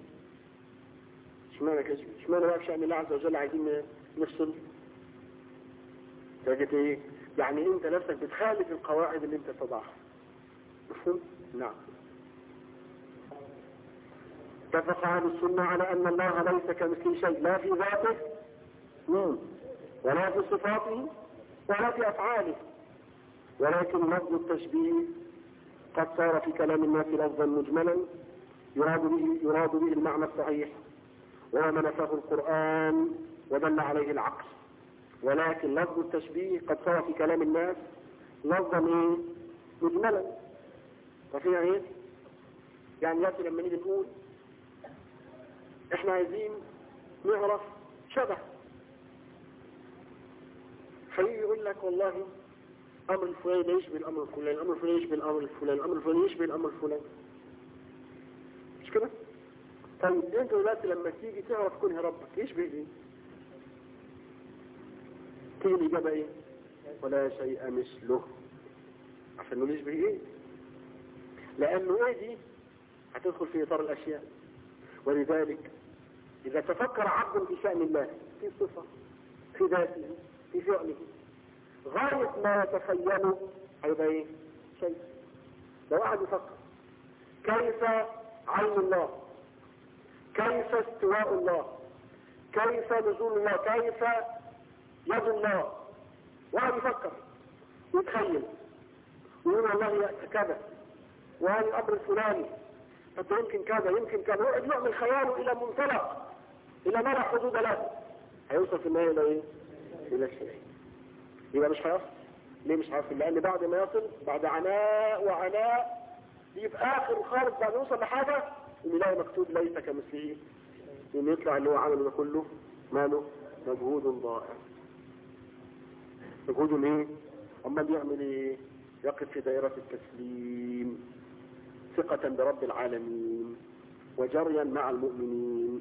اشمعنى بقى في شأن الله عز وجل عايزين نفصل؟ تجد ايه؟ يعني انت نفسك بتخالف القواعد اللي انت تضعها. مفهوم؟ نعم. اتفق اهل السنة على ان الله ليس كمثله شيء، لا في ذاته ولا في صفاته ولا في افعاله، ولكن لفظ التشبيه قد صار في كلام الناس لفظا مجملا يراد به المعنى الصحيح، وما نفاه القرآن ودل عليه العقل. ولكن لفظ التشبيه قد صار في كلام الناس لفظا مجملا. ففيها ايه؟ يعني ياتي لما نيجي نقول احنا عايزين نعرف شبه، فيجي يقول لك والله امر الفلاني يشبه الامر الفلاني، الامر الفلاني يشبه الامر الفلاني، الامر الفلاني يشبه الامر الفلاني، مش كده؟ طيب انت دلوقتي لما تيجي تعرف كونه ربك يشبه ايه؟ تيجي الاجابه ايه؟ ولا شيء مثله. عشان نقول يشبه ايه؟ لانه ايه دي هتدخل في اطار الاشياء. ولذلك اذا تفكر عبد في شأن الله، في صفة، في ذاته، في فعله، غاية ما يتخيله هيبقى ايه؟ شيء. لو قاعد يفكر كيف عين الله، كيف استواء الله، كيف نزول الله، كيف يد الله، وقاعد يفكر يتخيل ويقول والله كذا وهذا الامر الفلاني، طب يمكن كذا يمكن كذا، وقعد يعمل خياله الى منطلق، الى ما لا حدود له، هيوصل في النهايه الى ايه؟ الى الشيء. يبقى مش هيصل. ليه مش هيصل؟ لان بعد ما يصل بعد عناء وعناء دي في اخر خالص بعد ما يوصل لحاجه يلاقي مكتوب ليس كمثله، ان يطلع اللي هو عمله ده كله ماله؟ مجهود ضائع. مجهود ايه؟ امال يعمل ايه؟ يقف في دائره التسليم ثقه برب العالمين وجريا مع المؤمنين.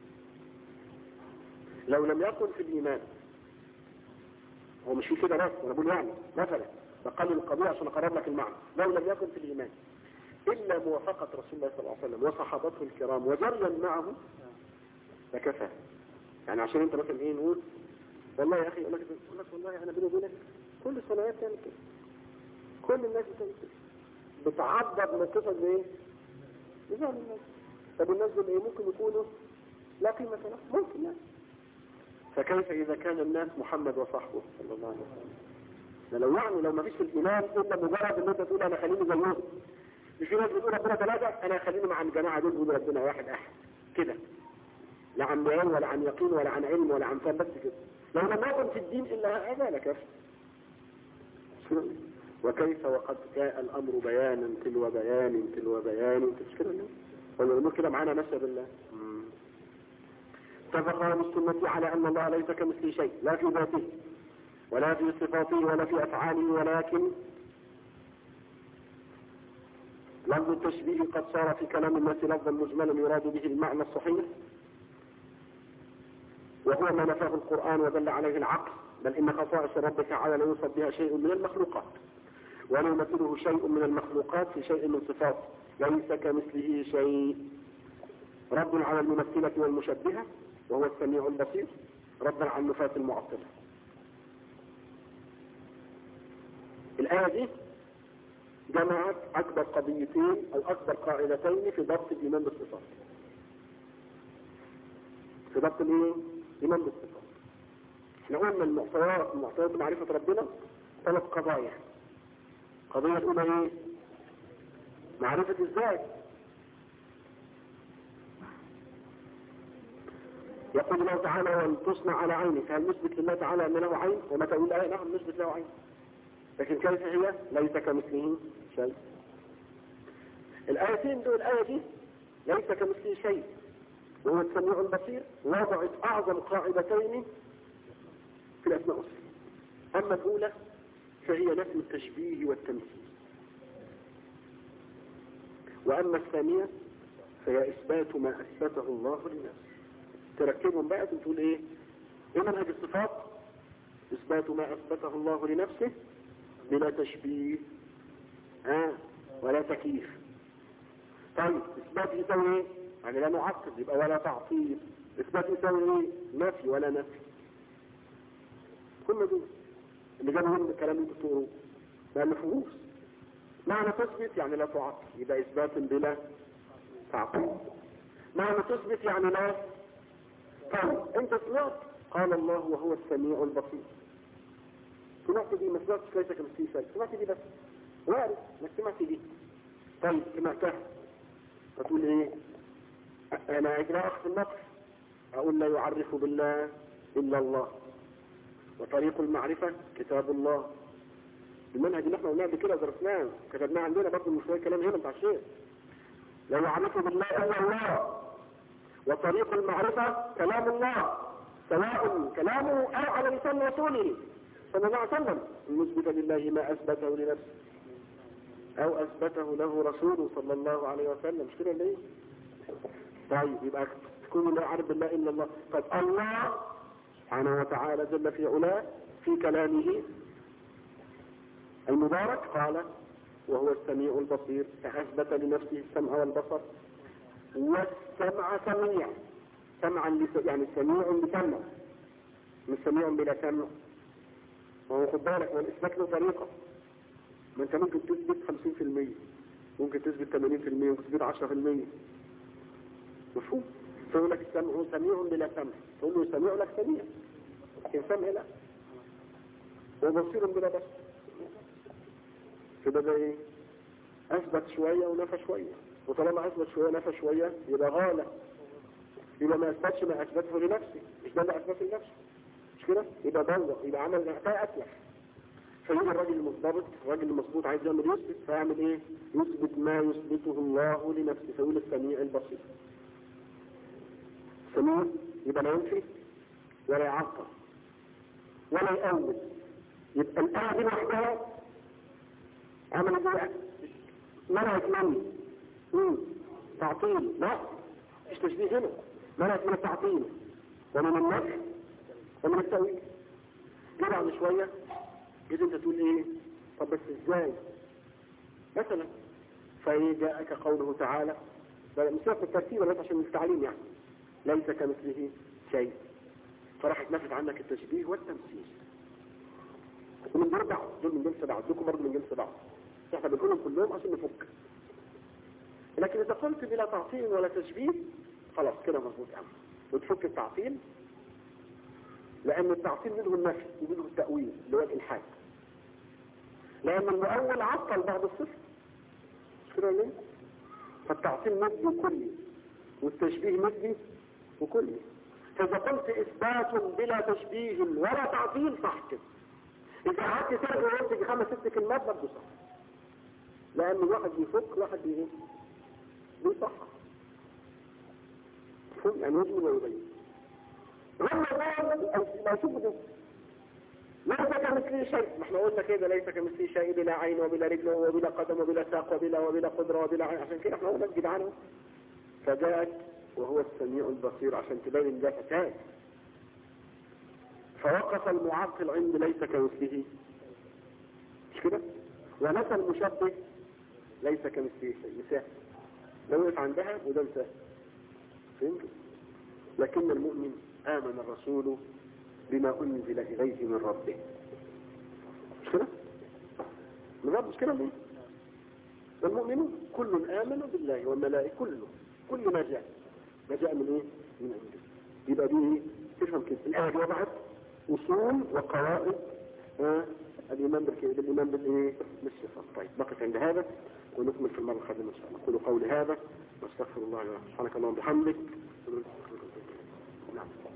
لو لم يكن في الايمان، هو مش في كده ناس، انا بقول يعني مثلا بقلل القضيه عشان اقرب لك المعنى، لو لم يكن في الايمان الا موافقه رسول الله صلى الله عليه وسلم وصحابته الكرام وجريا معه لكفى. يعني عشان انت مثلا ايه نقول والله يا اخي، يقول لك والله انا بيني وبينك كل الصناعات تعمل كده، كل الناس بتعمل كده، بتعبر من القصص بايه؟ لزعم الناس. طب الناس دول ايه؟ ممكن يكونوا لا قيمة لهم، ممكن يعني. فكيف إذا كان الناس محمد وصحبه صلى الله عليه وسلم؟ لو ما فيش في الإيمان إلا مجرد إن أنت تقول أنا خليني زيهم. مش في ناس بتقول ربنا ثلاثة، أنا خليني مع الجماعة دول بيقولوا ربنا واحد أحد كده، لا عن بيان ولا عن يقين ولا عن علم ولا عن فهم، بس كده. لو لم يكن في الدين إلا هذا لكفر. وكيف وقد جاء الأمر بيانا تلو بيان تلو بيان، تشكر الله ولا نقول كده معانا نفسه بالله. اتفق اهل السنة على أن الله ليس كمثله شيء، لا في ذاته ولا في صفاته ولا في أفعاله، ولكن لفظ التشبيه قد صار في كلام الناس لفظا مجملا يراد به المعنى الصحيح، وهو ما نفاه القرآن ودل عليه العقل، بل إن خصائص ربك تعالى لا يوصف بها شيء من المخلوقات، ولا يمثله شيء من المخلوقات في شيء من صفاته، ليس كمثله شيء. رد على الممثلة والمشبهة وهو السميع البصير، ردا على النفاة المعطلة. الآية دي جمعت أكبر قضيتين أو أكبر قاعدتين في ضبط الإيمان بالصفات. في ضبط الإيمان بالصفات احنا قلنا المعطيات معرفة ربنا 3 قضايا. قضية الأولى ايه؟ معرفة الذات. يقول الله تعالى وان تصنع على عينك، هل نثبت لله تعالى ان له عين؟ وما تقول الآية نعم نثبت له عين، لكن كيف هي؟ ليس كمثله شيء. الآيتين دول، الآية دي ليس كمثله شيء وهو السميع البصير، وضعت أعظم قاعدتين في الأسماء والصفات. أما الأولى فهي نفي التشبيه والتمثيل، وأما الثانية فهي إثبات ما أثبته الله لنفسه. تركبهم بقى تقول إيه منهج الصفات؟ إثبات ما أثبته الله لنفسه بلا تشبيه ولا تكييف. طيب إثبات يسوي إيه؟ يعني لا نعطل، يبقى ولا تعطيل. إثبات يسوي إيه؟ نفي ولا نفي. كل دول اللي جابوا من الكلام اللي بتقولوه ما نفهموش. معنى تثبت يعني لا تعطل، يبقى إثبات بلا تعطيل. معنى تثبت يعني لا. طيب أنت سمعت قال الله وهو السميع البصير، سمعت دي، ما سمعتش ليس كمثله شيء، سمعت دي بس وارد انك سمعت دي. طيب سمعتها فتقول ايه؟ انا اجراء في النقص اقول لا يعرف بالله الا الله، وطريق المعرفة كتاب الله. المنهج اللي احنا قلناه قبل كده درسناه كتبناه عندنا برضه من شويه كلام هنا بتاع الشيخ. لا يعرف بالله الا الله، وطريق المعرفة كلام الله، سواء كلامه او على لسان رسوله صلى الله عليه وسلم، المثبت لله ما اثبته لنفسه او اثبته له رسوله صلى الله عليه وسلم. مش كده ليه؟ طيب يبقى تكون لا يعرف بالله الا الله. طب الله سبحانه وتعالى جل في علاه في كلامه المبارك قال وهو السميع البصير، فاثبت لنفسه السمع والبصر والسمع سميع. سمعا يعني سميع بسمع، مش سميع بلا سمع. وهو خد بالك من اثبات له طريقه، ما انت ممكن تثبت 50%، ممكن تثبت 80%، ممكن تثبت 10%. مفهوم؟ فيقول لك السمع سميع بلا سمع، تقول له سميع لك سميع، لكن سمع لا. وبصير بلا بصر. كده ده ايه؟ اثبت شويه ونفى شويه، وطالما اثبت شويه ونفى شويه يبقى غالة، يبقى ما اثبتش ما اثبته لنفسه، مش ده اللي اثبته لنفسه، مش كده؟ يبقى ضل، يبقى عمل اعطاء اتلف. فيجي الراجل المضبط، الراجل المظبوط عايز يعمل يثبت، فيعمل ايه؟ يثبت ما يثبته الله لنفسه، فيقول السميع البصير. سميع يبقى لا ينفي ولا يعطل ولا يأول. يبقى الآية دي لوحدها عملت ايه؟ منعت مني تعطيل، لا مش تشبيه هنا، منعت من التعطيل ومن النفي ومن التأويل. كده بعد شوية جيت انت تقول ايه؟ طب بس ازاي؟ مثلا فجاءك قوله تعالى، مسافة الترتيب ولا عشان التعليم يعني، ليس كمثله شيء، فراحت نفت عنك التشبيه والتمثيل. ومن دول من جنس بعض، دوكم برضه من جنس بعض، احنا بنقولهم كلهم عشان نفك. لكن إذا قلت بلا تعطيل ولا تشبيه خلاص كده مظبوط أمر، وتفك التعطيل، لأن التعطيل منه النفي ومنه التأويل اللي هو الإلحاد، لأن المؤول عطل بعض الصفر، مش كده ليه؟ فالتعطيل نسبي وكلي والتشبيه نسبي وكلي. فإذا قلت إثبات بلا تشبيه ولا تعطيل صح كده. إذا قعدت ترجع وانت 5-6 كلمات برضه صح، لأن واحد بيفك واحد بيصحح، يعني يجمل ويبين. هم لا شوفوا ليس كمثله شيء، ما احنا قلنا كده ليس كمثله شيء، بلا عين وبلا رجل وبلا قدم وبلا ساق وبلا قدرة وبلا عين، عشان كده احنا قلنا الجدعان فجاءت وهو السميع البصير عشان تبين ده فساد. فوقف المعطل عند ليس كمثله، مش كده؟ ونفى المشبه ليس كمثله شيء، مثال لو وقف عندها وده مثال، فهمت؟ لكن المؤمن آمن الرسول بما أنزل إليه من ربه، مش كده؟ من رب، مش كده ليه؟ والمؤمنون كل آمن بالله والملائكة، كل ما جاء من ايه؟ من عنده. يبقى دي ايه؟ تفهم كده الآية وضعت أصول وقواعد الإيمان بالإيمان بالإيه؟ بالصفات. طيب نقف عند هذا ونكمل في المرة القادمة إن شاء الله. قولوا قولي هذا واستغفر الله سبحانك اللهم وبحمدك. نعم.